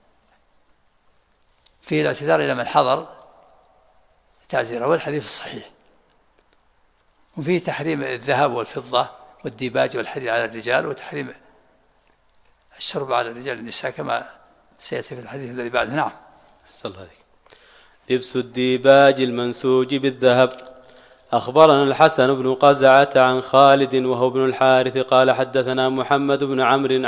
فيه الاعتذار إلى من حضر تعزيره والحديث الصحيح. وفيه تحريم الذهب والفضة والديباج والحرير على الرجال، وتحريم الشرب على الرجال والنساء كما سيأتي في الحديث الذي بعده. نعم. لبس الديباج المنسوج بالذهب. أخبرنا الحسن بن قزعة عن خالد وهو ابن الحارث قال حدثنا محمد بن عمرو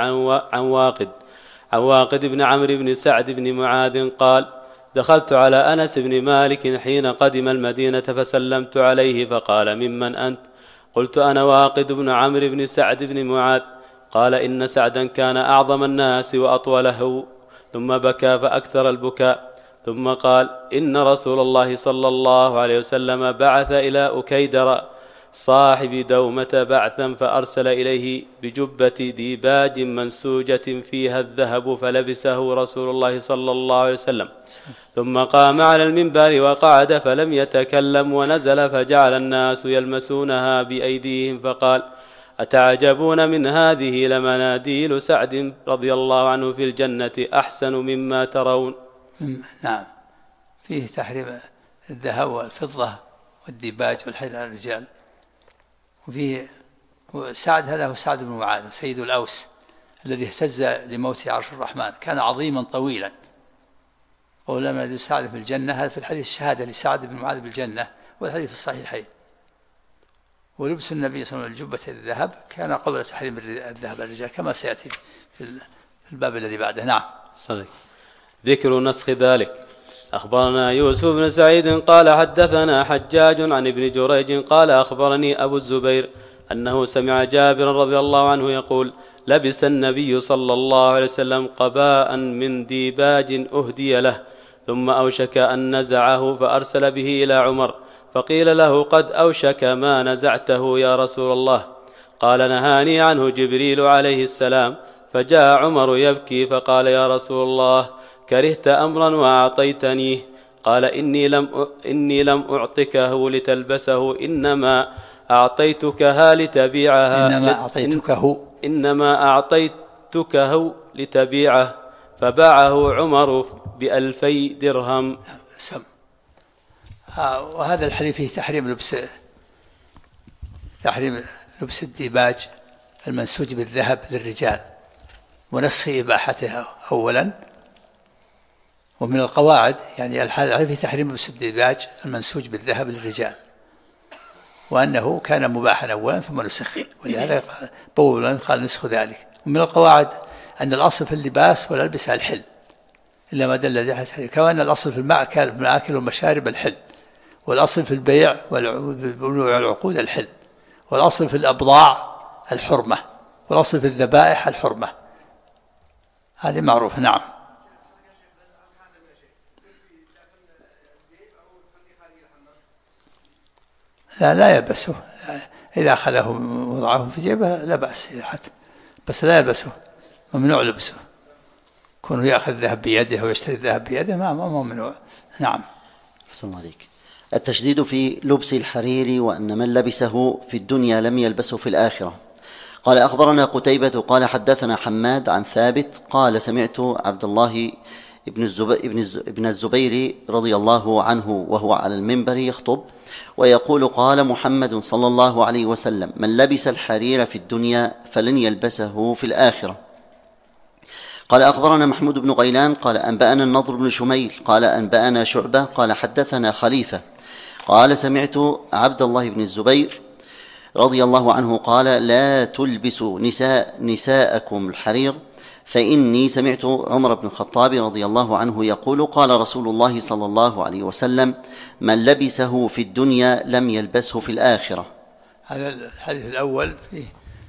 عن واقد بن عمرو بن سعد بن معاذ قال دخلت على أنس بن مالك حين قدم المدينة فسلمت عليه فقال ممن أنت؟ قلت أنا واقد بن عمرو بن سعد بن معاذ. قال إن سعدا كان أعظم الناس وأطوله، ثم بكى فأكثر البكاء، ثم قال إن رسول الله صلى الله عليه وسلم بعث إلى أكيدر صاحب دومة بعثا فأرسل إليه بجبة ديباج منسوجة فيها الذهب فلبسه رسول الله صلى الله عليه وسلم، ثم قام على المنبر وقعد فلم يتكلم ونزل فجعل الناس يلمسونها بأيديهم فقال أتعجبون من هذه لمناديل سعد رضي الله عنه في الجنة أحسن مما ترون. نعم. فيه تحريم الذهب والفضة والديباج والحرير على الرجال. وفيه سعد هذا هو سعد بن معاذ سيد الأوس الذي اهتز لموت عرش الرحمن، كان عظيما طويلا. ولما يدل سعد في الجنة هذا في الحديث الشهادة لسعد بن معاذ بالجنة، والحديث في الصحيحين. ولبس النبي صلى الله عليه وسلم الجبة الذهب كان قبل تحريم الذهب الرجال كما سيأتي في الباب الذي بعده. نعم. صحيح. ذكر نسخ ذلك. أخبرنا يوسف بن سعيد قال حدثنا حجاج عن ابن جريج قال أخبرني أبو الزبير أنه سمع جابر رضي الله عنه يقول لبس النبي صلى الله عليه وسلم قباء من ديباج أهدي له، ثم أوشك أن نزعه فأرسل به إلى عمر فقيل له قد أوشك ما نزعته يا رسول الله. قال نهاني عنه جبريل عليه السلام. فجاء عمر يبكي فقال يا رسول الله كرهت أمرا وأعطيتنيه. قال إني لم أعطكه لتلبسه إنما أعطيتكها لتبيعها. إنما أعطيتكه لتبيعه. فباعه عمر ب2000 درهم. وهذا الحديث فيه تحريم لبس الديباج المنسوج بالذهب للرجال ونسخ إباحته أولا. ومن القواعد يعني الحديث فيه تحريم لبس الديباج المنسوج بالذهب للرجال، وأنه كان مباحا أولا ثم نسخ، ولهذا بولا قال نسخ ذلك. ومن القواعد أن الأصل في اللباس والألبسة الحل إلا ما دل على التحريم، كما أن الأصل في المآكل والمشارب الحل، والأصل في البيع والعقود الحل، والأصل في الأبضاع الحرمة، والأصل في الذبائح الحرمة، هذه معروفة. نعم. لا يلبسه، إذا أخذه وضعه في جيبه لا بأس حتى، بس لا يلبسه، ممنوع لبسه. كونه يأخذ الذهب بيده ويشتري الذهب بيده ما ممنوع. نعم. أحسن الله عليك. التشديد في لبس الحرير وأن من لبسه في الدنيا لم يلبسه في الآخرة. قال أخبرنا قتيبة قال حدثنا حماد عن ثابت قال سمعت عبد الله ابن الزبير رضي الله عنه وهو على المنبر يخطب ويقول قال محمد صلى الله عليه وسلم من لبس الحرير في الدنيا فلن يلبسه في الآخرة. قال أخبرنا محمود بن غيلان قال أنبأنا النضر بن شميل قال أنبأنا شعبة قال حدثنا خليفة قال سمعت عبد الله بن الزبير رضي الله عنه قال لا تلبسوا نساءكم الحرير فإني سمعت عمر بن الخطاب رضي الله عنه يقول قال رسول الله صلى الله عليه وسلم من لبسه في الدنيا لم يلبسه في الآخرة. هذا الحديث الأول فيه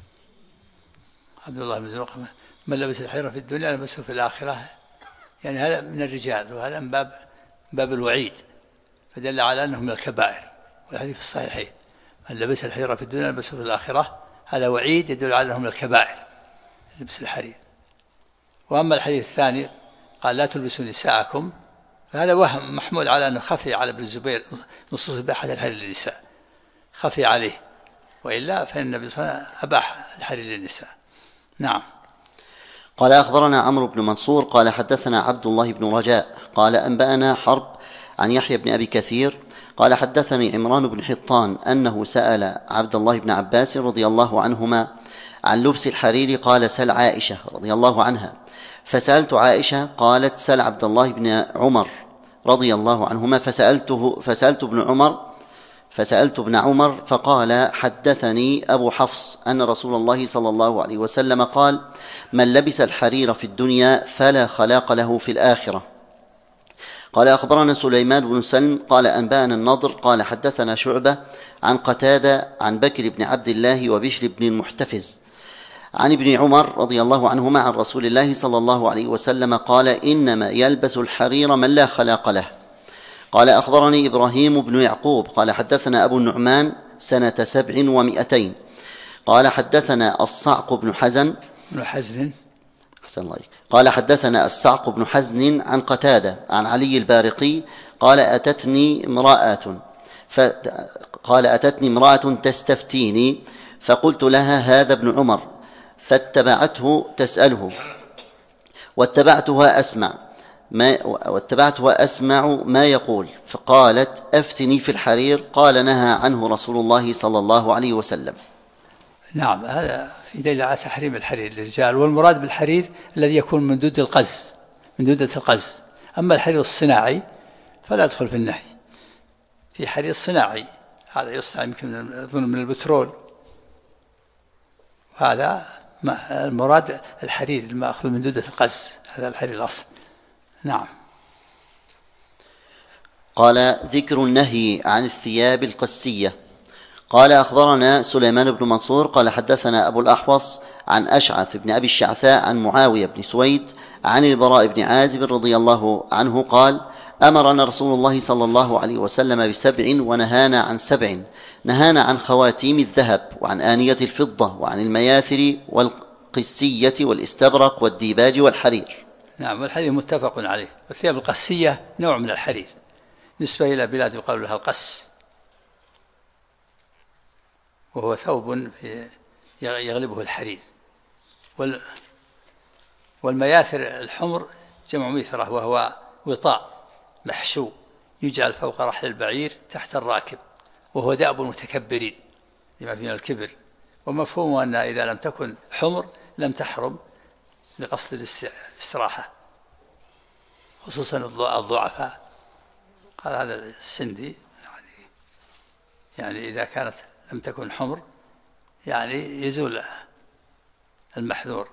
عبد الله بن زبير من لبس الحرير في الدنيا لبسه في الآخرة، يعني هذا من الرجال، وهذا من باب الوعيد، فدل على أنه من الكبائر، والحديث في الصحيحين من لبس الحرير في الدنيا لبسه في الآخرة، هذا وعيد يدل على أنه من الكبائر لبس الحرير. وأما الحديث الثاني قال لا تلبسوا نساءكم، فهذا وهم محمول على أنه خفي على ابن الزبير نصوص إباحة الحرير للنساء، خفي عليه، وإلا فإن النبي صلى الله عليه وسلم أباح الحرير للنساء. نعم. قال أخبرنا عمرو بن منصور قال حدثنا عبد الله بن رجاء قال أنبأنا حرب عن يحيى بن أبي كثير قال حدثني عمران بن حطان أنه سأل عبد الله بن عباس رضي الله عنهما عن لبس الحرير قال سل عائشة رضي الله عنها، فسألت عائشة قالت سل عبد الله بن عمر رضي الله عنهما، فسألت ابن عمر فقال حدثني أبو حفص أن رسول الله صلى الله عليه وسلم قال من لبس الحرير في الدنيا فلا خلاق له في الآخرة. قال أخبرنا سليمان بن سلم قال أنبأنا النضر قال حدثنا شعبة عن قتادة عن بكر بن عبد الله وبشر بن المحتفز عن ابن عمر رضي الله عنهما عن رسول الله صلى الله عليه وسلم قال إنما يلبس الحرير من لا خلاق له. قال أخبرني إبراهيم بن يعقوب قال حدثنا أبو النعمان سنة 700 قال حدثنا الصعق بن حزن أحسن الله. قال حدثنا الصعق بن حزن عن قتادة عن علي البارقي قال أتتني امرأة تستفتيني فقلت لها هذا ابن عمر، فاتبعته تسأله واتبعتها أسمع ما يقول، فقالت أفتني في الحرير قال نهى عنه رسول الله صلى الله عليه وسلم. نعم. هذا في دليل على تحريم الحرير للرجال، والمراد بالحرير الذي يكون من دودة القز. أما الحرير الصناعي فلا يدخل في النهي. في حرير صناعي هذا يصنع يمكن من البترول، هذا المراد الحرير المأخوذ من دودة القز، هذا الحرير الأصل. نعم. قال ذكر النهي عن الثياب القسية. قال أخبرنا سليمان بن منصور قال حدثنا أبو الأحوص عن أشعث بن أبي الشعثاء عن معاوية بن سويد عن البراء بن عازب رضي الله عنه قال أمرنا رسول الله صلى الله عليه وسلم ب7 ونهانا عن 7، نهانا عن خواتيم الذهب وعن آنية الفضة وعن المياثر والقسية والاستبرق والديباج والحرير. نعم. والحديث متفق عليه. والثياب القسية نوع من الحرير نسبة إلى بلاد يقال لها القس، وهو ثوب يغلبه الحرير. والمياثر الحمر جمع ميثرة، وهو وطاء محشو يجعل فوق رحل البعير تحت الراكب، وهو دأب المتكبرين لما فيه الكبر. ومفهوم أن إذا لم تكن حمر لم تحرم لقصد الاستراحة، خصوصا الضعفاء. قال هذا السندي يعني إذا كانت لم تكن حمر يعني يزول المحذور.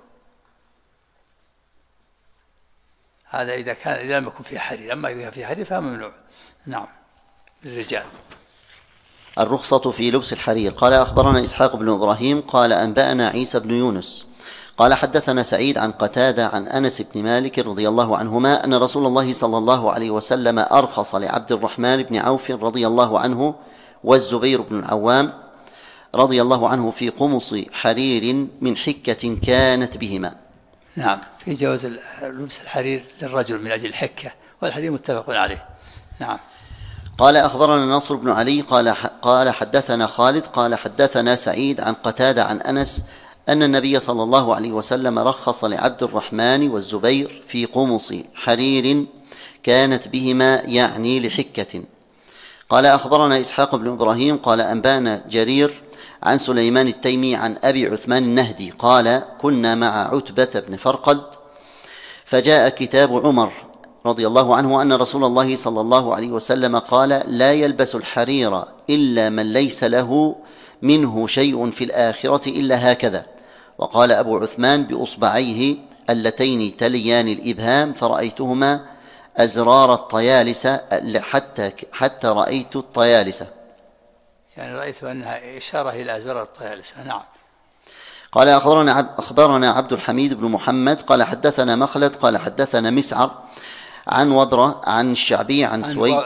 هذا إذا لم يكن في حرير، أما إذا كان في حرير فممنوع. نعم للرجال. الرخصة في لبس الحرير. قال أخبرنا إسحاق بن إبراهيم قال أنبأنا عيسى بن يونس قال حدثنا سعيد عن قتادة عن أنس بن مالك رضي الله عنهما أن رسول الله صلى الله عليه وسلم أرخص لعبد الرحمن بن عوف رضي الله عنه والزبير بن العوام رضي الله عنه في قمص حرير من حكة كانت بهما. نعم في جواز لبس الحرير للرجل من أجل الحكة، والحديث متفق عليه. نعم. قال أخبرنا نصر بن علي قال حدثنا خالد قال حدثنا سعيد عن قتادة عن أنس أن النبي صلى الله عليه وسلم رخص لعبد الرحمن والزبير في قمص حرير كانت بهما يعني لحكة. قال أخبرنا إسحاق بن إبراهيم قال أنبانا جرير عن سليمان التيمي عن أبي عثمان النهدي قال كنا مع عتبة بن فرقد فجاء كتاب عمر رضي الله عنه أن رسول الله صلى الله عليه وسلم قال لا يلبس الحرير إلا من ليس له منه شيء في الآخرة إلا هكذا. وقال أبو عثمان بأصبعيه اللتين تليان الإبهام فرأيتهما أزرار الطيالسة حتى رأيت الطيالسة، يعني رأيت أنها إشارة إلى أزرار الطيالسة. نعم. قال أخبرنا عبد الحميد بن محمد قال حدثنا مخلد قال حدثنا مسعر عن وبرة عن الشعبي عن سويد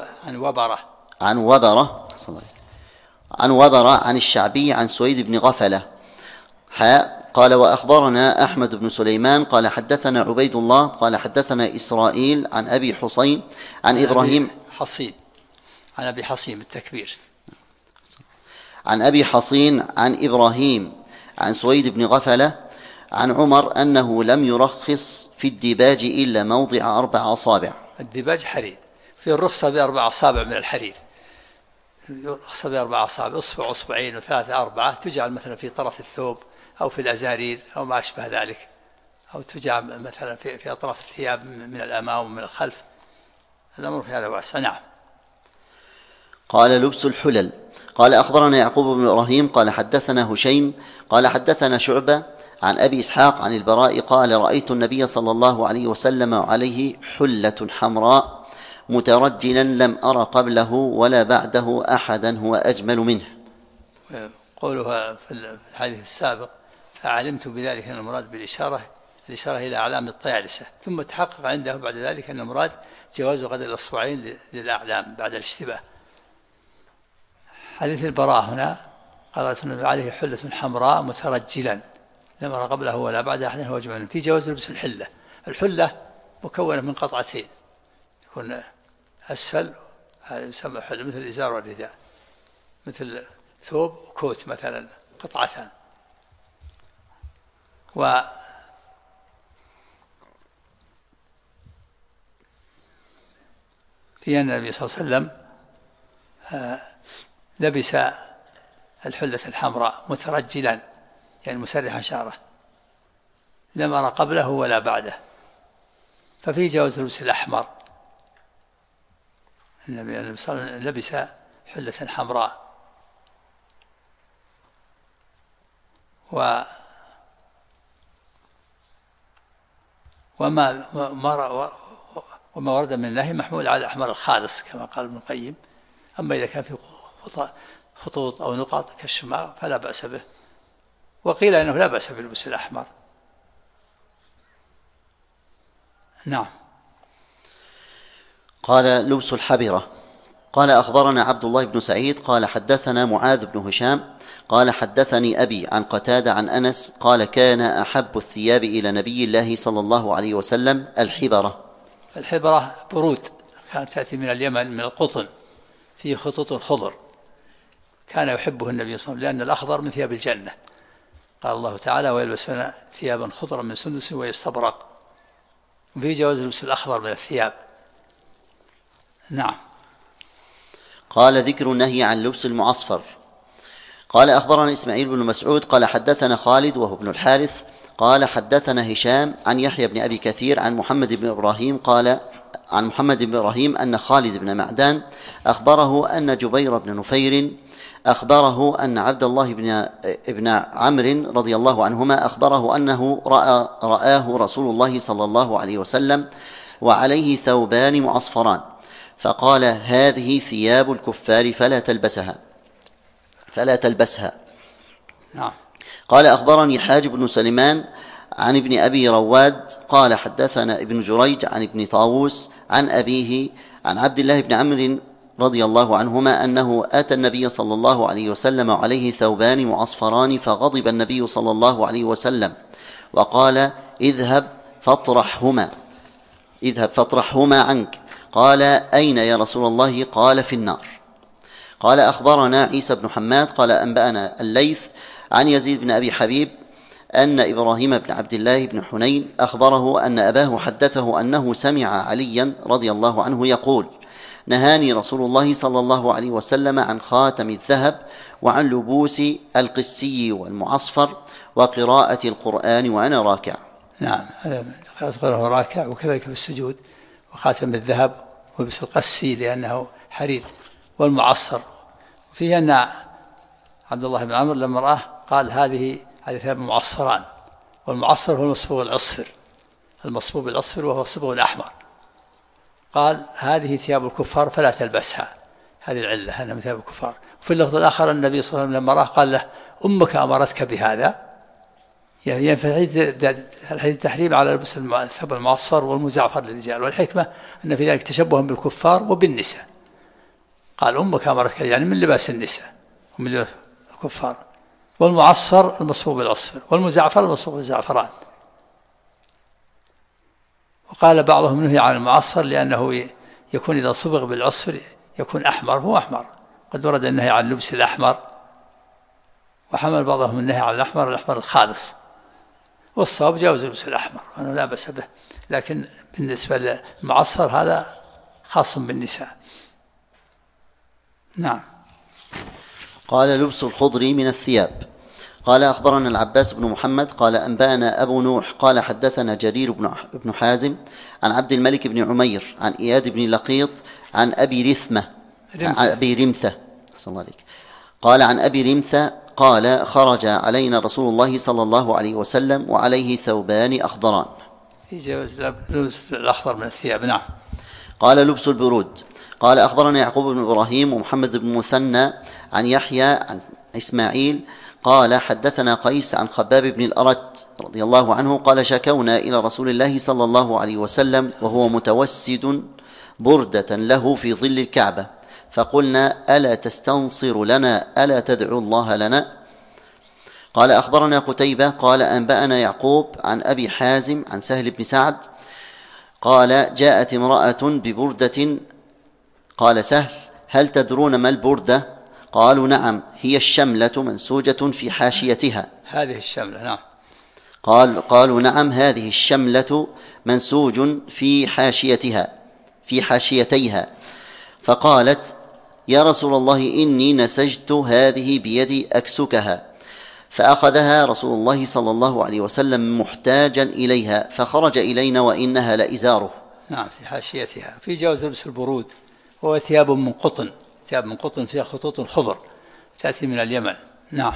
عن وبرة عن الشعبي عن سويد بن غفلة قال وأخبرنا أحمد بن سليمان قال حدثنا عبيد الله قال حدثنا إسرائيل عن أبي حصين عن إبراهيم حصين عن أبي حصين بالتكبير عن أبي حصين عن إبراهيم عن سويد بن غفلة عن عمر أنه لم يرخص في الديباج إلا موضع 4 أصابع. الديباج حرير، في الرخصة ب4 أصابع من الحرير، رخصة ب4 أصابع، أصبع أصبعين و3 4 تجعل مثلا في طرف الثوب أو في الأزارير أو ما أشبه ذلك، أو تجعل مثلا في أطراف الثياب من الأمام ومن الخلف. الأمر في هذا واسع. نعم. قال لبس الحلل. قال أخبرنا يعقوب بن إبراهيم قال حدثنا هشيم قال حدثنا شعبة عن أبي إسحاق عن البراء قال رأيت النبي صلى الله عليه وسلم عليه حلة حمراء مترجلا لم أر قبله ولا بعده أحدا هو أجمل منه. قولها في الحديث السابق فعلمت بذلك أن المراد بالإشارة إلى أعلام الطيالسة، ثم تحقق عنده بعد ذلك أن المراد جواز قدر الأصبعين للأعلام بعد الاشتباه. حديث البراء هنا قالت النبي عليه حلة حمراء مترجلا لم أر قبله ولا بعد أحد هو أجمل منه، في جواز لبس الحلة. الحلة مكونة من قطعتين، يكون أسفل هذا يسمى حلة مثل الإزار والرداء، مثل ثوب وكوت مثلا قطعتان. في النبي صلى الله عليه وسلم لبس الحلة الحمراء مترجلا يعني مسرحا شعره لم أرى قبله ولا بعده، ففي جواز لبس الأحمر. النبي صلى الله عليه وسلم لبس حلة حمراء وما ورد من النهي محمول على الأحمر الخالص كما قال ابن القيم. أما إذا كان في خطوط أو نقاط كالشماغ فلا بأس به، وقيل أنه لا بأس بلبس الأحمر. نعم. قال لبس الحبرة. قال أخبرنا عبد الله بن سعيد قال حدثنا معاذ بن هشام قال حدثني أبي عن قتادة عن أنس قال كان أحب الثياب إلى نبي الله صلى الله عليه وسلم الحبرة. الحبرة برود كانت تأتي من اليمن من القطن، فيه خطوط خضر، كان يحبه النبي صلى الله عليه وسلم لأن الأخضر من ثياب الجنة. قال الله تعالى ويلبسون ثيابا خضرا من سندس ويستبرق، وفي جواز لبس الأخضر من الثياب. نعم. قال ذكر النهي عن لبس المعصفر. قال أخبرنا إسماعيل بن مسعود قال حدثنا خالد وهو ابن الحارث قال حدثنا هشام عن يحيى بن أبي كثير عن محمد بن إبراهيم قال عن محمد بن إبراهيم أن خالد بن معدان أخبره أن جبير بن نفير أخبره أن عبد الله بن عمرو رضي الله عنهما أخبره أنه رآه رسول الله صلى الله عليه وسلم وعليه ثوبان معصفران، فقال: هذه ثياب الكفار فلا تلبسها. نعم. قال: أخبرني حاج بن سليمان عن ابن أبي رواد قال: حدثنا ابن جريج عن ابن طاووس عن أبيه عن عبد الله بن عمرو رضي الله عنهما أنه أتى النبي صلى الله عليه وسلم عليه ثوبان معصفران، فغضب النبي صلى الله عليه وسلم وقال: اذهب فاطرحهما عنك. قال: أين يا رسول الله؟ قال: في النار. قال: أخبرنا عيسى بن حماد قال: أنبأنا الليث عن يزيد بن أبي حبيب أن إبراهيم بن عبد الله بن حنين أخبره أن أباه حدثه أنه سمع عليا رضي الله عنه يقول: نهاني رسول الله صلى الله عليه وسلم عن خاتم الذهب وعن لبوس القسي والمعصفر وقراءة القرآن وأنا راكع. نعم، هذا قراءة راكع، وكذلك في السجود، وخاتم الذهب ولبس القسي لأنه حرير والمعصر. فيه أن عبد الله بن عمرو لما رآه قال: هذه ثياب معصفران، والمعصر هو المصبوغ الأصفر، المصبوغ الأصفر وهو الصبغ الأحمر. قال: هذه ثياب الكفار فلا تلبسها، هذه العلة أنها ثياب الكفار. وفي اللفظ الآخر النبي صلى الله عليه وسلم لما رآه قال له: أمك أمرتك بهذا. يعني في الحديث تحريم على لبس الثوب المعصفر والمزعفر للرجال، والحكمة أن في ذلك تشبها بالكفار وبالنساء. قال: أمك أمرتك، يعني من لباس النساء ومن لباس الكفار. والمعصفر المصبوغ بالأصفر، والمزعفر المصبوغ بالزعفران. وقال بعضهم: نهي عن المعصفر لأنه يكون إذا صبغ بالأصفر يكون أحمر، هو أحمر. قد ورد النهي عن لبس الأحمر، وحمل بعضهم النهي عن الأحمر الخالص، والصواب جاوز لبس الأحمر وأنه لا بأس به، لكن بالنسبة للمعصفر هذا خاص بالنساء. نعم. قال: لبس الخضر من الثياب. قال: أخبرنا العباس بن محمد قال: أنبأنا أبو نوح قال: حدثنا جرير بن حازم عن عبد الملك بن عمير عن إياد بن لقيط عن أبي رمثة قال: عن أبي رمثة قال: خرج علينا رسول الله صلى الله عليه وسلم وعليه ثوبان أخضران. يجوز لبس الأخضر من الثياب. نعم. قال: لبس البرود. قال: أخبرنا يعقوب بن إبراهيم ومحمد بن مثنى عن يحيى عن إسماعيل قال: حدثنا قيس عن خباب بن الأرت رضي الله عنه قال: شكونا إلى رسول الله صلى الله عليه وسلم وهو متوسد بردة له في ظل الكعبة، فقلنا: ألا تستنصر لنا؟ ألا تدعو الله لنا؟ قال: أخبرنا قتيبة قال: أنبأنا يعقوب عن أبي حازم عن سهل بن سعد قال: جاءت امرأة ببردة. قال سهل: هل تدرون ما البردة؟ قالوا: نعم، هي الشملة منسوجة في حاشيتها. هذه الشملة. نعم. قالوا: نعم، هذه الشملة منسوج في حاشيتيها. فقالت: يا رسول الله، إني نسجت هذه بيدي أكسكها. فأخذها رسول الله صلى الله عليه وسلم محتاجا إليها، فخرج إلينا وإنها لإزاره. نعم، في حاشيتها. في جواز لبس البرود، وهو ثياب من قطن فيها خطوط خضر تأتي من اليمن. نعم.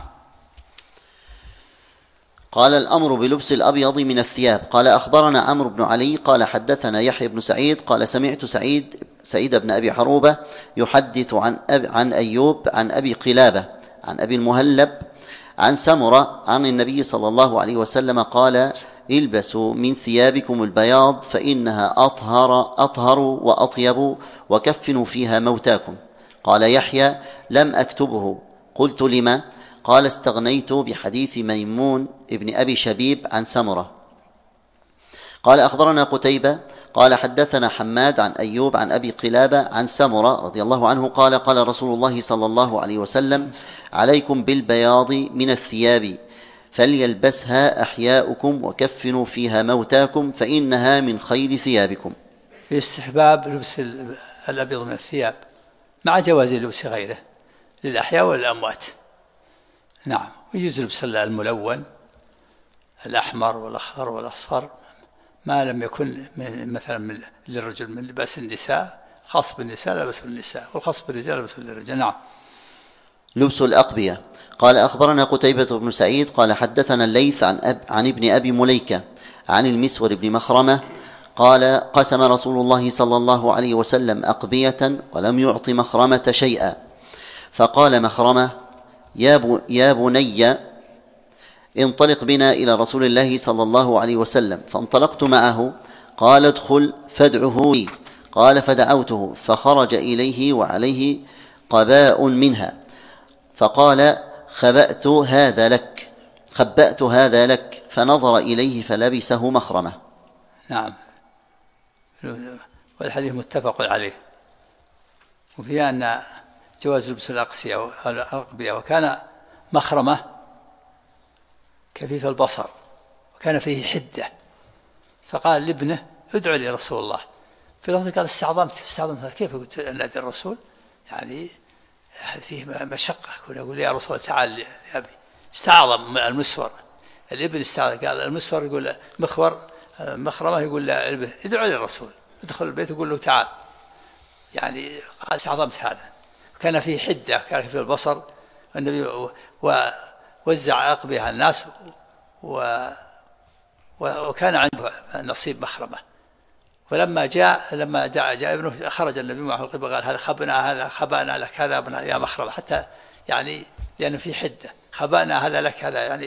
قال: الأمر بلبس الأبيض من الثياب. قال: أخبرنا عمرو بن علي قال: حدثنا يحيى بن سعيد قال: سمعت سعيد بن أبي حروبة يحدث عن أيوب عن أبي قلابة عن أبي المهلب عن سمرة عن النبي صلى الله عليه وسلم قال: البسوا من ثيابكم البياض فإنها أطهر وأطيب، وكفنوا فيها موتاكم. قال يحيى: لم أكتبه. قلت: لما؟ قال: استغنيت بحديث ميمون ابن أبي شبيب عن سمرة. قال: أخبرنا قتيبة قال: حدثنا حماد عن أيوب عن أبي قلابة عن سمرة رضي الله عنه قال: قال رسول الله صلى الله عليه وسلم: عليكم بالبياض من الثياب، فليلبسها أحياؤكم وكفنوا فيها موتاكم، فإنها من خير ثيابكم. في استحباب لبس الأبيض من الثياب مع جواز لبس غيره للأحياء والأموات. نعم. ويجوز لبس الملون الأحمر والأخضر والأصفر ما لم يكن مثلا للرجل من لباس النساء، خاص بالنساء لبس النساء، والخاص بالرجال لبس الرجال. نعم. لبس الأقبية. قال أخبرنا قتيبة بن سعيد قال حدثنا الليث عن ابن أبي مليكة عن المسور بن مخرمة قال قسم رسول الله صلى الله عليه وسلم أقبية ولم يعط مخرمة شيئا، فقال مخرمة يا بني انطلق بنا إلى رسول الله صلى الله عليه وسلم، فانطلقت معه. قال ادخل فادعه لي. قال فدعوته فخرج إليه وعليه قباء منها، فقال خبأت هذا لك، فنظر إليه فلبسه مخرمة. نعم. والحديث متفق عليه، وفيها أن جواز لبس الأقبية، وكان مخرمة كفيف البصر وكان فيه حدة، فقال لابنه ادعو لي رسول الله. في لفظ قال استعظمت كيف قلت نادي الرسول؟ يعني فيه مشقة، يقول يا رسول تعال يا أبي. استعظم المسور، الابن استعظم، قال المسور يقول مخرمة يقول له ادعو لي الرسول، ادخل البيت ويقول له تعال. يعني قال استعظمت هذا، كان فيه حدة، كان فيه البصر. النبي ووزع أقبية على الناس وكان عنده نصيب مخرمة. ولما جاء ابنه خرج النبي معه القبة قال هذا خبأنا لك هذا يا مخرمة، حتى يعني لأنه في حدة، خبأنا هذا لك هذا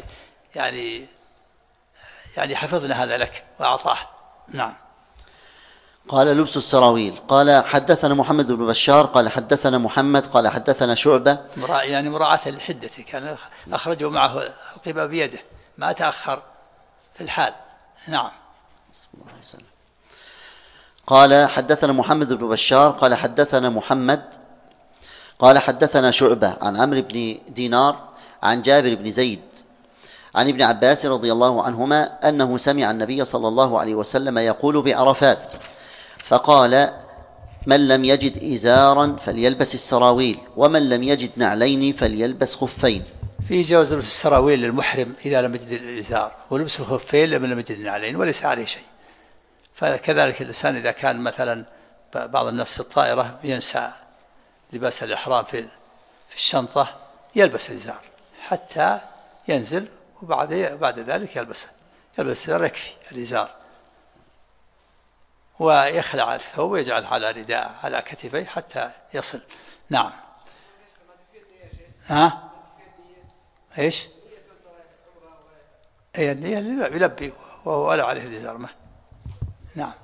يعني حفظنا هذا لك وأعطاه. نعم. قال لبس السراويل. قال حدثنا محمد بن بشار قال حدثنا محمد قال حدثنا شعبة، يعني مراعاة للحدة، كان أخرجه معه القبة بيده ما تأخر في الحال. نعم. صلى الله عليه وسلم. قال حدثنا محمد بن بشار قال حدثنا محمد قال حدثنا شعبة عن عمرو بن دينار عن جابر بن زيد عن ابن عباس رضي الله عنهما أنه سمع النبي صلى الله عليه وسلم يقول بعرفات فقال من لم يجد إزارا فليلبس السراويل، ومن لم يجد نعلين فليلبس خفين. في جواز لبس السراويل للمحرم إذا لم يجد الإزار، ولبس الخفين لمن لم يجد النعلين وليس عليه شيء. فكذلك الإنسان إذا كان مثلا بعض الناس في الطائرة ينسى لباس الإحرام في الشنطة، يلبس الإزار حتى ينزل، وبعد ذلك يلبس الإزار، يكفي الإزار، ويخلع الثوب ويجعل على رداء على كتفيه حتى يصل. نعم. ايش؟ النية يلبي ولا عليه الإزار ما. نعم.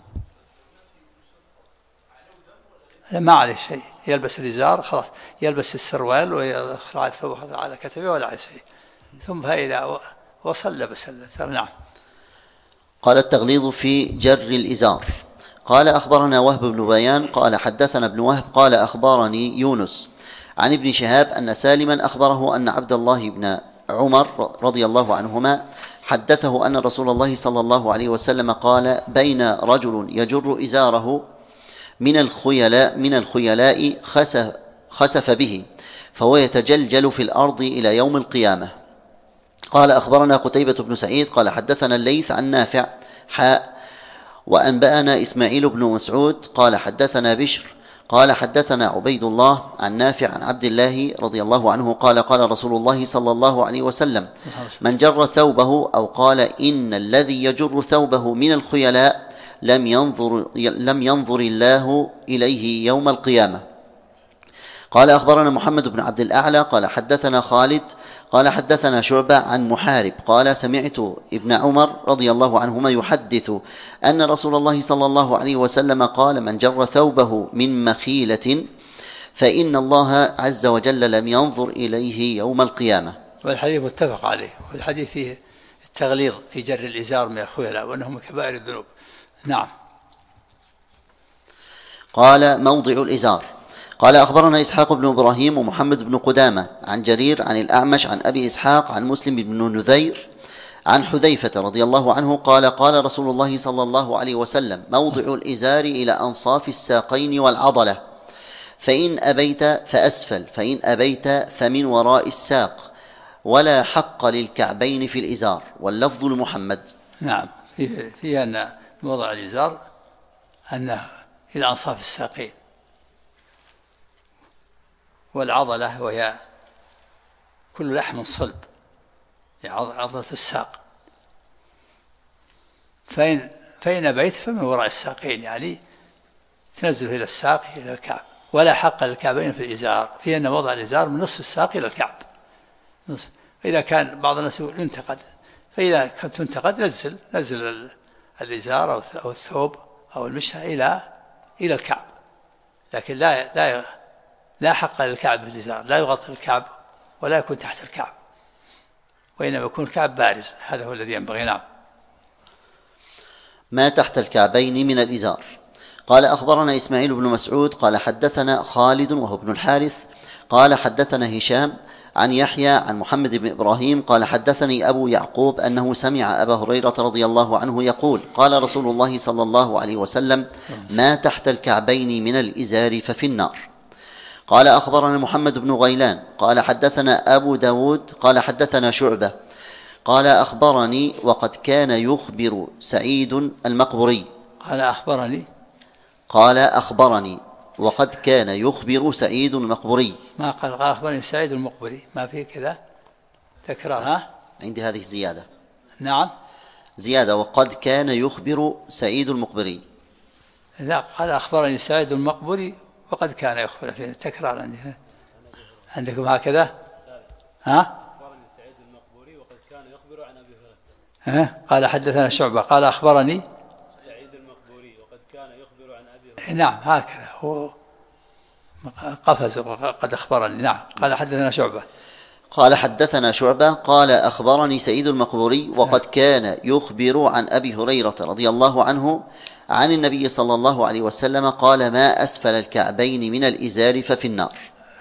ما عليه شيء، يلبس الإزار خلاص، يلبس السروال ويخلع الثوب على كتفه ولا عليه شيء، ثم فإذا وصل لبس الإزار. نعم. قال التغليظ في جر الإزار. قال أخبرنا وهب بن بيان قال حدثنا ابن وهب قال أخبرني يونس عن ابن شهاب أن سالما أخبره أن عبد الله بن عمر رضي الله عنهما حدثه أن رسول الله صلى الله عليه وسلم قال بين رجل يجر إزاره من الخيلاء خسف به فهو يتجلجل في الأرض إلى يوم القيامة. قال أخبرنا قتيبة بن سعيد قال حدثنا الليث عن نافع وأنبأنا إسماعيل بن مسعود قال حدثنا بشر قال حدثنا عبيد الله عن نافع عن عبد الله رضي الله عنه قال قال رسول الله صلى الله عليه وسلم من جر ثوبه أو قال إن الذي يجر ثوبه من الخيلاء لم ينظر الله إليه يوم القيامة. قال أخبرنا محمد بن عبد الأعلى قال حدثنا خالد قال حدثنا شعبة عن محارب قال سمعت ابن عمر رضي الله عنهما يحدث أن رسول الله صلى الله عليه وسلم قال من جر ثوبه من مخيلة فإن الله عز وجل لم ينظر إليه يوم القيامة. والحديث متفق عليه، والحديث فيه التغليظ في جر الإزار من الخيلاء وأنه من كبائر الذنوب. نعم. قال موضع الإزار. قال أخبرنا إسحاق بن إبراهيم ومحمد بن قدامة عن جرير عن الأعمش عن أبي إسحاق عن مسلم بن نذير عن حذيفة رضي الله عنه قال قال رسول الله صلى الله عليه وسلم موضع الإزار إلى أنصاف الساقين والعضلة، فإن أبيت فأسفل، فإن أبيت فمن وراء الساق، ولا حق للكعبين في الإزار. واللفظ لمحمد. نعم. فيه أن موضع الإزار أنه إلى أنصاف الساقين، والعضلة وهي كل لحم صلب عضلة الساق، فإن أبيت فمن وراء الساقين، يعني تنزل إلى الساق إلى الكعب، ولا حق للكعبين في الإزار، في أن وضع الإزار من نصف الساق إلى الكعب نصف. إذا كان بعض الناس يقول ينتقد، فإذا كنت تنتقد نزل الإزار أو الثوب أو المشهى إلى الكعب، لكن لا حق للكعب في الإزار، لا يغطي الكعب ولا يكون تحت الكعب، وإنما يكون الكعب بارز، هذا هو الذي ينبغي. نعم. ما تحت الكعبين من الإزار. قال أخبرنا إسماعيل بن مسعود قال حدثنا خالد وهو ابن الحارث قال حدثنا هشام عن يحيى عن محمد بن إبراهيم قال حدثني أبو يعقوب أنه سمع أبا هريرة رضي الله عنه يقول قال رسول الله صلى الله عليه وسلم ما تحت الكعبين من الإزار ففي النار. قال أخبرنا محمد بن غيلان قال حدثنا أبو داود قال حدثنا شعبة قال أخبرني وقد كان يخبر سعيد المقبري قال أخبرني وقد كان يخبر سعيد المقبري. ما قال أخبرني سعيد المقبري، ما في كذا تكرار؟ ها عندي هذه الزيادة. نعم زيادة وقد كان يخبر سعيد المقبري. لا، قال أخبرني سعيد المقبري وقد كان يخبر، في تكرار عندي. عندكم هكذا؟ ها أخبرني سعيد المقبري وقد كان يخبر عن أبي هريرة. قال حدثنا شعبة قال أخبرني سعيد المقبري وقد كان يخبر عن أبي هريرة. نعم هكذا هو قفز وقد أخبرني. نعم. قال حدثنا شعبة قال حدثنا شعبة قال أخبرني سعيد المقبري وقد كان يخبر عن أبي هريرة رضي الله عنه عن النبي صلى الله عليه وسلم قال ما أسفل الكعبين من الإزار ففي النار.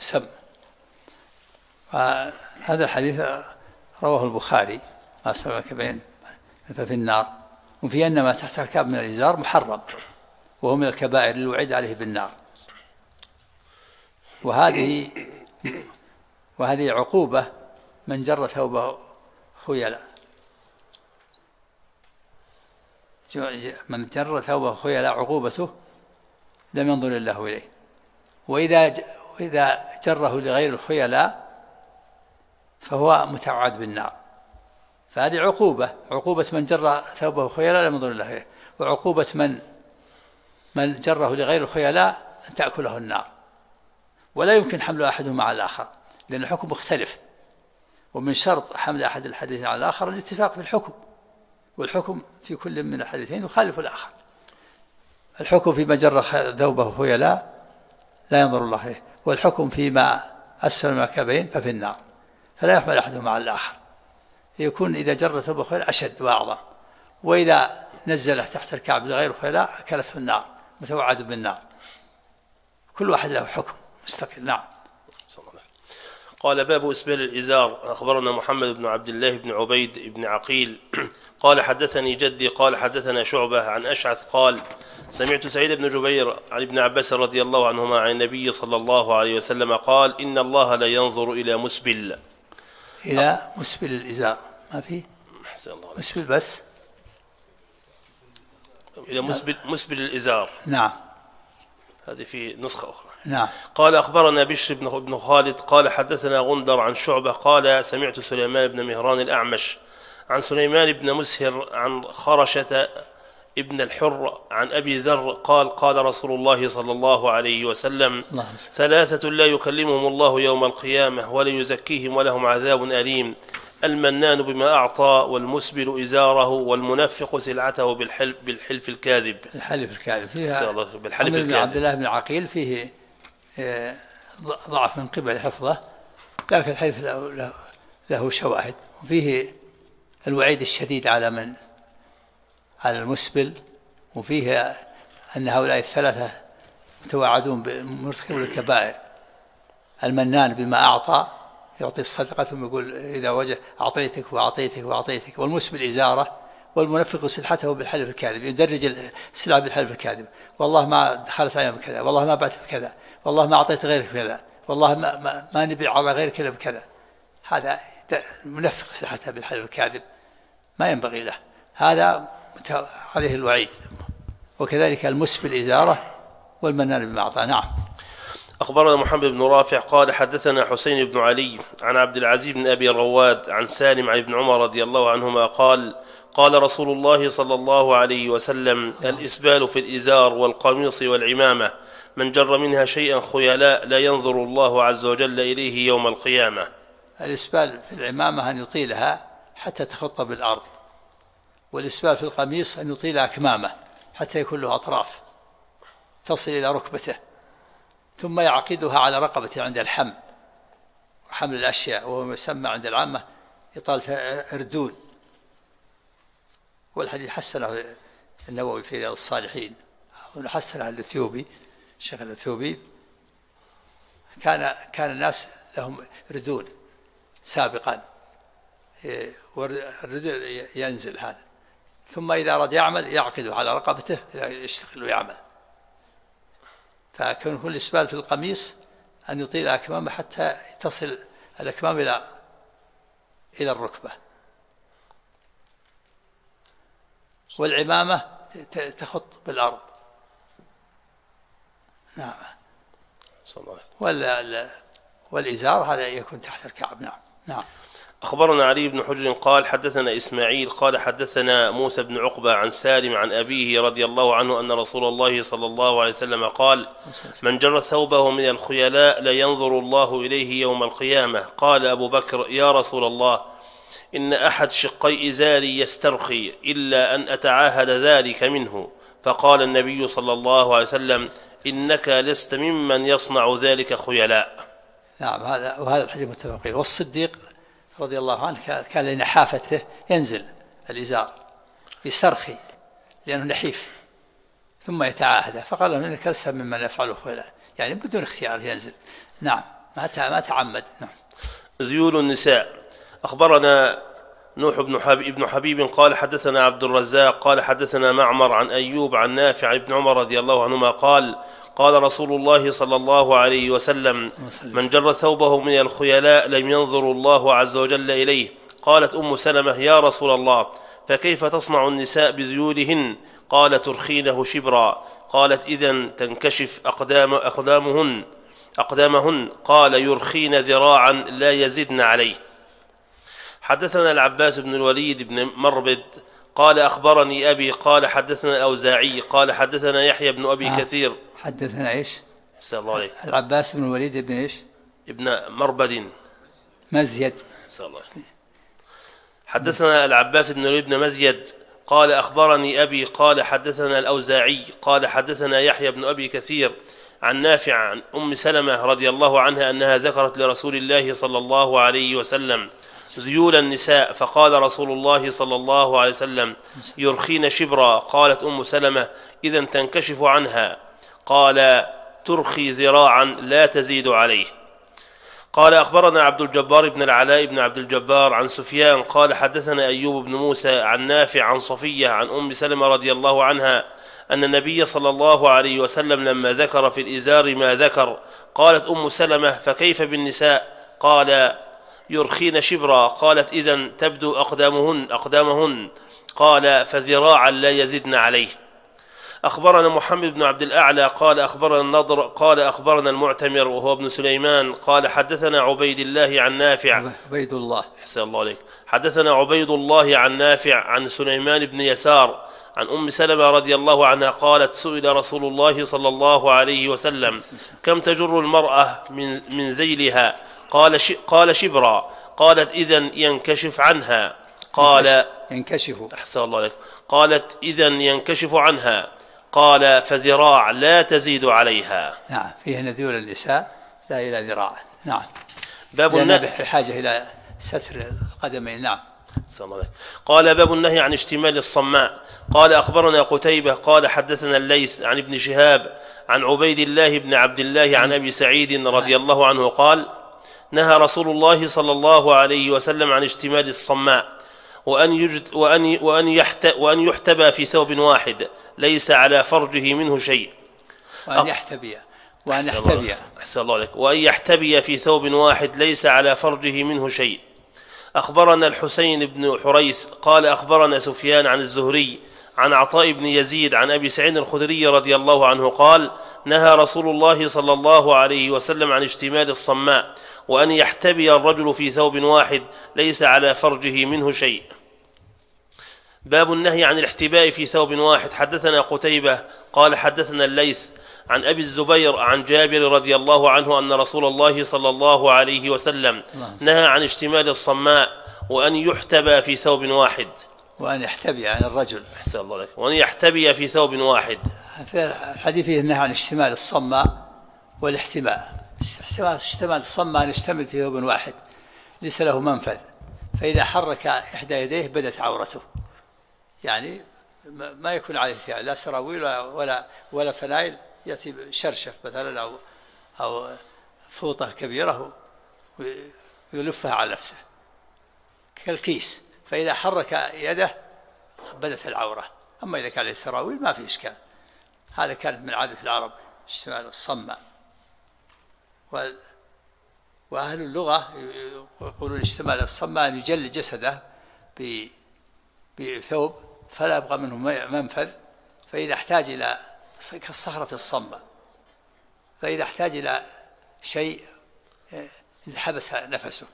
هذا الحديث رواه البخاري، ما أسفل الكعبين ففي النار، وفي أن ما تحت الكعب من الإزار محرم، وهو من الكبائر اللي وعد عليه بالنار. وهذه عقوبة من جر ثوبه خيلا، من جر ثوبه خيلا عقوبته لم ينظر الله إليه، وإذا جره لغير الخيلاء فهو متوعد بالنار. فهذه عقوبة من جر ثوبه خيلاء لم ينظر الله إليه، وعقوبة من جره لغير الخيلاء أن تأكله النار. ولا يمكن حمل أحدهما على الآخر، لأن الحكم مختلف، ومن شرط حمل أحد الحديثين على الآخر الاتفاق في الحكم، والحكم في كل من الحديثين يخالف الآخر. الحكم فيما جر ثوبه خيلاء لا ينظر الله إليه، والحكم فيما أسفل من الكعبين ففي النار، فلا يحمل أحدهما على الآخر، يكون إذا جر ثوبه خيلاء أشد وأعظم، وإذا نزله تحت الكعب لغير خيلاء أكلته النار، متوعد بالنار. كل واحد له حكم مستقل. نعم. قال باب إسبال الإزار. أخبرنا محمد بن عبد الله بن عبيد بن عقيل قال حدثني جدي قال حدثنا شعبة عن أشعث قال سمعت سعيد بن جبير عن ابن عباس رضي الله عنهما عن النبي صلى الله عليه وسلم قال إن الله لا ينظر إلى مسبل الإزار، ما فيه مسبل بس، إلى مسبل الإزار. نعم، هذه في نسخة أخرى. نعم. قال أخبرنا بشر بن خالد قال حدثنا غندر عن شعبة قال سمعت سليمان بن مهران الأعمش عن سليمان بن مسهر عن خرشة ابن الحر عن أبي ذر قال قال رسول الله صلى الله عليه وسلم ثلاثة لا يكلمهم الله يوم القيامة ولا يزكيهم ولهم عذاب أليم: المنان بما أعطى، والمسبل إزاره، والمنفق سلعته بالحلف الكاذب. فيها عبد الله بن عقيل فيه ضعف من قبل حفظه، لكن الحديث له شواهد، وفيه الوعيد الشديد على المسبل، وفيه أن هؤلاء الثلاثة متوعدون بمرتكب الكبائر: المنان بما أعطى، يعطي الصدقة ثم يقول إذا وجه أعطيتك وأعطيتك وأعطيتك، والمسبل إزارة، والمنفق سلحته بالحلف الكاذب، يدرج السلعة بالحلف الكاذب: والله ما دخلت علينا بكذا، والله ما بعت بكذا، والله ما أعطيت غيرك بكذا، والله ما نبيع على غيرك إلا بكذا. هذا منفق سلحته بالحلف الكاذب ما ينبغي له، هذا عليه الوعيد. وكذلك المسبل إزارة، والمنان بما أعطى. نعم. أخبرنا محمد بن رافع قال حدثنا حسين بن علي عن عبد العزيز بن أبي رواد عن سالم عن ابن عمر رضي الله عنهما قال قال رسول الله صلى الله عليه وسلم الإسبال في الإزار والقميص والعمامة من جر منها شيئا خيلاء لا ينظر الله عز وجل إليه يوم القيامة. الإسبال في العمامة أن يطيلها حتى تخط بالأرض، والإسبال في القميص أن يطيل أكمامه حتى يكون له أطراف تصل إلى ركبته، ثم يعقدها على رقبته عند الحمل وحمل الأشياء، وهو يسمى عند العامة إطالة أردون. والحديث حسنه النووي في رياض الصالحين، وحسنه الأثيوبي الشيخ الأثيوبي. كان الناس لهم ردون سابقا، والردون ينزل هذا، ثم إذا أراد يعمل يعقده على رقبته يشتغل ويعمل. فكان كل إسبال في القميص أن يطيل الأكمام حتى تصل الأكمام إلى الركبة، والعمامة تخط بالأرض. نعم. والإزار هذا يكون تحت الكعب. نعم. نعم. أخبرنا علي بن حجر قال حدثنا إسماعيل قال حدثنا موسى بن عقبة عن سالم عن أبيه رضي الله عنه أن رسول الله صلى الله عليه وسلم قال من جر ثوبه من الخيلاء لا ينظر الله إليه يوم القيامة. قال أبو بكر يا رسول الله إن أحد شقي إزاري يسترخي إلا أن أتعاهد ذلك منه. فقال النبي صلى الله عليه وسلم إنك لست ممن يصنع ذلك خيلاء. نعم. وهذا الحديث متفق عليه. والصديق رضي الله عنه كان لنحافته ينزل الإزار يسترخي لأنه نحيف، ثم يتعاهد، فقال له إنك لست ممن يفعله خيلاء، يعني بدون اختيار ينزل. نعم. ما تعمد. نعم. ذيول النساء. أخبرنا نوح بن حبيب قال حدثنا عبد الرزاق قال حدثنا معمر عن أيوب عن نافع ابن عمر رضي الله عنهما قال قال رسول الله صلى الله عليه وسلم من جر ثوبه من الخيلاء لم ينظر الله عز وجل إليه. قالت أم سلمة يا رسول الله فكيف تصنع النساء بذيولهن؟ قال ترخينه شبرا. قالت إذن تنكشف أقدامهن. قال يرخين ذراعا لا يزدن عليه. حدثنا العباس بن الوليد بن مربد قال أخبرني أبي قال حدثنا الأوزاعي قال حدثنا يحيى بن أبي كثير. حدثنا إيش؟ أسأل الله عليك. العباس بن الوليد بن إيش؟ ابن مربد مزيد. أسأل الله عليك. حدثنا العباس بن الوليد بن مزيد قال أخبرني أبي قال حدثنا الأوزاعي قال حدثنا يحيى بن أبي كثير عن نافع عن أم سلمة رضي الله عنها أنها ذكرت لرسول الله صلى الله عليه وسلم ذيول النساء، فقال رسول الله صلى الله عليه وسلم يرخين شبرا. قالت أم سلمة إذن تنكشف عنها. قال ترخي ذراعا لا تزيد عليه. قال أخبرنا عبد الجبار بن العلاء بن عبد الجبار عن سفيان قال حدثنا أيوب بن موسى عن نافع عن صفية عن أم سلمة رضي الله عنها أن النبي صلى الله عليه وسلم لما ذكر في الإزار ما ذكر قالت أم سلمة فكيف بالنساء؟ قال يرخين شبرا. قالت إذن تبدو أقدامهن. قال فذراعا لا يزدن عليه. أخبرنا محمد بن عبد الأعلى قال أخبرنا النضر قال أخبرنا المعتمر وهو ابن سليمان قال حدثنا عبيد الله عن نافع. عبيد الله. أحسن الله عليك. حدثنا عبيد الله عن نافع عن سليمان بن يسار عن أم سلمة رضي الله عنها قالت سئل رسول الله صلى الله عليه وسلم كم تجر المرأة من ذيلها؟ قال شبرا. قالت إذن ينكشف عنها. قال ينكشف. أحسن الله عليك. قالت إذن ينكشف عنها. قال فذراع لا تزيد عليها. نعم. فيه ذيول النساء لا إلى ذراع. نعم. باب النهي بحاجة إلى ستر القدمين. نعم. قال باب النهي عن اشتمال الصماء. قال أخبرنا قتيبة قال حدثنا الليث عن ابن شهاب عن عبيد الله بن عبد الله عن أبي سعيد رضي الله عنه قال نهى رسول الله صلى الله عليه وسلم عن اشتمال الصماء وأن يحتبى في ثوب واحد ليس على فرجه منه شيء. أحسن الله عليك. وأن يحتبي في ثوب واحد ليس على فرجه منه شيء. أخبرنا الحسين بن حريث قال أخبرنا سفيان عن الزهري عن عطاء بن يزيد عن أبي سعيد الخدري رضي الله عنه قال: نهى رسول الله صلى الله عليه وسلم عن اشتمال الصماء، وأن يحتبي الرجل في ثوب واحد ليس على فرجه منه شيء. باب النهي عن الاحتباء في ثوب واحد. حدثنا قتيبة قال حدثنا الليث عن أبي الزبير عن جابر رضي الله عنه أن رسول الله صلى الله عليه وسلم نهى عن اشتمال الصماء وأن يحتبى في ثوب واحد. وأن يحتبي عن الرجل، أحسن الله لك، وأن يحتبي في ثوب واحد. في الحديث فيه النهي عن اشتمال الصماء والاحتباء. اشتمال الصماء أن يشتمل في ثوب واحد ليس له منفذ، فإذا حرك إحدى يديه بدت عورته، يعني ما يكون عليه ثياب لا سراويل ولا فنايل، يأتي شرشف مثلا أو فوطة كبيرة ويلفها على نفسه كالكيس، فإذا حرك يده بدت العورة. أما إذا كان عليه سراويل ما في إشكال. هذا كانت من عادة العرب اشتمال الصماء. وأهل اللغة يقولون اشتمال الصماء أن يجل جسده بثوب فلا يبقى منه منفذ، فإذا احتاج إلى كالصخرة الصماء، فإذا احتاج إلى شيء حبس نفسه.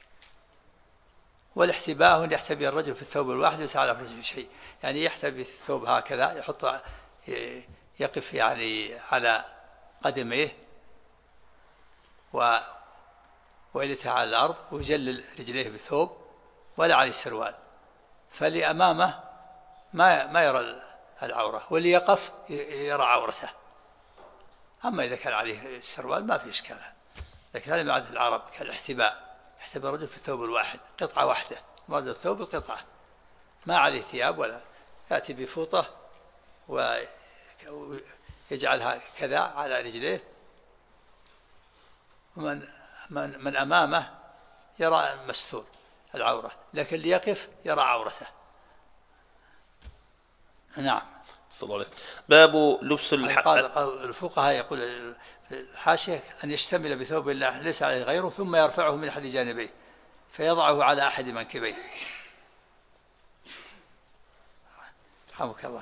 والاحتباء أن يحتبي الرجل في الثوب الواحد ليس على فرجه شيء، يعني يحتبي الثوب هكذا، يحط يقف يعني على قدميه ويلتها على الأرض ويجلل رجليه بثوب ولا عليه السروال، فاللي أمامه ما يرى العورة، واللي يقف يرى عورته. أما إذا كان عليه السروال ما في إشكال. لكن هذا من عادة العرب كالاحتباء، يحتبي الرجل في الثوب الواحد قطعة واحدة، مراد الثوب القطعة ما عليه ثياب، ولا يأتي بفوطة ويجعلها كذا على رجليه، ومن أمامه يرى مستور العورة، لكن اللي يقف يرى عورته. نعم. باب لبس الفقهاء يقول في الحاشية أن يشتمل بثوب الله ليس عليه غيره ثم يرفعه من أحد جانبيه فيضعه على أحد منكبيه. رحمك الله.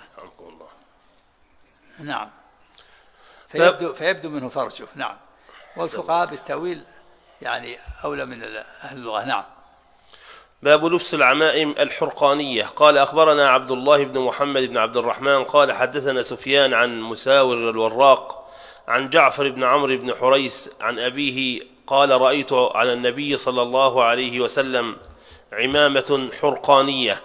نعم. فيبدو منه فرجه. نعم. والفقهاء بالتأويل يعني أولى من أهل اللغة. نعم. باب لبس العمائم الحرقانية. قال أخبرنا عبد الله بن محمد بن عبد الرحمن قال حدثنا سفيان عن مساور الوراق عن جعفر بن عمرو بن حريث عن أبيه قال رأيت على النبي صلى الله عليه وسلم عمامة حرقانية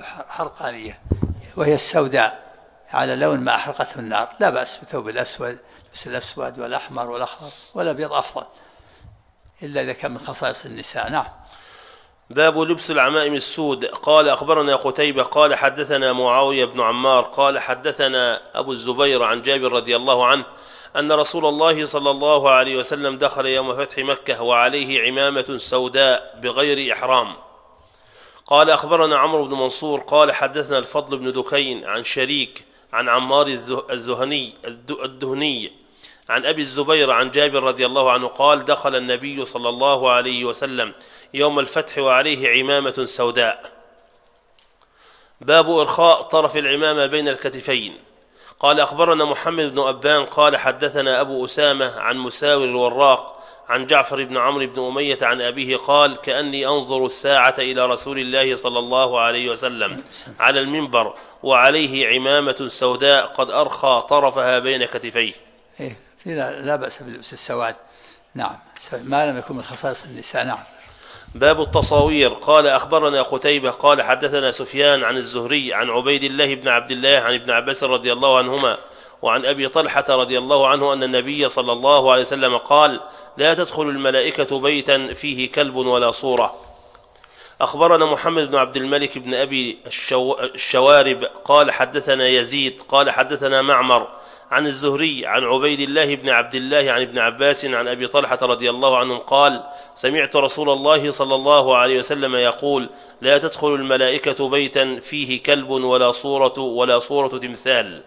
وهي السوداء على لون ما أحرقته النار. لا بأس بثوب الأسود، لبس الأسود والأحمر والأخضر والأبيض أفضل، إلا إذا كان من خصائص النساء. نعم. باب لبس العمائم السود. قال أخبرنا قتيبة قال حدثنا معاوية بن عمار قال حدثنا أبو الزبير عن جابر رضي الله عنه أن رسول الله صلى الله عليه وسلم دخل يوم فتح مكة وعليه عمامة سوداء بغير إحرام. قال أخبرنا عمرو بن منصور قال حدثنا الفضل بن دكين عن شريك عن عمار الدهني عن أبي الزبير عن جابر رضي الله عنه قال دخل النبي صلى الله عليه وسلم يوم الفتح وعليه عمامة سوداء. باب إرخاء طرف العمامة بين الكتفين. قال أخبرنا محمد بن أبان قال حدثنا أبو أسامة عن مساور الوراق عن جعفر بن عمرو بن أمية عن أبيه قال كأني أنظر الساعة إلى رسول الله صلى الله عليه وسلم على المنبر وعليه عمامة سوداء قد أرخى طرفها بين كتفيه. لا بأس بلبس السواد. نعم، ما لم يكن من خصائص النساء. نعم. باب التصاوير. قال أخبرنا قتيبة قال حدثنا سفيان عن الزهري عن عبيد الله بن عبد الله عن ابن عباس رضي الله عنهما وعن أبي طلحة رضي الله عنه أن النبي صلى الله عليه وسلم قال لا تدخل الملائكة بيتا فيه كلب ولا صورة. أخبرنا محمد بن عبد الملك بن أبي الشوارب قال حدثنا يزيد قال حدثنا معمر عن الزهري عن عبيد الله بن عبد الله عن ابن عباس عن أبي طلحة رضي الله عنهم قال سمعت رسول الله صلى الله عليه وسلم يقول لا تدخل الملائكة بيتا فيه كلب ولا صورة تمثال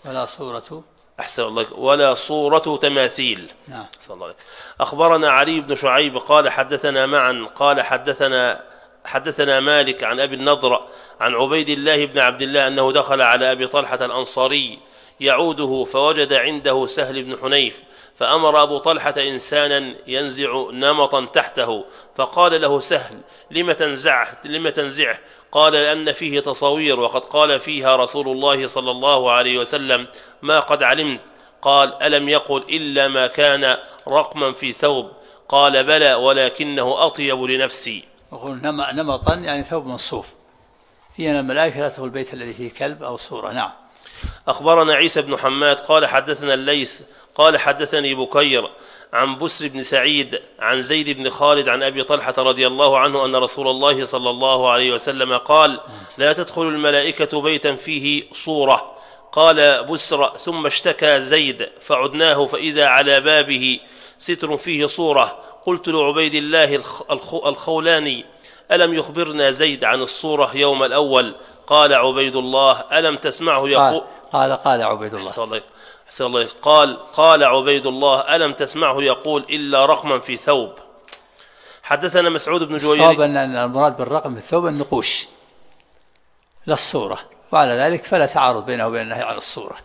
ولا صورة تماثيل. نعم. أخبرنا علي بن شعيب قال حدثنا معا قال حدثنا حدثنا مالك عن أبي النضر عن عبيد الله بن عبد الله أنه دخل على أبي طلحة الأنصاري يعوده فوجد عنده سهل بن حنيف، فأمر أبو طلحة إنسانا ينزع نمطا تحته، فقال له سهل: لم تنزعه؟ قال: لأن فيه تصاوير، وقد قال فيها رسول الله صلى الله عليه وسلم: ما قد علمت. قال: ألم يقل إلا ما كان رقما في ثوب؟ قال: بلى، ولكنه أطيب لنفسي. يقول نمطا يعني ثوب منصوف، فيه أن الملائكة لا تدخل البيت الذي فيه كلب أو صورة. نعم. أخبرنا عيسى بن حماد قال حدثنا الليث قال حدثني بكير عن بسر بن سعيد عن زيد بن خالد عن أبي طلحة رضي الله عنه أن رسول الله صلى الله عليه وسلم قال: لا تدخل الملائكة بيتا فيه صورة. قال بسر: ثم اشتكى زيد فعدناه فإذا على بابه ستر فيه صورة. قلت لعبيد الله الخولاني: ألم يخبرنا زيد عن الصورة يوم الأول؟ قال عبيد الله: ألم تسمعه يقول؟ قال عبيد الله قال عبيد الله: ألم تسمعه يقول إلا رقما في ثوب؟ حدثنا مسعود بن جويري. الصواب أن المراد بالرقم في الثوب النقوش لا الصورة، وعلى ذلك فلا تعارض بينه وبين النهي عن الصورة.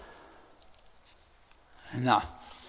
نعم.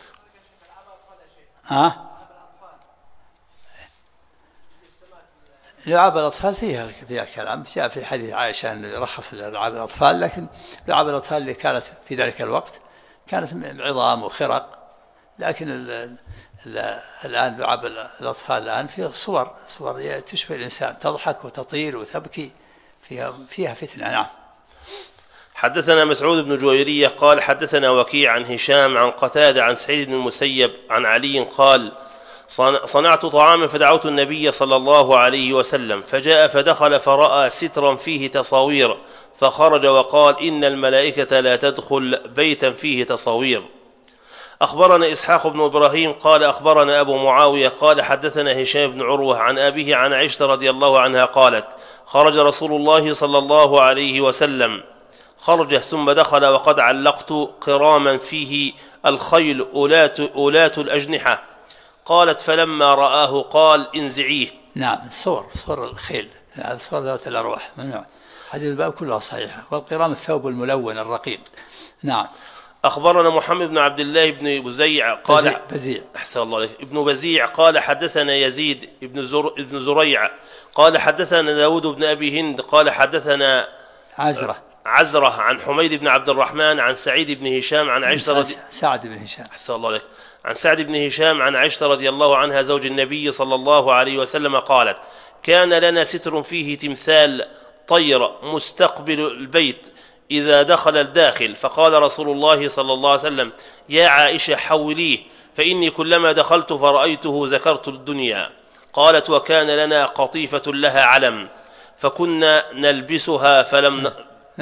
لعاب الأطفال فيها كلام، جاء في حديث عائشة أن يرخص لعاب الأطفال، لكن لعاب الأطفال اللي كانت في ذلك الوقت كانت عظام وخرق، لكن الآن لعاب الأطفال الآن فيها صور تشبه الإنسان، تضحك وتطير وتبكي، فيها فتنة. نعم. حدثنا مسعود بن جويرية قال حدثنا وكيع عن هشام عن قتادة عن سعيد بن المسيب عن علي قال: صنعت طعاما فدعوت النبي صلى الله عليه وسلم، فجاء فدخل فرأى سترا فيه تصاوير، فخرج وقال: إن الملائكة لا تدخل بيتا فيه تصاوير. أخبرنا إسحاق بن إبراهيم قال أخبرنا أبو معاوية قال حدثنا هشام بن عروة عن أبيه عن عائشة رضي الله عنها قالت: خرج رسول الله صلى الله عليه وسلم، خرج ثم دخل وقد علقت قراما فيه الخيل أولات الأجنحة. قالت: فلما رآه قال: انزعيه. نعم. صور الخيل، صور ذات الأرواح ممنوع. حديث الباب كلها صحيحة. والقرام الثوب الملون الرقيق. نعم. أخبرنا محمد بن عبد الله بن بزيع قال بزيع أحسن الله عليك ابن بزيع قال حدثنا يزيد ابن زريع قال حدثنا داود بن أبي هند قال حدثنا عزرة عن حميد بن عبد الرحمن عن سعيد بن هشام عن عائشة سعد بن هشام أحسن الله عليك عن سعد بن هشام عن عائشة رضي الله عنها زوج النبي صلى الله عليه وسلم قالت: كان لنا ستر فيه تمثال طير مستقبل البيت إذا دخل الداخل، فقال رسول الله صلى الله عليه وسلم: يا عائشة حوليه، فإني كلما دخلت فرأيته ذكرت الدنيا. قالت: وكان لنا قطيفة لها علم فكنا نلبسها فلم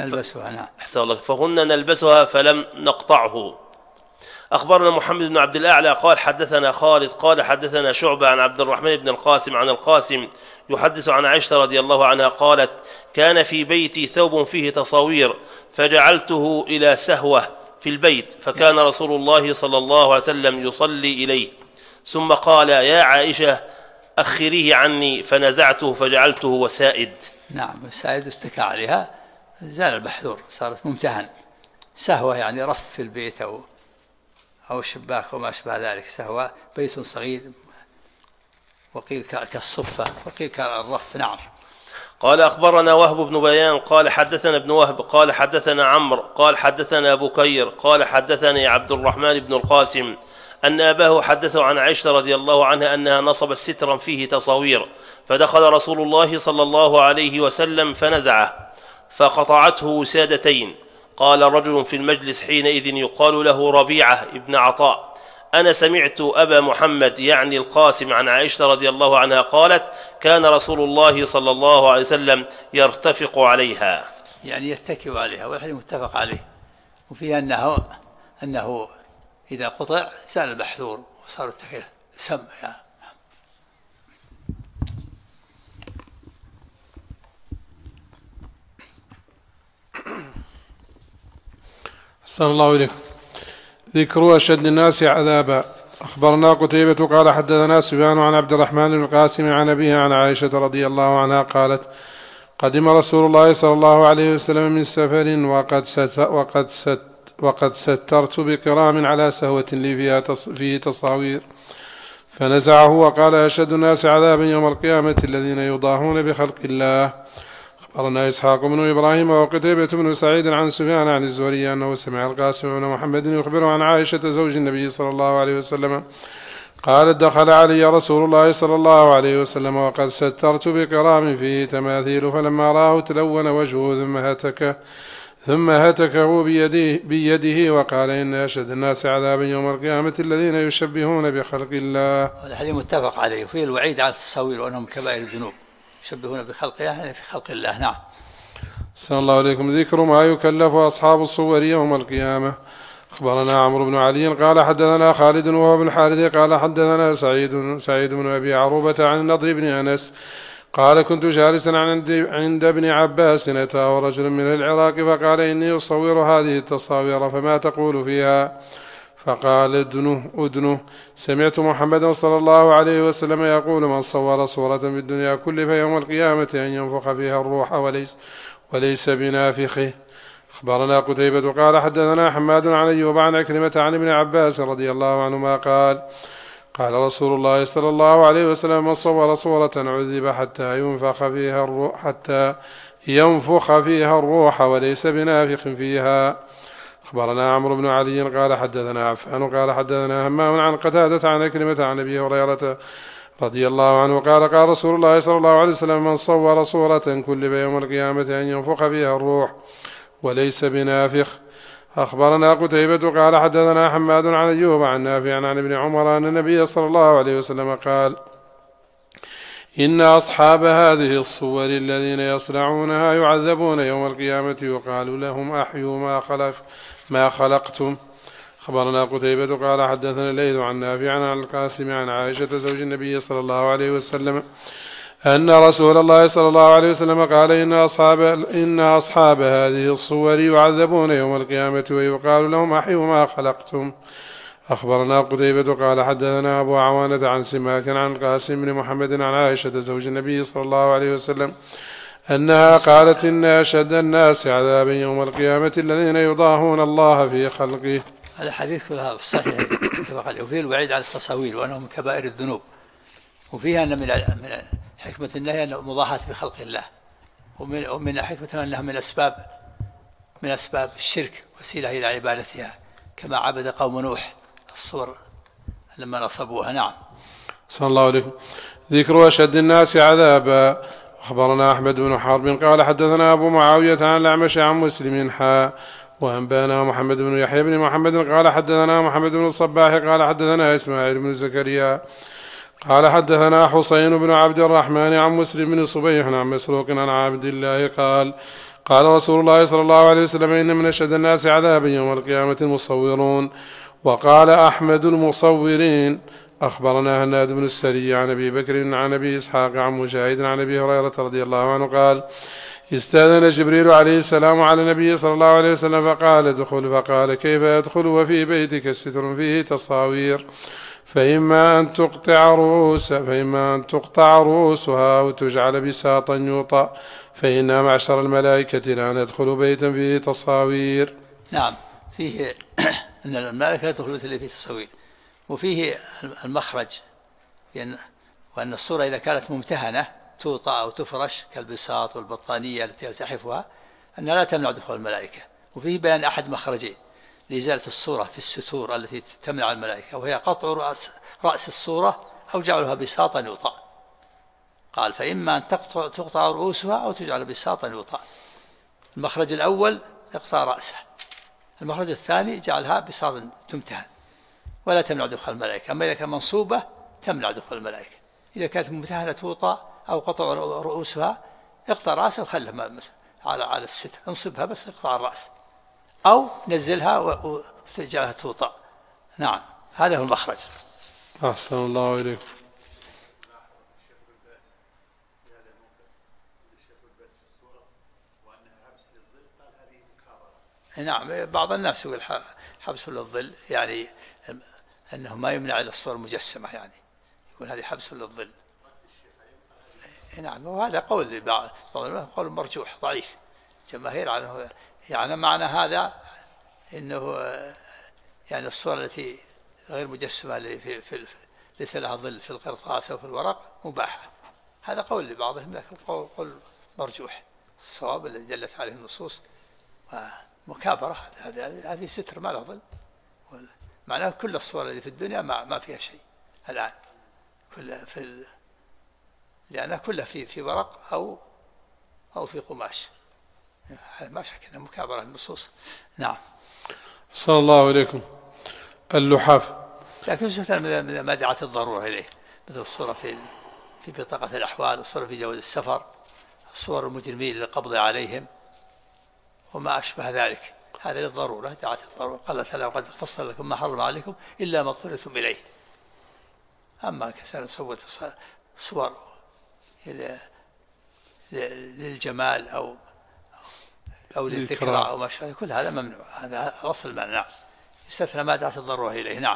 فلم نقطعه. أخبرنا محمد بن عبد الأعلى قال حدثنا خالد قال حدثنا شعبة عن عبد الرحمن بن القاسم عن القاسم يحدث عن عائشة رضي الله عنها قالت: كان في بيتي ثوب فيه تصاوير فجعلته إلى سهوة في البيت، فكان رسول الله صلى الله عليه وسلم يصلي إليه، ثم قال: يا عائشة أخريه عني، فنزعته فجعلته وسائد. نعم. وسائد استكى عليها، زال المحذور، صارت ممتهن. سهوة يعني رف في البيت أو شباك وما أشبه ذلك. سهوة بيت صغير، وقيل كالصفة وقيل كالرف. نعم. قال أخبرنا وهب بن بيان قال حدثنا ابن وهب قال حدثنا عمرو قال حدثنا بكير قال حدثني عبد الرحمن بن القاسم أن أباه حدثه عن عائشة رضي الله عنها أنها نصبت سترا فيه تصاوير، فدخل رسول الله صلى الله عليه وسلم فنزعه فقطعته وسادتين. قال رجل في المجلس حينئذ يقال له ربيعة ابن عطاء: أنا سمعت أبا محمد يعني القاسم عن عائشة رضي الله عنها قالت: كان رسول الله صلى الله عليه وسلم يرتفق عليها، يعني يتكئ عليها، والحديث متفق عليه، وفيها أنه إذا قطع زال المحذور وصار التكئ سم. أحسن الله إليكم. ذكر أشد الناس عذابا. أخبرنا قتيبة قال حدثنا سفيان عن عبد الرحمن بن القاسم عن أبيه عن عائشة رضي الله عنها قالت قدم رسول الله صلى الله عليه وسلم من سفر وقد سترت بكرام على سهوة لي فيه تصاوير فنزعه وقال أشد الناس عذابا يوم القيامة الذين يضاهون بخلق الله. أخبرنا إسحاق بن إبراهيم وقتيبة بن سعيد عن سفيان عن الزهري أنه سمع القاسم بن محمد يخبر عن عائشة زوج النبي صلى الله عليه وسلم قالت دخل علي رسول الله صلى الله عليه وسلم وقد سترت بكرام فيه تماثيل فلما راه تلون وجهه ثم هتكه بيده وقال إن أشد الناس عذابا يوم القيامة الذين يشبهون بخلق الله. الحديث متفق عليه وفيه الوعيد على التصاوير وأنهم كبائر الذنوب يشبهون بخلق الله يعني في خلق الله. نعم. صلى الله عليكم. ذكر ما يكلف أصحاب الصور يوم القيامة. أخبرنا عمرو بن علي قال حدثنا خالد وهو بن حارث قال حدثنا سعيد بن أبي عروبة عن النضر بن أنس قال كنت جالسا عند ابن عباس أتاه رجل من العراق فقال إني أصور هذه التصاوير فما تقول فيها؟ فقال أدنه سمعت محمدا صلى الله عليه وسلم يقول من صور صورة في الدنيا كلف يوم القيامة أن ينفخ فيها الروح وليس بنافخه. أخبرنا قتيبة قال حدثنا حماد عن أيوب عن عكرمة عن ابن عباس رضي الله عنهما قال رسول الله صلى الله عليه وسلم من صور صورة عذب حتى ينفخ فيها الروح وليس بنافخ فيها. أخبرنا عمرو بن علي قال حدثنا عفان قال حدثنا همام عن قتادة عن عكرمة عن أبي هريرة رضي الله عنه قال رسول الله صلى الله عليه وسلم من صور صورة كلف يوم القيامة أن ينفخ فيها الروح وليس بنافخ. أخبرنا قتيبة قال حدثنا حماد عن أيوب عن نافع عن ابن عمر أن النبي صلى الله عليه وسلم قال إن أصحاب هذه الصور الذين يصنعونها يعذبون يوم القيامة يقال لهم أحيوا ما خلقتم. أخبرنا قتيبة قال حدثنا الليث عن نافع عن القاسم عن عائشة زوج النبي صلى الله عليه وسلم أن رسول الله صلى الله عليه وسلم قال إن أصحاب هذه الصور يعذبون يوم القيامة ويقال لهم أحيوا ما خلقتم. أخبرنا قتيبة قال حدثنا أبو عوانة عن سماك عن القاسم بن محمد عن عائشة زوج النبي صلى الله عليه وسلم أنها قالت إن أشد الناس عذابا يوم القيامة الذين يضاهون الله في خلقه. هذا الحديث كلها في الصحيح وفيه الوعيد على التصاوير وأنه من كبائر الذنوب وفيها أن من حكمة النهي المضاهاة بخلق الله ومن حكمة أنها من أسباب الشرك وسيلة إلى عبادتها كما عبد قوم نوح الصور لما نصبوها. نعم. صلى الله عليكم. ذكر أشد الناس عذابا. أخبرنا أحمد بن حرب قال حدثنا أبو معاوية عن الأعمش عن مسلم وأنبانا محمد بن يحيى بن محمد قال حدثنا محمد بن الصباح قال حدثنا إسماعيل بن زكريا قال حدثنا حسين بن عبد الرحمن عن مسلم بن صبيح عن مسروق عن عبد الله قال رسول الله صلى الله عليه وسلم إن من أشد الناس عذابا يوم القيامة المصورون. وقال أحمد المصورين. أخبرنا هناد بن السري عن أبي بكر عن أبي إسحاق عن مجاهد عن أبي هريرة رضي الله عنه قال استأذن جبريل عليه السلام على النبي صلى الله عليه وسلم فقال ادخل فقال كيف يدخل وفي بيتك ستر فيه تصاوير فإما أن تقطع رؤوسها أو تجعل بساطا يوطأ فإنا معشر الملائكة لا ندخل بيتا فيه تصاوير. نعم. فيه أن الملائكة لا تدخل بيتا فيه تصاوير وفيه المخرج وأن الصورة إذا كانت ممتهنة توطأ أو تفرش كالبساط والبطانية التي يلتحفها أنها لا تمنع دخول الملائكة. وفيه بيان أحد مخرجين لإزالة الصورة في الستور التي تمنع الملائكة وهي قطع رأس الصورة أو جعلها بساطا يوطأ. قال فإما أن تقطع رؤوسها أو تجعل بساطا يوطأ. المخرج الأول يقطع رأسه. المخرج الثاني جعلها بساط تمتهن ولا تمنع دخول الملائكة. أما إذا كانت منصوبة تمنع دخول الملائكة. إذا كانت ممتهنة توطأ أو قطع رؤوسها اقطع رأسها وخلها على الستر انصبها بس اقطع الرأس أو نزلها وتجعلها توطأ. نعم. هذا هو المخرج. أحسن الله إليكم. نعم. بعض الناس يقول حبس للظل يعني أنه ما يمنع إلا الصور المجسمة، يعني يكون هذه حبس للظل. نعم، وهذا قول بعض قول مرجوح ضعيف جماهير عنه. يعني معنى هذا إنه يعني الصور التي غير مجسمة اللي ليس لها ظل في القرطاس أو في الورق مباحة. هذا قول لبعضهم، لكن قول مرجوح. الصواب الذي دلت عليه النصوص ومكابرة، هذه ستر ما له ظل. معناه كل الصور التي في الدنيا ما فيها شيء الآن، لأنها كلها في ورق أو في قماش. ما شك أنها مكابرة النصوص. نعم. صلى الله عليكم. اللحاف لكن يستثنى من ما دعت الضرورة إليه، مثل الصورة في بطاقة الأحوال، الصورة في جواز السفر، الصور المجرمين للقبض عليهم وما أشبه ذلك. هذا للضرورة، دعت الضرورة. قال تعالى: وقد فصل لكم ما حرم عليكم إلا ما اضطررتم إليه. أما كسر صور للجمال أو للذكرى أو ما شابه، كل هذا ممنوع. هذا أصل المنع، يستثنى ما دعت الضرورة إليه. نعم.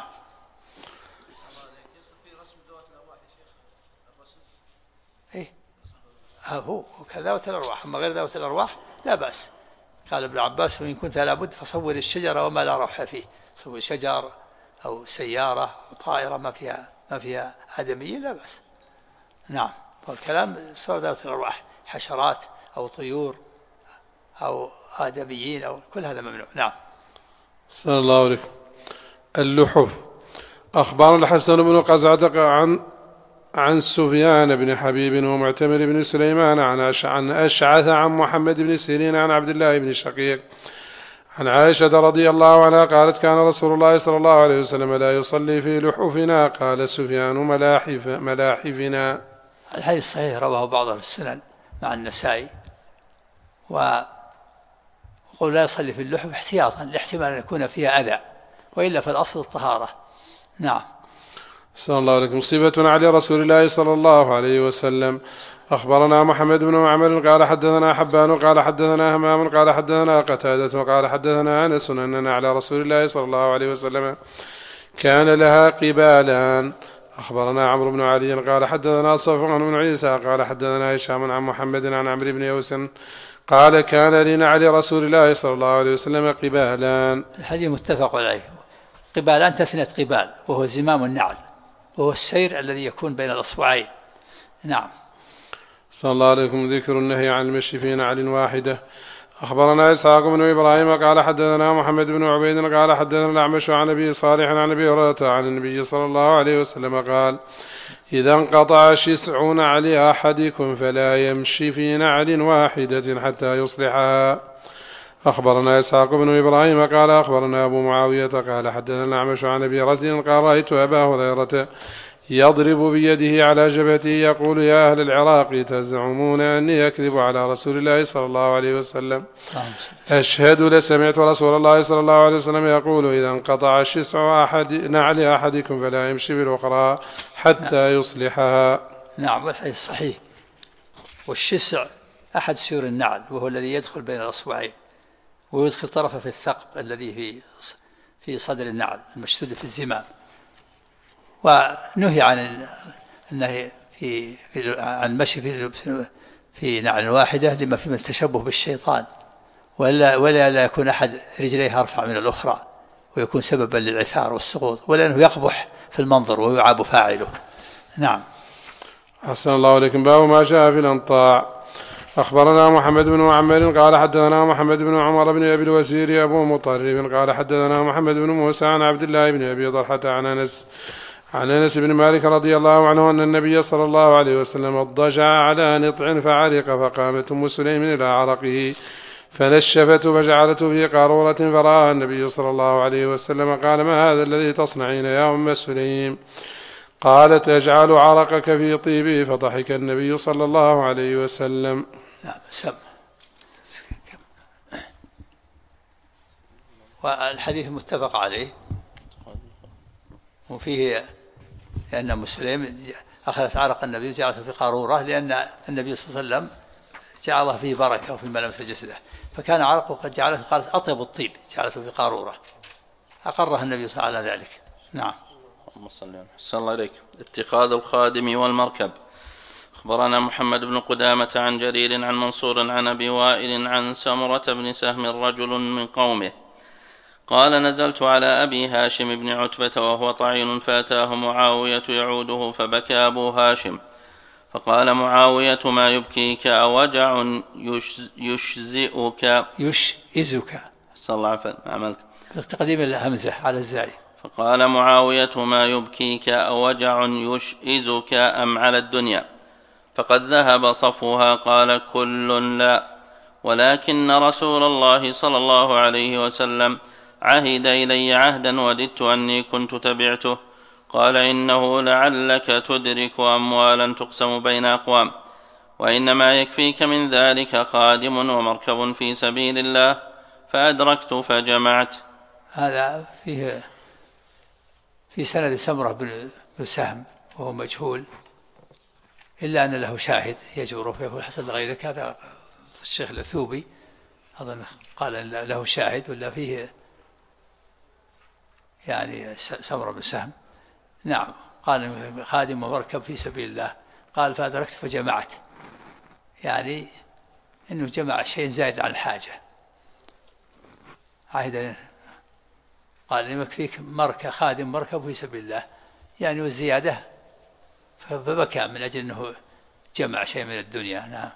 إيه هو كذا ذوات الأرواح. أما غير ذوات الأرواح لا بأس. قال ابن عباس: وإن كنت لابد فصور الشجرة وما لا روح فيه. صور شجر أو سيارة أو طائرة ما فيها آدميين لا بأس. نعم. والكلام صور ذوات الأرواح، حشرات أو طيور أو آدميين أو كل هذا ممنوع. نعم. صلى الله عليكم. اللحوف. أخبرنا الحسن بن قزعة عن سفيان بن حبيب ومعتمر بن سليمان عن أشعث عن محمد بن سيرين عن عبد الله بن شقيق عن عائشة رضي الله عنها قالت: كان رسول الله صلى الله عليه وسلم لا يصلي في لحوفنا. قال سفيان: ملاحفنا. الحديث صحيح، رواه بعض السنن مع النسائي. وقول لا يصلي في اللحوف احتياطا لاحتمال أن يكون فيها أذى، وإلا فالأصل الطهارة. نعم. صلى الله عليكم. مصيبة على رسول الله صلى الله عليه وسلم. أخبرنا محمد بن معمر قال حدثنا حبان قال حدثنا همام قال حدثنا قتادة قال حدثنا أنس أننا على رسول الله صلى الله عليه وسلم كان لها قبالان. أخبرنا عمرو بن علي قال حدثنا صفوان بن عيسى قال حدثنا هشام عن محمد عن عمرو بن يوس قال: كان لنعل رسول الله صلى الله عليه وسلم قبالان. الحديث متفق عليه. قبالان تثنية قبال، وهو زمام النعل، وهو السير الذي يكون بين الأصبعين. نعم. صلى الله عليكم. ذكر النهي عن المشي في نعل واحدة. أخبرنا إسحاق بن إبراهيم قال حدثنا محمد بن عبيد قال حدثنا الأعمش عن أبي صالح عن أبي هريرة عن النبي صلى الله عليه وسلم قال: إذا انقطع شسع نعل أحدكم فلا يمشي في نعل واحدة حتى يصلحها. أخبرنا إسحاق بن إبراهيم قال أخبرنا أبو معاوية قال حدثنا الأعمش عن أبي رزين قال: رأيت أبا هريرة يضرب بيده على جبهته يقول: يا أهل العراق تزعمون أني أكذب على رسول الله صلى الله عليه وسلم. أشهد لسمعت رسول الله صلى الله عليه وسلم يقول: إذا انقطع شسع نعل أحدكم فلا يمشي بالأخرى حتى يصلحها. نعم. والحديث صحيح. والشسع أحد سيور النعل، وهو الذي يدخل بين الأصبعين ويدخل طرفه في الثقب الذي في صدر النعل المشدود في الزمام. ونهي عن النهي عن المشي في نعل واحدة لما فيه من التشبه بالشيطان، ولا لا يكون أحد رجليه أرفع من الأخرى ويكون سببا للعثار والسقوط، ولا أنه يقبح في المنظر ويعاب فاعله. نعم. أحسن الله عليكم. باب ما جاء في الانطاع. أخبرنا محمد بن معمر قال حدثنا محمد بن عمر بن أبي الوزير أبو مطرب قال حدثنا محمد بن موسى عن عبد الله بن أبي طلحة عن أنس بن مالك رضي الله عنه أن النبي صلى الله عليه وسلم اضطجع على نطع فعرق، فقامت أم سليم إلى عرقه فنشفته فجعلته في قارورة، فرآها النبي صلى الله عليه وسلم قال: ما هذا الذي تصنعين يا أم سليم؟ قالت: أجعل عرقك في طيبه. فضحك النبي صلى الله عليه وسلم. والحديث متفق عليه، وفيه أن أم سليم أخذت عرق النبي وجعلته في قارورة، لأن النبي صلى الله عليه وسلم جعله فيه بركة وفي ملامس جسده، فكان عرقه قد جعلته، قالت: أطيب الطيب، جعلته في قارورة. أقرها النبي صلى الله عليه وسلم على ذلك. نعم. صلى الله عليك. اتخاذ الخادم والمركب. أخبرنا محمد بن قدامة عن جرير عن منصور عن أبي وائل عن سمرة بن سهم رجل من قومه قال نزلت على أبي هاشم بن عتبة وهو طعين فأتاه معاوية يعوده فبكى أبو هاشم فقال معاوية ما يبكيك أوجع يشزئك يشئزك صلى الله عليه وسلم تقديم الهمزة على الزاي. فقال معاوية ما يبكيك أوجع يشئزك أم على الدنيا فقد ذهب صفوها قال كل لا ولكن رسول الله صلى الله عليه وسلم عهد إلي عهدا وددت أني كنت تبعته قال إنه لعلك تدرك أموالا تقسم بين أقوام وإنما يكفيك من ذلك خادم ومركب في سبيل الله فأدركت فجمعت. هذا فيه في سند سمرة بن سهم وهو مجهول إلا أن له شاهد يجبر فيه الحسن لغيرك. هذا الشيخ الأثوبي أظن قال له شاهد ولا فيه يعني سمرة بن سهم. نعم قال خادم ومركب في سبيل الله قال فأدركت فجمعت يعني إنه جمع شيء زائد عن الحاجة. عهدا قال لما يكفيك خادم مركب في سبيل الله يعني والزيادة فبكى من أجل أنه جمع شيء من الدنيا.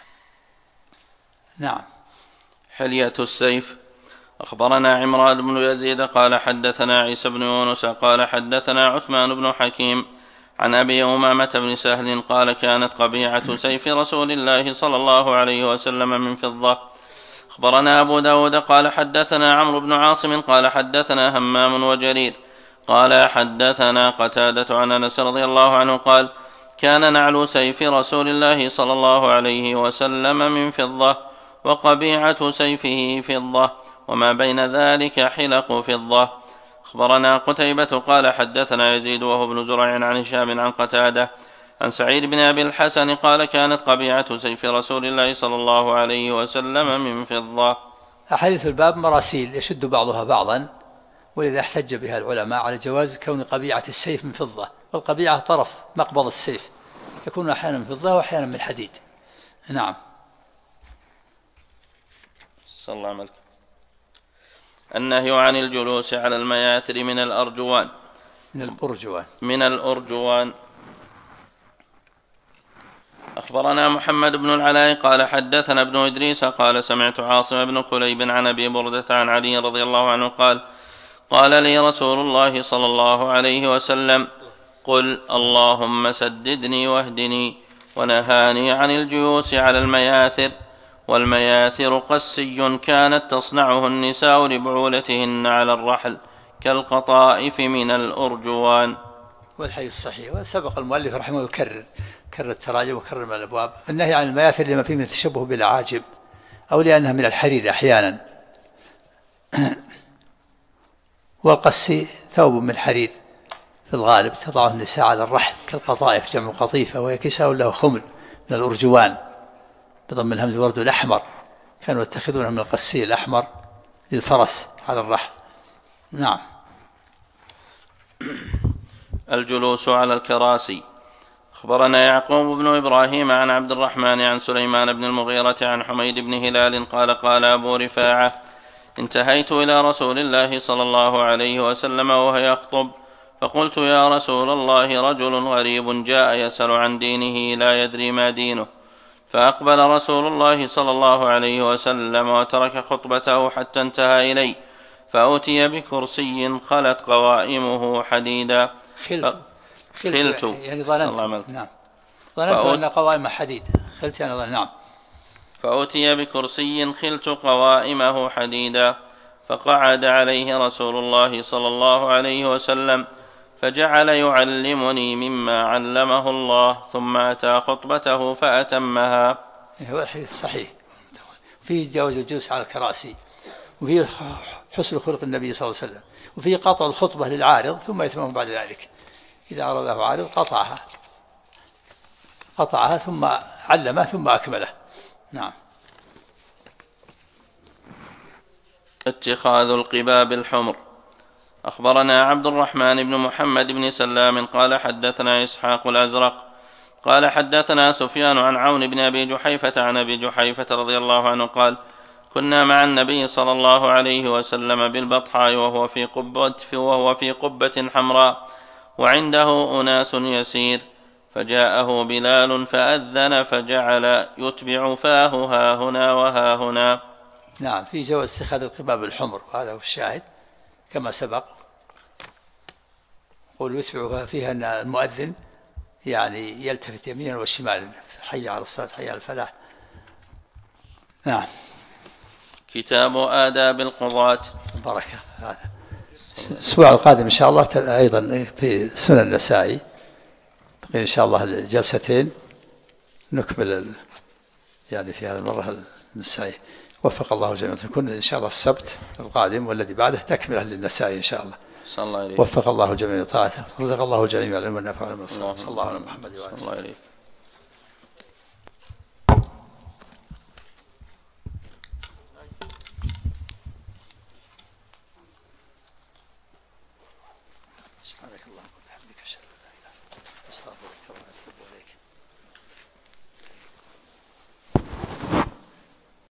نعم. حلية السيف. أخبرنا عمران بن يزيد قال حدثنا عيسى بن يونس قال حدثنا عثمان بن حكيم عن أبي أمامة بن سهل قال كانت قبيعة سيف رسول الله صلى الله عليه وسلم من فضة. أخبرنا أبو داود قال حدثنا عمرو بن عاصم قال حدثنا همام وجرير قال حدثنا قتادة عن أنس رضي الله عنه قال كان نعل سيف رسول الله صلى الله عليه وسلم من فضة وقبيعة سيفه فضة وما بين ذلك حلق فضة. أخبرنا قتيبة قال حدثنا يزيد وهو بن زرع عن هشام عن قتادة عن سعيد بن أبي الحسن قال كانت قبيعة سيف رسول الله صلى الله عليه وسلم من فضة. أحاديث الباب مراسيل يشد بعضها بعضا ولذا احتج بها العلماء على جواز كون قبيعة السيف من فضة. والقبيعة طرف مقبض السيف يكون أحيانا من فضة وأحيانا من حديد. نعم. صلى الله عليه وسلم. النهي عن الجلوس على المياثر من الأرجوان. أخبرنا محمد بن العلاء قال حدثنا ابن إدريس قال سمعت عاصم بن كليب عن أبي بردة عن علي رضي الله عنه قال لي رسول الله صلى الله عليه وسلم قل اللهم سددني واهدني ونهاني عن الجيوس على المياثر والمياثر قسي كانت تصنعه النساء لبعولتهن على الرحل كالقطائف من الأرجوان. والحديث الصحيح وسبق المؤلف رحمه يكرر التراجم وكرر من الأبواب. النهي عن المياثر لما فيه من التشبه بالأعاجم أو لأنها من الحرير أحيانا. والقسي ثوب من حرير في الغالب تضعه النساء على الرحل كالقطائف جمع قطيفة وهي كساء له خمل من الأرجوان بضم الهمز ورد الأحمر كانوا يتخذونه من القسي الأحمر للفرس على الرحل. نعم. الجلوس على الكراسي. أخبرنا يعقوب بن إبراهيم عن عبد الرحمن عن سليمان بن المغيرة عن حميد بن هلال قال أبو رفاعة انتهيت إلى رسول الله صلى الله عليه وسلم وهو يخطب فقلت يا رسول الله رجل غريب جاء يسأل عن دينه لا يدري ما دينه فأقبل رسول الله صلى الله عليه وسلم وترك خطبته حتى انتهى إلي فأوتي بكرسي خلت قوائمه حديدا خلت يعني ظننت. نعم. ظننت أن قوائم حديد خلت يعني ظن. نعم. فأوتي بكرسي خلت قوائمه حديدا فقعد عليه رسول الله صلى الله عليه وسلم فجعل يعلمني مما علمه الله ثم أتى خطبته فأتمها. هو الحديث صحيح فيه جواز الجلوس على الكراسي وفيه حسن خلق النبي صلى الله عليه وسلم وفيه قطع الخطبة للعارض ثم يتمم بعد ذلك إذا أراده عارض قطعها ثم علمه ثم أكمله. نعم. اتخاذ القباب الحمر. أخبرنا عبد الرحمن بن محمد بن سلام قال حدثنا إسحاق الأزرق قال حدثنا سفيان عن عون بن أبي جحيفة عن أبي جحيفة رضي الله عنه قال كنا مع النبي صلى الله عليه وسلم بالبطحاء وهو في قبة حمراء وعنده أناس يسير، فجاءه بلال فأذن فجعل يتبع فاه ها هنا وها هنا. نعم، في جواز اتخاذ القباب الحمر، وهذا هو الشاهد كما سبق. يقول يتبع فيها أن المؤذن يعني يلتفت يمينا وشمالا، حي على الصلاة حي على الفلاح. نعم. كتاب آداب القضاة. بركة. هذا الأسبوع القادم إن شاء الله أيضا في سنن النسائي بقي إن شاء الله جلستين نكمل يعني في هذه المرة النسائي. وفق الله جميعا، تكون إن شاء الله السبت القادم والذي بعده تكملة للنسائي إن شاء الله. صلى الله عليه. وفق الله جميع طاعته، رزق الله جميع العلم والنفع والنصر. صلى الله على محمد وعلى آله.